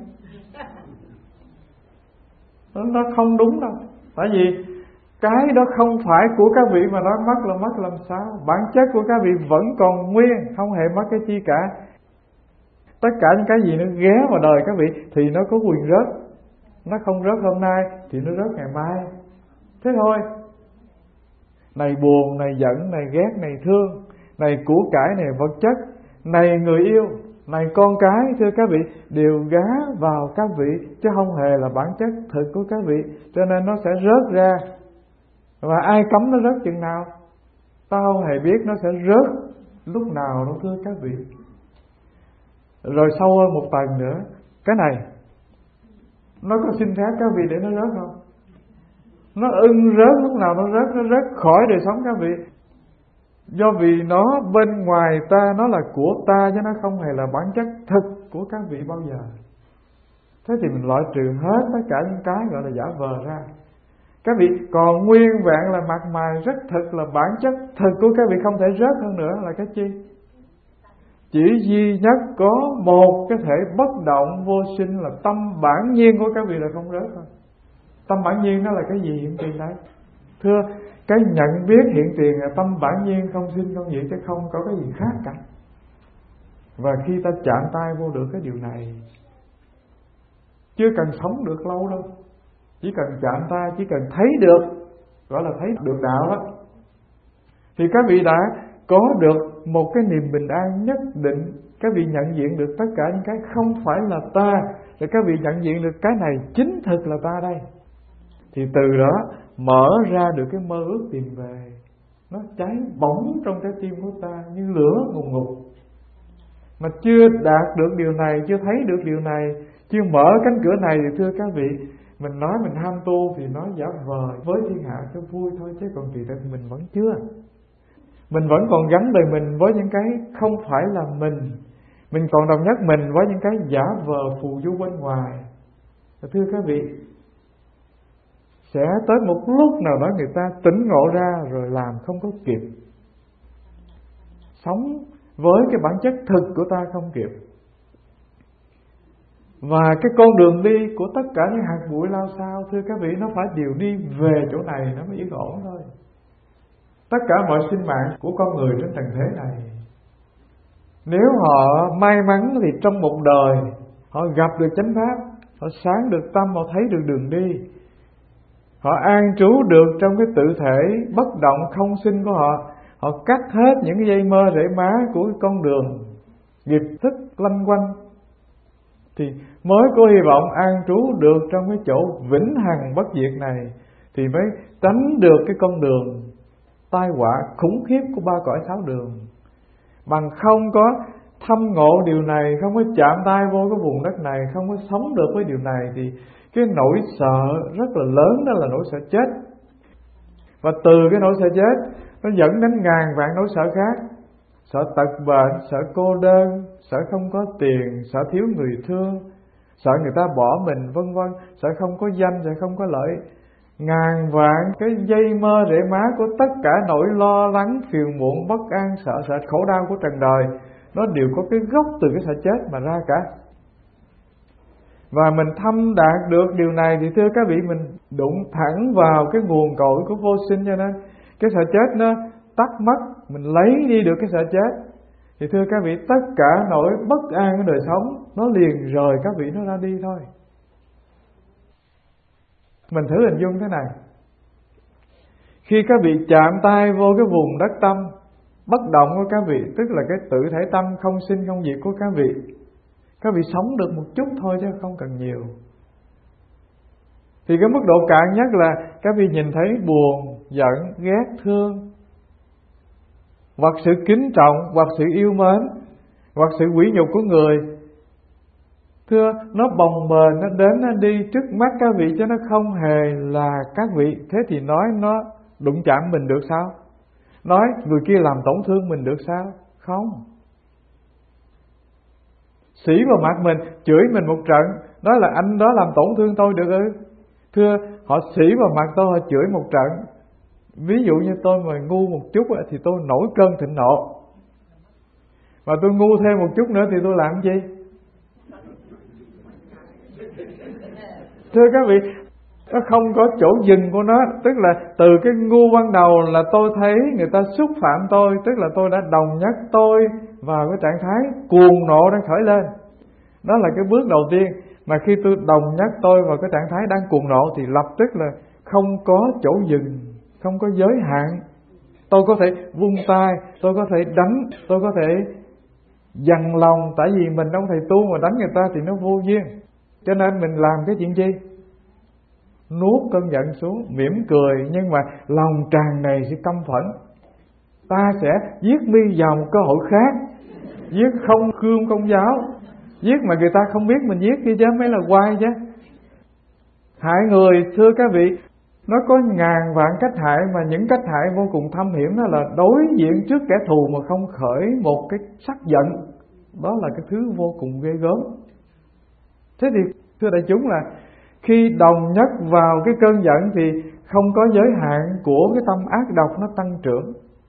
Speaker 1: Nó không đúng đâu. Tại vì cái đó không phải của các vị mà nói mất là mất làm sao. Bản chất của các vị vẫn còn nguyên, không hề mất cái chi cả. Tất cả những cái gì nó ghé vào đời các vị thì nó có quyền rớt. Nó không rớt hôm nay thì nó rớt ngày mai. Thế thôi. Này buồn, này giận, này ghét, này thương, này của cải, này vật chất, này người yêu, này con cái, thưa các vị, đều gá vào các vị, chứ không hề là bản chất thực của các vị. Cho nên nó sẽ rớt ra. Và ai cấm nó rớt chừng nào? Ta không hề biết nó sẽ rớt lúc nào đâu thưa các vị. Rồi sâu hơn một tầng nữa, cái này nó có xin phép các vị để nó rớt không? Nó ưng rớt lúc nào nó rớt, nó rớt khỏi đời sống các vị. Do vì nó bên ngoài ta, nó là của ta, chứ nó không hề là bản chất thực của các vị bao giờ. Thế thì mình loại trừ hết tất cả những cái gọi là giả vờ ra. Các vị còn nguyên vẹn là mặt mày rất thực, là bản chất thực của các vị không thể rớt hơn nữa là cái chi? Chỉ duy nhất có một cái thể bất động vô sinh là tâm bản nhiên của các vị là không rớt thôi. Tâm bản nhiên nó là cái gì hiện tiền đấy? Thưa, cái nhận biết hiện tiền là tâm bản nhiên không sinh không diệt, chứ không có cái gì khác cả. Và khi ta chạm tay vô được cái điều này, chưa cần sống được lâu đâu, chỉ cần chạm tay, chỉ cần thấy được, gọi là thấy được đạo đó, thì các vị đã có được một cái niềm bình an nhất định. Các vị nhận diện được tất cả những cái không phải là ta, rồi các vị nhận diện được cái này chính thực là ta đây, thì từ đó mở ra được cái mơ ước tìm về. Nó cháy bỏng trong trái tim của ta như lửa ngùn ngụt. Mà chưa đạt được điều này, chưa thấy được điều này, chưa mở cánh cửa này, thì thưa các vị, mình nói mình ham tu thì nói giả vờ với thiên hạ cho vui thôi, chứ còn kỳ thực mình vẫn chưa. Mình vẫn còn gắn đời mình với những cái không phải là mình. Mình còn đồng nhất mình với những cái giả vờ phù du bên ngoài. Thưa các vị, sẽ tới một lúc nào đó người ta tỉnh ngộ ra rồi làm không có kịp. Sống với cái bản chất thực của ta không kịp. Và cái con đường đi của tất cả những hạt bụi lao sao, thưa các vị, nó phải đều đi về chỗ này nó mới yên ổn thôi. Tất cả mọi sinh mạng của con người trên trần thế này, nếu họ may mắn thì trong một đời họ gặp được chánh pháp, họ sáng được tâm, họ thấy được đường đi, họ an trú được trong cái tự thể bất động không sinh của họ, họ cắt hết những cái dây mơ rễ má của cái con đường nghiệp thức lanh quanh, thì mới có hy vọng an trú được trong cái chỗ vĩnh hằng bất diệt này, thì mới tránh được cái con đường tai họa khủng khiếp của ba cõi sáu đường. Bằng không có thâm ngộ điều này, không có chạm tay vô cái vùng đất này, không có sống được với điều này, thì cái nỗi sợ rất là lớn, đó là nỗi sợ chết. Và từ cái nỗi sợ chết nó dẫn đến ngàn vạn nỗi sợ khác. Sợ tật bệnh, sợ cô đơn, sợ không có tiền, sợ thiếu người thương, sợ người ta bỏ mình, vân vân, sợ không có danh, sợ không có lợi. Ngàn vạn cái dây mơ rễ má của tất cả nỗi lo lắng, phiền muộn, bất an, sợ sợ khổ đau của trần đời, nó đều có cái gốc từ cái sợ chết mà ra cả. Và mình thâm đạt được điều này thì thưa các vị, mình đụng thẳng vào cái nguồn cội của vô sinh. Cho nên cái sợ chết nó tắt mất, mình lấy đi được cái sợ chết, thì thưa các vị, tất cả nỗi bất an của đời sống nó liền rời các vị, nó ra đi thôi. Mình thử hình dung thế này, khi các vị chạm tay vô cái vùng đất tâm bất động của các vị, tức là cái tự thể tâm không sinh không diệt của các vị, các vị sống được một chút thôi chứ không cần nhiều. Thì cái mức độ cạn nhất là các vị nhìn thấy buồn, giận, ghét, thương, hoặc sự kính trọng, hoặc sự yêu mến, hoặc sự quỷ nhục của người. Thưa, nó bồng bềnh, nó đến, nó đi trước mắt các vị, chứ nó không hề là các vị. Thế thì nói nó đụng chạm mình được sao? Nói người kia làm tổn thương mình được sao? Không. Xỉ vào mặt mình, chửi mình một trận, nói là anh đó làm tổn thương tôi được ư? Thưa, họ xỉ vào mặt tôi, họ chửi một trận, ví dụ như tôi mà ngu một chút thì tôi nổi cơn thịnh nộ, mà tôi ngu thêm một chút nữa thì tôi làm gì? Thưa các vị, nó không có chỗ dừng của nó. Tức là từ cái ngu ban đầu là tôi thấy người ta xúc phạm tôi, tức là tôi đã đồng nhất tôi vào cái trạng thái cuồng nộ đang khởi lên. Đó là cái bước đầu tiên. Mà khi tôi đồng nhất tôi vào cái trạng thái đang cuồng nộ thì lập tức là không có chỗ dừng, không có giới hạn. Tôi có thể vung tay, tôi có thể đánh, tôi có thể dằn lòng. Tại vì mình không thầy tu mà đánh người ta thì nó vô duyên. Cho nên mình làm cái chuyện gì? Nuốt cơn giận xuống, mỉm cười, nhưng mà lòng tràn đầy sự căm phẫn. Ta sẽ giết mi vào một cơ hội khác, giết không khương công giáo, giết mà người ta không biết mình giết kia chứ, mới là quay chứ. Hại người, thưa các vị, nó có ngàn vạn cách hại, mà những cách hại vô cùng thâm hiểm. Đó là đối diện trước kẻ thù mà không khởi một cái sắc giận. Đó là cái thứ vô cùng ghê gớm. Thế thì thưa đại chúng, là khi đồng nhất vào cái cơn giận thì không có giới hạn của cái tâm ác độc nó tăng trưởng.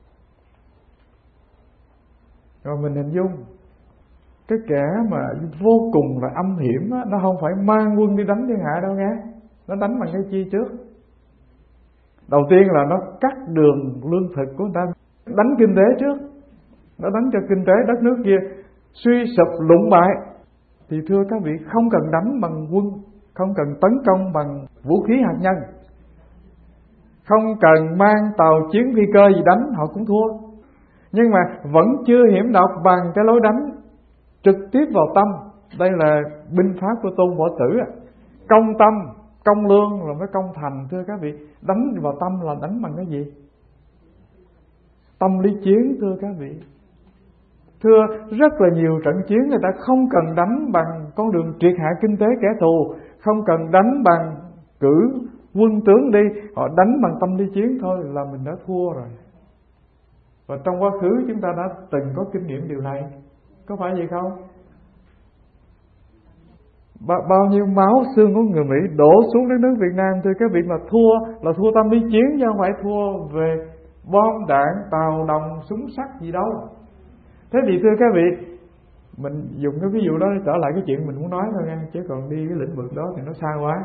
Speaker 1: Rồi mình hình dung cái kẻ mà vô cùng là âm hiểm đó, nó không phải mang quân đi đánh thiên hạ đâu nghe. Nó đánh bằng cái chi trước? Đầu tiên là nó cắt đường lương thực của người ta, đánh kinh tế trước. Nó đánh cho kinh tế đất nước kia suy sụp lụng bại. Thì thưa các vị, không cần đánh bằng quân, không cần tấn công bằng vũ khí hạt nhân, không cần mang tàu chiến phi cơ gì đánh, họ cũng thua. Nhưng mà vẫn chưa hiểm độc bằng cái lối đánh trực tiếp vào tâm. Đây là binh pháp của Tôn Võ Tử. Công tâm, công lương rồi mới công thành. Thưa các vị, đánh vào tâm là đánh bằng cái gì? Tâm lý chiến, thưa các vị. Thưa, rất là nhiều trận chiến người ta không cần đánh bằng con đường triệt hạ kinh tế kẻ thù, không cần đánh bằng cử quân tướng đi, họ đánh bằng tâm lý chiến thôi là mình đã thua rồi. Và trong quá khứ chúng ta đã từng có kinh nghiệm điều này, có phải vậy không? Ba, bao nhiêu máu xương của người Mỹ đổ xuống đất nước Việt Nam, thưa các vị, mà thua là thua tâm lý chiến chứ không phải thua về bom đạn, tàu đồng, súng sắt gì đâu. Thế thì thưa các vị, mình dùng cái ví dụ đó để trở lại cái chuyện mình muốn nói thôi nha, chứ còn đi cái lĩnh vực đó thì nó xa quá.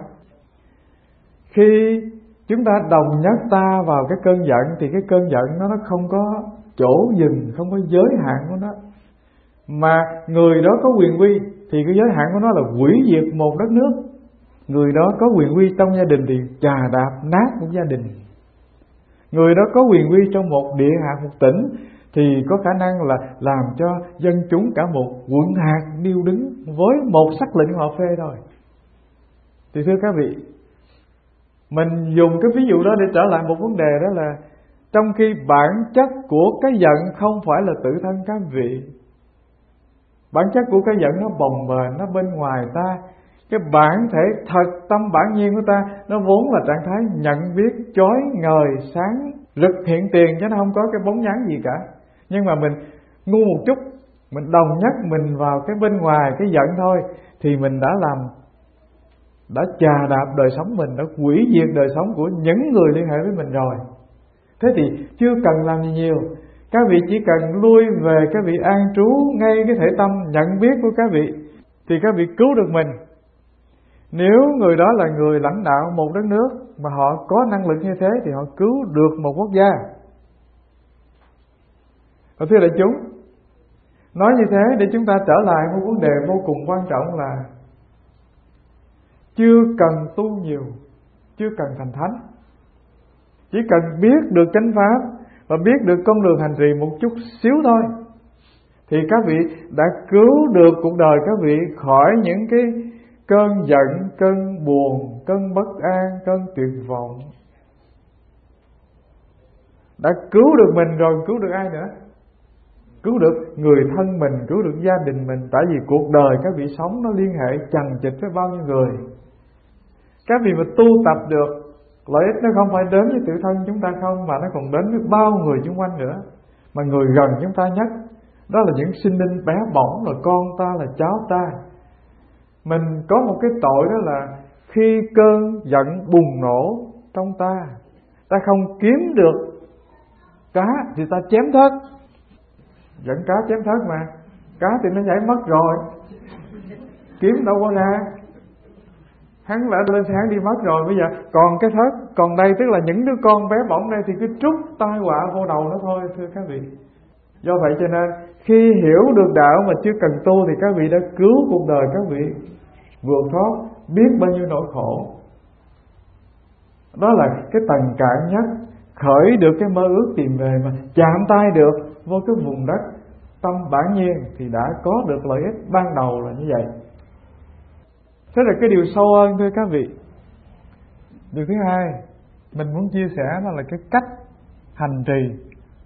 Speaker 1: Khi chúng ta đồng nhất ta vào cái cơn giận thì cái cơn giận nó nó không có chỗ dừng, không có giới hạn của nó. Mà người đó có quyền uy thì cái giới hạn của nó là hủy diệt một đất nước. Người đó có quyền uy trong gia đình thì chà đạp nát một gia đình. Người đó có quyền uy trong một địa hạt, một tỉnh thì có khả năng là làm cho dân chúng cả một quận hạt điêu đứng với một sắc lệnh họ phê thôi. Thì thưa các vị, mình dùng cái ví dụ đó để trở lại một vấn đề, đó là trong khi bản chất của cái giận không phải là tự thân các vị. Bản chất của cái giận nó bồng bềnh, nó bên ngoài ta. Cái bản thể thật tâm bản nhiên của ta nó vốn là trạng thái nhận biết, chói ngời, sáng rực hiện tiền, chứ nó không có cái bóng dáng gì cả. Nhưng mà mình ngu một chút, mình đồng nhất mình vào cái bên ngoài, cái giận thôi, thì mình đã làm, đã chà đạp đời sống mình, đã hủy diệt đời sống của những người liên hệ với mình rồi. Thế thì chưa cần làm gì nhiều, các vị chỉ cần lui về các vị an trú ngay cái thể tâm nhận biết của các vị, thì các vị cứu được mình. Nếu người đó là người lãnh đạo một đất nước mà họ có năng lực như thế thì họ cứu được một quốc gia. Và thưa đại chúng, nói như thế để chúng ta trở lại một vấn đề vô cùng quan trọng là chưa cần tu nhiều, chưa cần thành thánh, chỉ cần biết được chánh pháp và biết được con đường hành trì một chút xíu thôi, thì các vị đã cứu được cuộc đời các vị khỏi những cái cơn giận, cơn buồn, cơn bất an, cơn tuyệt vọng. Đã cứu được mình rồi, cứu được ai nữa? Cứu được người thân mình, cứu được gia đình mình. Tại vì cuộc đời các vị sống nó liên hệ chằng chịt với bao nhiêu người. Các vị mà tu tập được, lợi ích nó không phải đến với tự thân chúng ta không, mà nó còn đến với bao người xung quanh nữa. Mà người gần chúng ta nhất, đó là những sinh linh bé bỏng, là con ta, là cháu ta. Mình có một cái tội, đó là khi cơn giận bùng nổ trong ta, ta không kiếm được cá thì ta chém thớt. Giận cá chém thớt mà, cá thì nó nhảy mất rồi, kiếm đâu có ra. Hắn đã lên xe hắn đi mất rồi, bây giờ còn cái thớt còn đây, tức là những đứa con bé bỏng đây thì cứ trút tai họa vô đầu nó thôi, thưa các vị. Do vậy cho nên khi hiểu được đạo mà chưa cần tu thì các vị đã cứu cuộc đời các vị vượt thoát biết bao nhiêu nỗi khổ. Đó là cái tầng cạn nhất, khởi được cái mơ ước tìm về mà chạm tay được vô cái vùng đất tâm bản nhiên thì đã có được lợi ích ban đầu là như vậy. Thế là cái điều sâu hơn, thưa các vị. Điều thứ hai mình muốn chia sẻ đó là cái cách hành trì.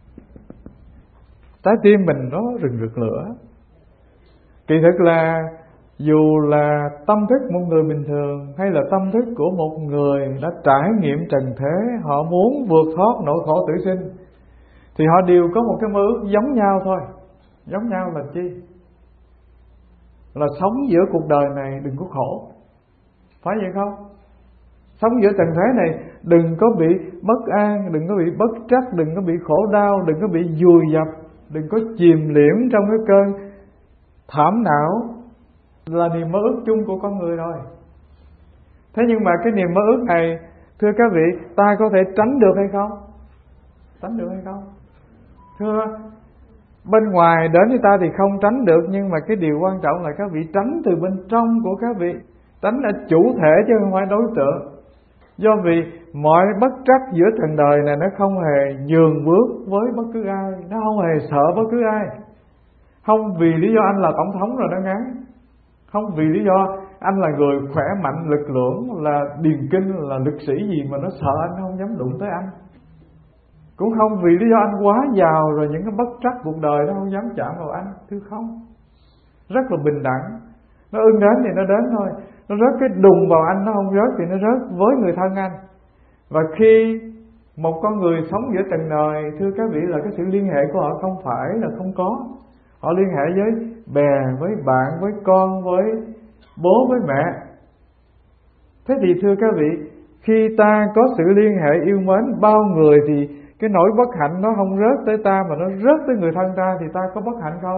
Speaker 1: Trái tim mình nó rừng rực lửa. Kỳ thực là dù là tâm thức một người bình thường hay là tâm thức của một người đã trải nghiệm trần thế, họ muốn vượt thoát nỗi khổ tử sinh, thì họ đều có một cái mơ ước giống nhau thôi. Giống nhau là chi? Là sống giữa cuộc đời này đừng có khổ. Phải vậy không? Sống giữa trần thế này đừng có bị bất an, đừng có bị bất trắc, đừng có bị khổ đau, đừng có bị vùi dập, đừng có chìm liễm trong cái cơn thảm não, là niềm mơ ước chung của con người rồi. Thế nhưng mà cái niềm mơ ước này, thưa các vị, ta có thể tránh được hay không? Tránh được hay không? Thưa, bên ngoài đến với ta thì không tránh được, nhưng mà cái điều quan trọng là các vị tránh từ bên trong của các vị. tánh là chủ thể chứ không phải đối tượng. Do vì mọi bất trắc giữa trần đời này nó không hề nhường bước với bất cứ ai, nó không hề sợ bất cứ ai. Không vì lý do anh là tổng thống rồi nó ngán, không vì lý do anh là người khỏe mạnh lực lưỡng, là điền kinh, là lực sĩ gì mà nó sợ anh không dám đụng tới anh. Cũng không vì lý do anh quá giàu rồi những cái bất trắc cuộc đời nó không dám chạm vào anh. Thứ không, rất là bình đẳng. Nó ưng đến thì nó đến thôi. Nó rớt cái đùng vào anh, nó không rớt thì nó rớt với người thân anh. Và khi một con người sống giữa trần đời, thưa các vị, là cái sự liên hệ của họ không phải là không có. Họ liên hệ với bè, với bạn, với con, với bố, với mẹ. Thế thì thưa các vị, khi ta có sự liên hệ yêu mến bao người thì cái nỗi bất hạnh nó không rớt tới ta mà nó rớt tới người thân ta, thì ta có bất hạnh không?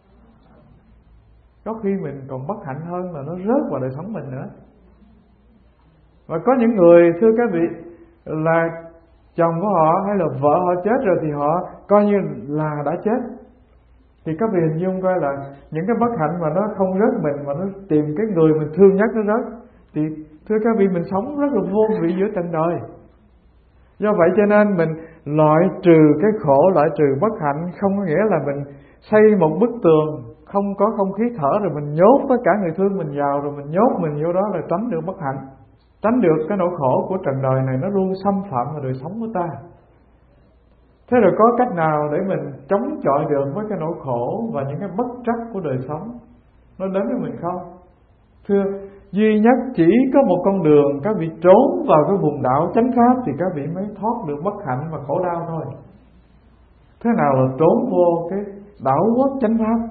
Speaker 1: Có khi mình còn bất hạnh hơn là nó rớt vào đời sống mình nữa. Và có những người, thưa các vị, là chồng của họ hay là vợ họ chết rồi thì họ coi như là đã chết. Thì các vị hình dung coi là những cái bất hạnh mà nó không rớt mình, mà nó tìm cái người mình thương nhất nó rớt, thì thưa các vị, mình sống rất là vô vị giữa trần đời. Do vậy cho nên mình loại trừ cái khổ, loại trừ bất hạnh, không có nghĩa là mình xây một bức tường không có không khí thở rồi mình nhốt tất cả người thương mình vào, rồi mình nhốt mình vô đó là tránh được bất hạnh, tránh được cái nỗi khổ của trần đời này nó luôn xâm phạm vào đời sống của ta. Thế rồi có cách nào để mình chống chọi được với cái nỗi khổ và những cái bất trắc của đời sống nó đến với mình không? Thưa, duy nhất chỉ có một con đường, các vị trốn vào cái vùng đảo chánh pháp thì các vị mới thoát được bất hạnh và khổ đau thôi. Thế nào là trốn vô cái đảo quốc chánh pháp?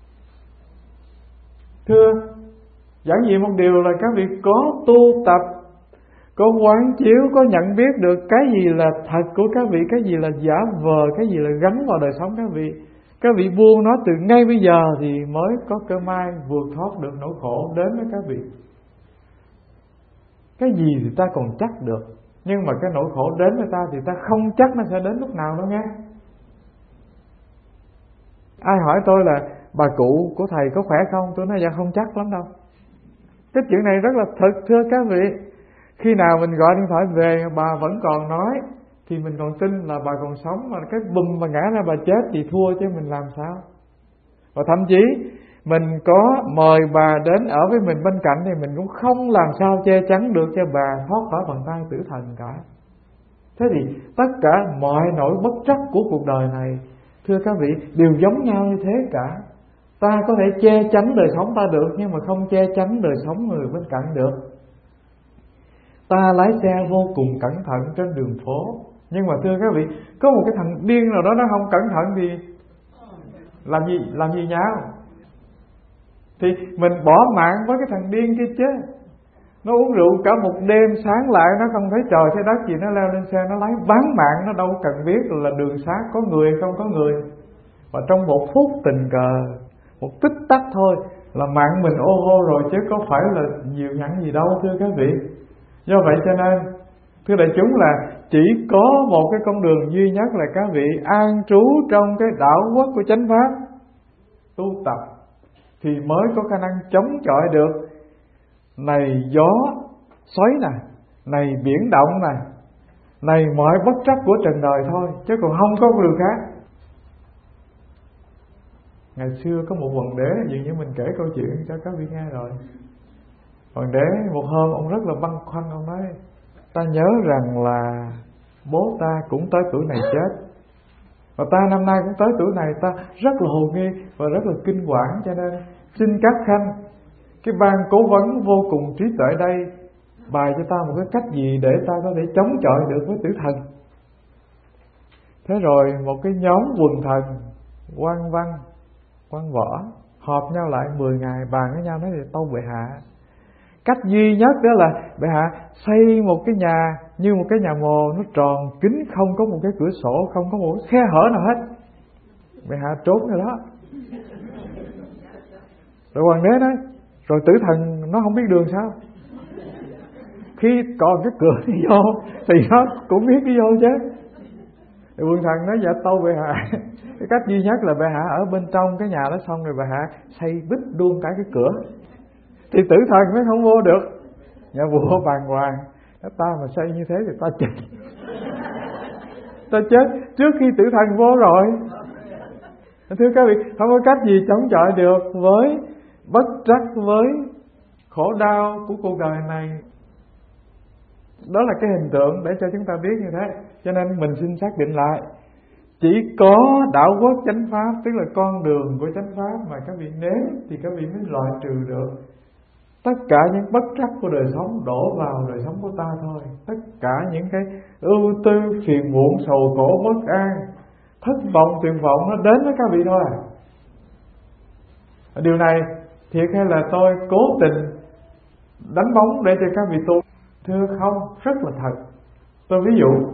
Speaker 1: Thưa, giản dị một điều là các vị có tu tập, có quán chiếu, có nhận biết được cái gì là thật của các vị, cái gì là giả vờ, cái gì là gắn vào đời sống các vị. Các vị buông nó từ ngay bây giờ thì mới có cơ may vượt thoát được nỗi khổ đến với các vị. Cái gì thì ta còn chắc được, nhưng mà cái nỗi khổ đến với ta thì ta không chắc nó sẽ đến lúc nào đâu nghe. Ai hỏi tôi là bà cụ của thầy có khỏe không, tôi nói dạ không chắc lắm đâu. Cái chuyện này rất là thật, thưa các vị. Khi nào mình gọi điện thoại về bà vẫn còn nói thì mình còn tin là bà còn sống, mà cái bùm mà ngã ra bà chết thì thua chứ mình làm sao. Và thậm chí mình có mời bà đến ở với mình bên cạnh thì mình cũng không làm sao che chắn được cho bà thoát khỏi bàn tay tử thần cả. Thế thì tất cả mọi nỗi bất trắc của cuộc đời này, thưa các vị, đều giống nhau như thế cả. Ta có thể che chắn đời sống ta được, nhưng mà không che chắn đời sống người bên cạnh được. Ta lái xe vô cùng cẩn thận trên đường phố, nhưng mà thưa các vị, có một cái thằng điên nào đó nó không cẩn thận thì làm gì làm gì nhau. Thì mình bỏ mạng với cái thằng điên kia chứ. Nó uống rượu cả một đêm, sáng lại nó không thấy trời thấy đất gì, nó leo lên xe nó lái bán mạng, nó đâu cần biết là đường xá có người hay không có người. Và trong một phút tình cờ, một tích tắc thôi là mạng mình ô hô rồi, chứ có phải là nhiều nhặn gì đâu, thưa các vị. Do vậy cho nên, thưa đại chúng, là chỉ có một cái con đường duy nhất là các vị an trú trong cái đảo quốc của chánh pháp, tu tập, thì mới có khả năng chống chọi được này gió xoáy nè, này biển động nè, này mọi bất trắc của trần đời thôi, chứ còn không có đường khác. Ngày xưa có một hoàng đế, dường như mình kể câu chuyện cho các vị nghe rồi. Hoàng đế một hôm ông rất là băn khoăn, ông nói: ta nhớ rằng là bố ta cũng tới tuổi này chết, và ta năm nay cũng tới tuổi này, ta rất là hồ nghi và rất là kinh quản, cho nên xin các khanh, cái ban cố vấn vô cùng trí tuệ đây, bài cho ta một cái cách gì để ta có thể chống chọi được với tử thần. Thế rồi một cái nhóm quần thần, quan văn, quan võ họp nhau lại mười ngày, bàn với nhau nói: thì tâu bệ hạ, cách duy nhất đó là bệ hạ xây một cái nhà như một cái nhà mồ, nó tròn kín, không có một cái cửa sổ, không có một cái khe hở nào hết. Bệ hạ trốn rồi đó. Rồi hoàng đế nói: rồi tử thần nó không biết đường sao? Khi còn cái cửa đi vô thì nó cũng biết đi vô chứ. Thì quần thần nói: dạ tâu bệ hạ, cái cách duy nhất là bệ hạ ở bên trong cái nhà đó, xong rồi bệ hạ xây bít luôn cả cái cửa. thì tử thần nó không vô được. Nhà vua bàng hoàng, ta mà xây như thế thì ta chết. Ta chết trước khi tử thần vô rồi. Thưa các vị, không có cách gì chống chọi được với bất trắc, với khổ đau của cuộc đời này. Đó là cái hình tượng để cho chúng ta biết như thế. Cho nên mình xin xác định lại, chỉ có đạo quốc chánh pháp, tức là con đường của chánh pháp mà các vị nếm thì các vị mới loại trừ được tất cả những bất trắc của đời sống đổ vào đời sống của ta thôi. Tất cả những cái ưu tư, phiền muộn, sầu khổ, bất an, thất vọng, tuyệt vọng nó đến với các vị thôi. Điều này thiệt hay là tôi cố tình đánh bóng để cho các vị tu? Thưa không, rất là thật. Tôi ví dụ,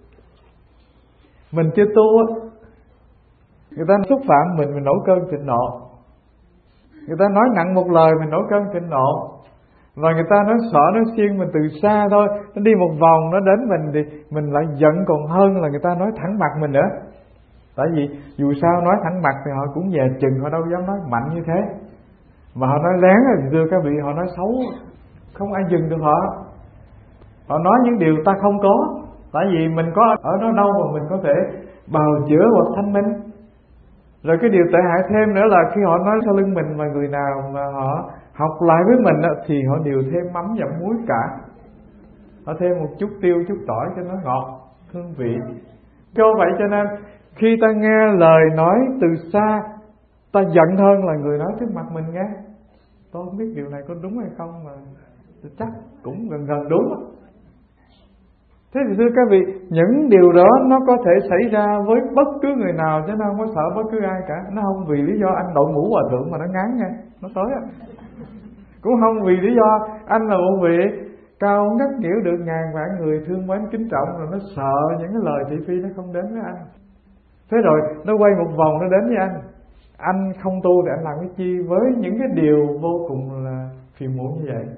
Speaker 1: mình chưa tu á, người ta xúc phạm mình, mình nổi cơn thịnh nộ. Người ta nói nặng một lời, mình nổi cơn thịnh nộ. Và người ta nói sợ, nói xiên mình từ xa thôi, nó đi một vòng nó đến mình thì mình lại giận còn hơn là người ta nói thẳng mặt mình nữa. Tại vì dù sao nói thẳng mặt thì họ cũng dè chừng, họ đâu dám nói mạnh như thế. Mà họ nói lén thì thưa các vị, họ nói xấu, không ai dừng được họ. Họ nói những điều ta không có. Tại vì mình có ở đó đâu mà mình có thể bào chữa hoặc thanh minh. Rồi cái điều tệ hại thêm nữa là khi họ nói sau lưng mình mà người nào mà họ học lại với mình đó, thì họ đều thêm mắm và muối cả. Họ thêm một chút tiêu, chút tỏi cho nó ngọt, hương vị. Do vậy cho nên khi ta nghe lời nói từ xa, ta giận hơn là người nói trước mặt mình nghe. Tôi không biết điều này có đúng hay không mà chắc cũng gần gần đúng. Thế thì thưa các vị, những điều đó nó có thể xảy ra với bất cứ người nào, chứ nó không có sợ bất cứ ai cả. Nó không vì lý do anh đội mũ hòa thượng mà nó ngán nha, nó tới á. Cũng không vì lý do anh là một vị cao ngất nghỉu được ngàn vạn người thương mến kính trọng, rồi nó sợ những cái lời thị phi nó không đến với anh. Thế rồi nó quay một vòng nó đến với anh. Anh không tu thì anh làm cái chi với những cái điều vô cùng là phiền muộn như vậy?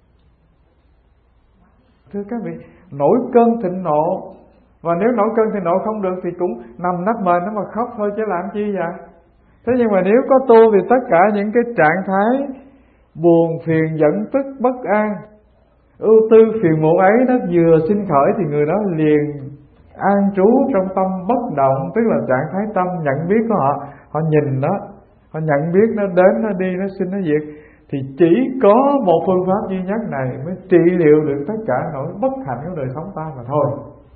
Speaker 1: Thưa các vị, nổi cơn thịnh nộ, và nếu nổi cơn thịnh nộ không được thì cũng nằm nắp mền nó mà khóc thôi chứ làm chi vậy? Thế nhưng mà nếu có tu thì tất cả những cái trạng thái buồn, phiền, giận, tức, bất an, ưu tư, phiền muộn ấy nó vừa sinh khởi thì người đó liền an trú trong tâm bất động, tức là trạng thái tâm nhận biết của họ. Họ nhìn nó, họ nhận biết nó đến, nó đi, nó sinh, nó diệt. Thì chỉ có một phương pháp duy nhất này mới trị liệu được tất cả nỗi bất hạnh của đời sống ta mà thôi.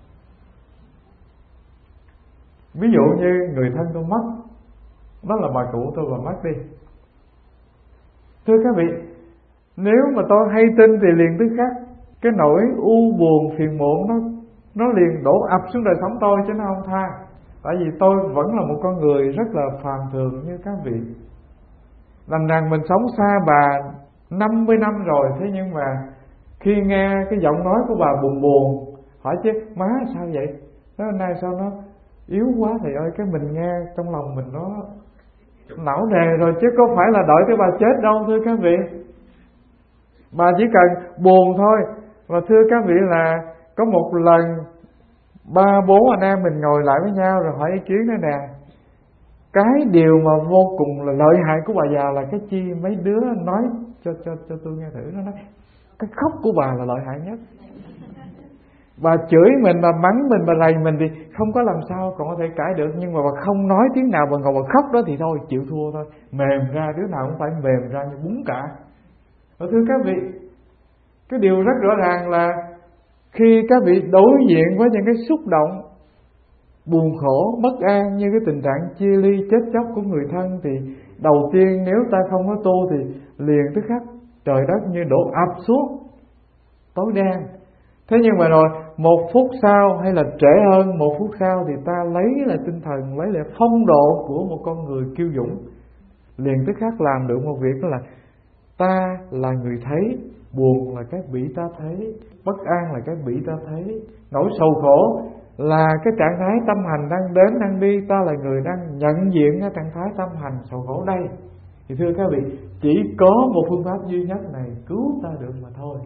Speaker 1: Ví dụ như người thân tôi mất, đó là bà cụ tôi và mất đi. Thưa các vị, nếu mà tôi hay tin thì liền tức khắc cái nỗi u buồn phiền muộn nó nó liền đổ ập xuống đời sống tôi chứ nó không tha. Tại vì tôi vẫn là một con người rất là phàm thường như các vị. Lần rằng mình sống xa bà năm mươi năm rồi, thế nhưng mà khi nghe cái giọng nói của bà buồn buồn, hỏi chứ má sao vậy? Nói hôm nay sao nó yếu quá thầy ơi. Cái mình nghe trong lòng mình nó não nề rồi, chứ có phải là đợi tới bà chết đâu thưa các vị. Bà chỉ cần buồn thôi. Và thưa các vị là có một lần ba bốn anh em mình ngồi lại với nhau rồi hỏi ý kiến nữa nè, cái điều mà vô cùng là lợi hại của bà già là cái chi? Mấy đứa nói cho cho cho tôi nghe thử. Nó nói cái khóc của bà là lợi hại nhất. Bà chửi mình, bà mắng mình, bà lầy mình thì không có làm sao còn có thể cãi được. Nhưng mà bà không nói tiếng nào, bà ngồi bà khóc đó thì thôi, chịu thua thôi. Mềm ra, đứa nào cũng phải mềm ra như bún cả. Và thưa các vị, cái điều rất rõ ràng là khi các vị đối diện với những cái xúc động buồn khổ, bất an như cái tình trạng chia ly, chết chóc của người thân, thì đầu tiên nếu ta không có tu thì liền tức khắc trời đất như đổ ập xuống, tối đen. Thế nhưng mà rồi một phút sau hay là trễ hơn một phút sau thì ta lấy lại tinh thần, lấy lại phong độ của một con người kiêu dũng, liền tức khắc làm được một việc, đó là ta là người thấy, buồn là cái bị ta thấy, bất an là cái bị ta thấy, nỗi sầu khổ là cái trạng thái tâm hành đang đến đang đi, ta là người đang nhận diện cái trạng thái tâm hành sầu khổ đây. Thì thưa các vị, chỉ có một phương pháp duy nhất này cứu ta được mà thôi.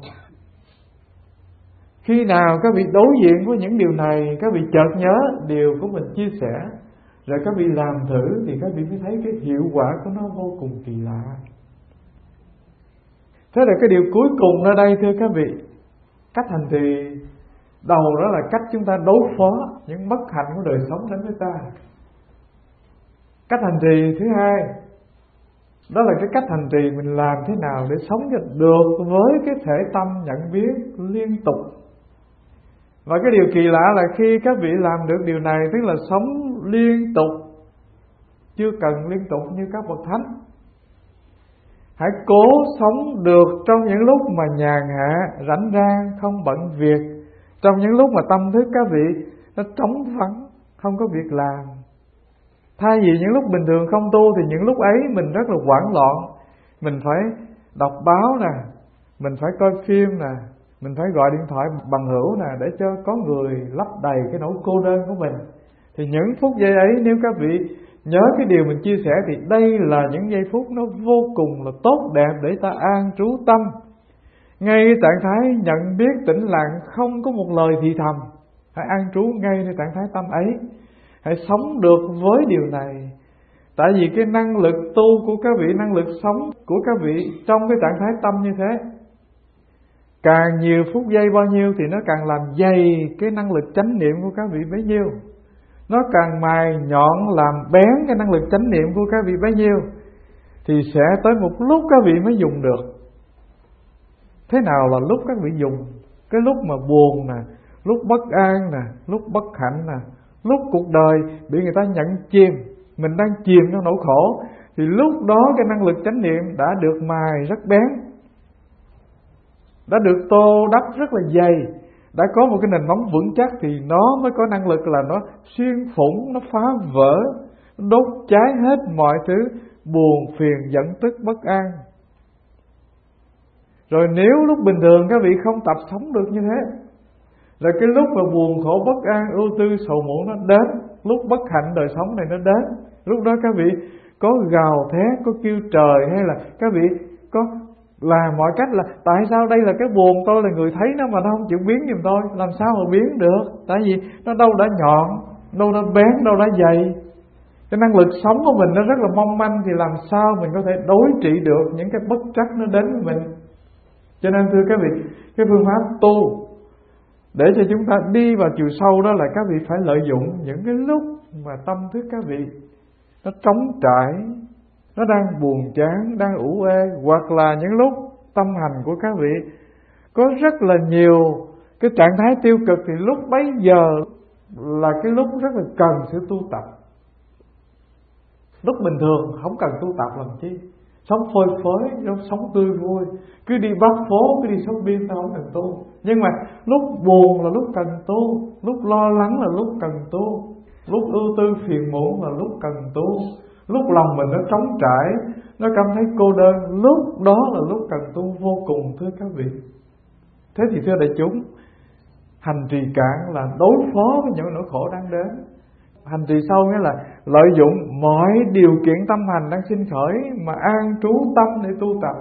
Speaker 1: Khi nào các vị đối diện với những điều này, các vị chợt nhớ điều của mình chia sẻ, rồi các vị làm thử thì các vị mới thấy cái hiệu quả của nó vô cùng kỳ lạ. Thế là cái điều cuối cùng ở đây thưa các vị, cách hành trì đầu đó là cách chúng ta đối phó những bất hạnh của đời sống đến với ta. Cách hành trì thứ hai đó là cái cách hành trì mình làm thế nào để sống cho được với cái thể tâm nhận biết liên tục. Và cái điều kỳ lạ là khi các vị làm được điều này, tức là sống liên tục, chưa cần liên tục như các bậc thánh. Hãy cố sống được trong những lúc mà nhàn hạ, rảnh rang, không bận việc, trong những lúc mà tâm thức các vị nó trống vắng, không có việc làm. Thay vì những lúc bình thường không tu thì những lúc ấy mình rất là hoảng loạn. Mình phải đọc báo nè, mình phải coi phim nè, mình phải gọi điện thoại bằng hữu nè, để cho có người lấp đầy cái nỗi cô đơn của mình. Thì những phút giây ấy, nếu các vị nhớ cái điều mình chia sẻ, thì đây là những giây phút nó vô cùng là tốt đẹp để ta an trú tâm. Ngay trạng thái nhận biết tĩnh lặng, không có một lời thì thầm, hãy an trú ngayในtrạng thái tâm ấy. Hãy sống được với điều này. Tại vì cái năng lực tu của các vị, năng lực sống của các vị trong cái trạng thái tâm như thế, càng nhiều phút giây bao nhiêu thì nó càng làm dày cái năng lực chánh niệm của các vị bấy nhiêu. Nó càng mài nhọn làm bén cái năng lực chánh niệm của các vị bấy nhiêu, thì sẽ tới một lúc các vị mới dùng được. Thế nào là lúc các vị dùng? Cái lúc mà buồn nè, lúc bất an nè, lúc bất hạnh nè, lúc cuộc đời bị người ta nhận chìm, mình đang chìm trong nỗi khổ, thì lúc đó cái năng lực chánh niệm đã được mài rất bén, đã được tô đắp rất là dày, đã có một cái nền móng vững chắc, thì nó mới có năng lực là nó xuyên phủng, nó phá vỡ, nó đốt cháy hết mọi thứ buồn phiền giận tức bất an. Rồi nếu lúc bình thường các vị không tập sống được như thế, rồi cái lúc mà buồn khổ bất an ưu tư sầu muộn nó đến, lúc bất hạnh đời sống này nó đến, lúc đó các vị có gào thét, có kêu trời, hay là các vị có làm mọi cách là tại sao đây là cái buồn, tôi là người thấy nó mà nó không chịu biến giùm tôi, làm sao mà biến được? Tại vì nó đâu đã nhọn, đâu đã bén, đâu đã dày. Cái năng lực sống của mình nó rất là mong manh, thì làm sao mình có thể đối trị được những cái bất trắc nó đến với mình? Cho nên thưa các vị, cái phương pháp tu để cho chúng ta đi vào chiều sâu đó là các vị phải lợi dụng những cái lúc mà tâm thức các vị nó trống trải, nó đang buồn chán, đang ủ ê, hoặc là những lúc tâm hành của các vị có rất là nhiều cái trạng thái tiêu cực, thì lúc bấy giờ là cái lúc rất là cần sự tu tập. Lúc bình thường không cần tu tập làm chi, sống phơi phới, sống tươi vui, cứ đi bắt phố, cứ đi shopping, ta không cần tu. Nhưng mà lúc buồn là lúc cần tu, lúc lo lắng là lúc cần tu, lúc ưu tư phiền muộn là lúc cần tu, lúc lòng mình nó trống trải, nó cảm thấy cô đơn, lúc đó là lúc cần tu vô cùng thưa các vị. Thế thì thưa đại chúng, hành trì cạn là đối phó với những nỗi khổ đang đến. Hành trì sâu nghĩa là lợi dụng mọi điều kiện tâm hành đang sinh khởi mà an trú tâm để tu tập.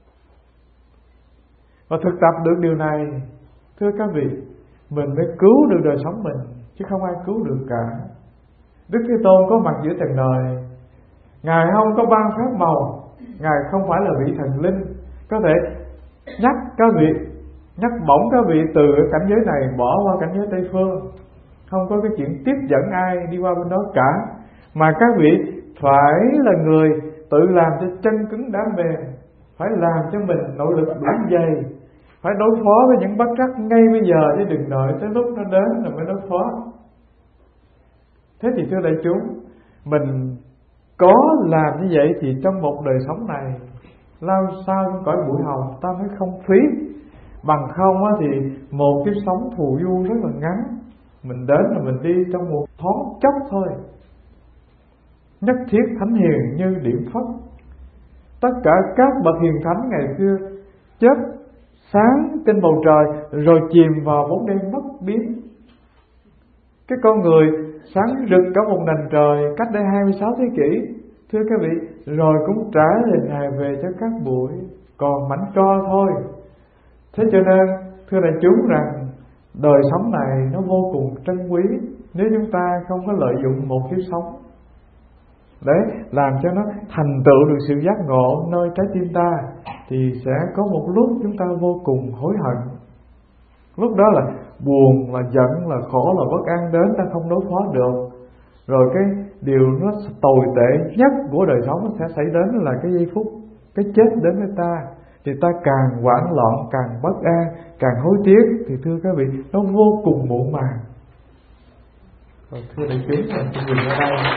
Speaker 1: Và thực tập được điều này, thưa các vị, mình mới cứu được đời sống mình, chứ không ai cứu được cả. Đức Thế Tôn có mặt giữa trần đời, Ngài không có ban phép màu, Ngài không phải là vị thần linh có thể nhắc các vị, nhắc bổng các vị từ cảnh giới này bỏ qua cảnh giới Tây Phương. Không có cái chuyện tiếp dẫn ai đi qua bên đó cả, mà các vị phải là người tự làm cho chân cứng đá mềm, phải làm cho mình nội lực đủ dày, phải đối phó với những bất trắc ngay bây giờ, chứ đừng đợi tới lúc nó đến rồi mới đối phó. Thế thì thưa đại chúng, mình có làm như vậy thì trong một đời sống này lao sao trong cõi bụi hồng ta mới không phí. Bằng không thì một kiếp sống phù du rất là ngắn, mình đến là mình đi trong một thoáng chốc thôi. Nhất thiết thánh hiền như điểm phất. Tất cả các bậc hiền thánh ngày xưa chớp sáng trên bầu trời rồi chìm vào bóng đêm bất biến. Cái con người sáng rực cả một nền trời cách đây hai mươi sáu thế kỷ, thưa các vị, rồi cũng trả hình hài về cho các bụi, còn mảnh tro thôi. Thế cho nên thưa đại chúng rằng đời sống này nó vô cùng trân quý nếu chúng ta không có lợi dụng một kiếp sống. Đấy, làm cho nó thành tựu được sự giác ngộ nơi trái tim ta, thì sẽ có một lúc chúng ta vô cùng hối hận. Lúc đó là buồn, là giận, là khổ, là bất an đến, ta không đối phó được. Rồi cái điều nó tồi tệ nhất của đời sống nó sẽ xảy đến là cái giây phút cái chết đến với ta. Thì ta càng hoảng loạn, càng bất an, càng hối tiếc. Thì thưa các vị, nó vô cùng muộn màng. Rồi thưa đại chúng, là tôi dừng ở đây.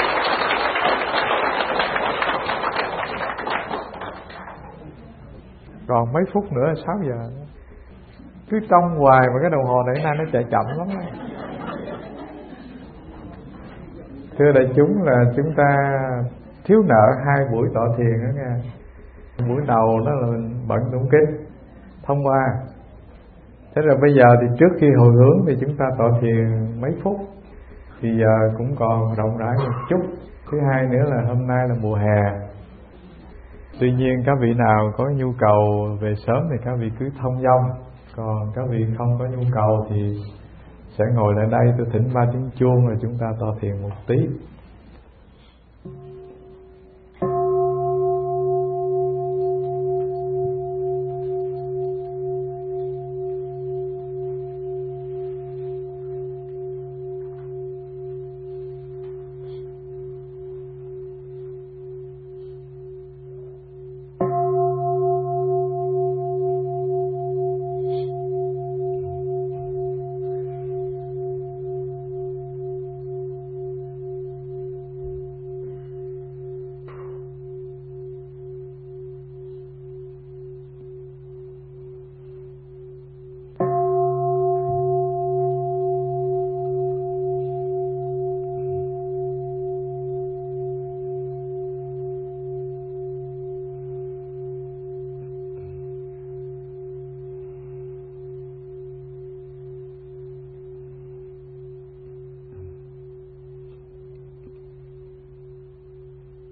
Speaker 1: Còn mấy phút nữa là sáu giờ. Cứ trong hoài mà cái đồng hồ này nay nó chạy chậm lắm đó. Thưa đại chúng, là chúng ta thiếu nợ hai buổi tọa thiền đó nha. Buổi đầu đó là mình bận tụng kinh thông qua. Thế rồi bây giờ thì trước khi hồi hướng thì chúng ta tọa thiền mấy phút. Thì giờ cũng còn rộng rãi một chút. Thứ hai nữa là hôm nay là mùa hè. Tuy nhiên các vị nào có nhu cầu về sớm thì các vị cứ thông dong. Còn các vị không có nhu cầu thì sẽ ngồi lại đây, tôi thỉnh ba tiếng chuông rồi chúng ta tọa thiền một tí.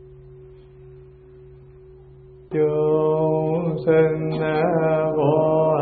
Speaker 1: Chúng sinh vô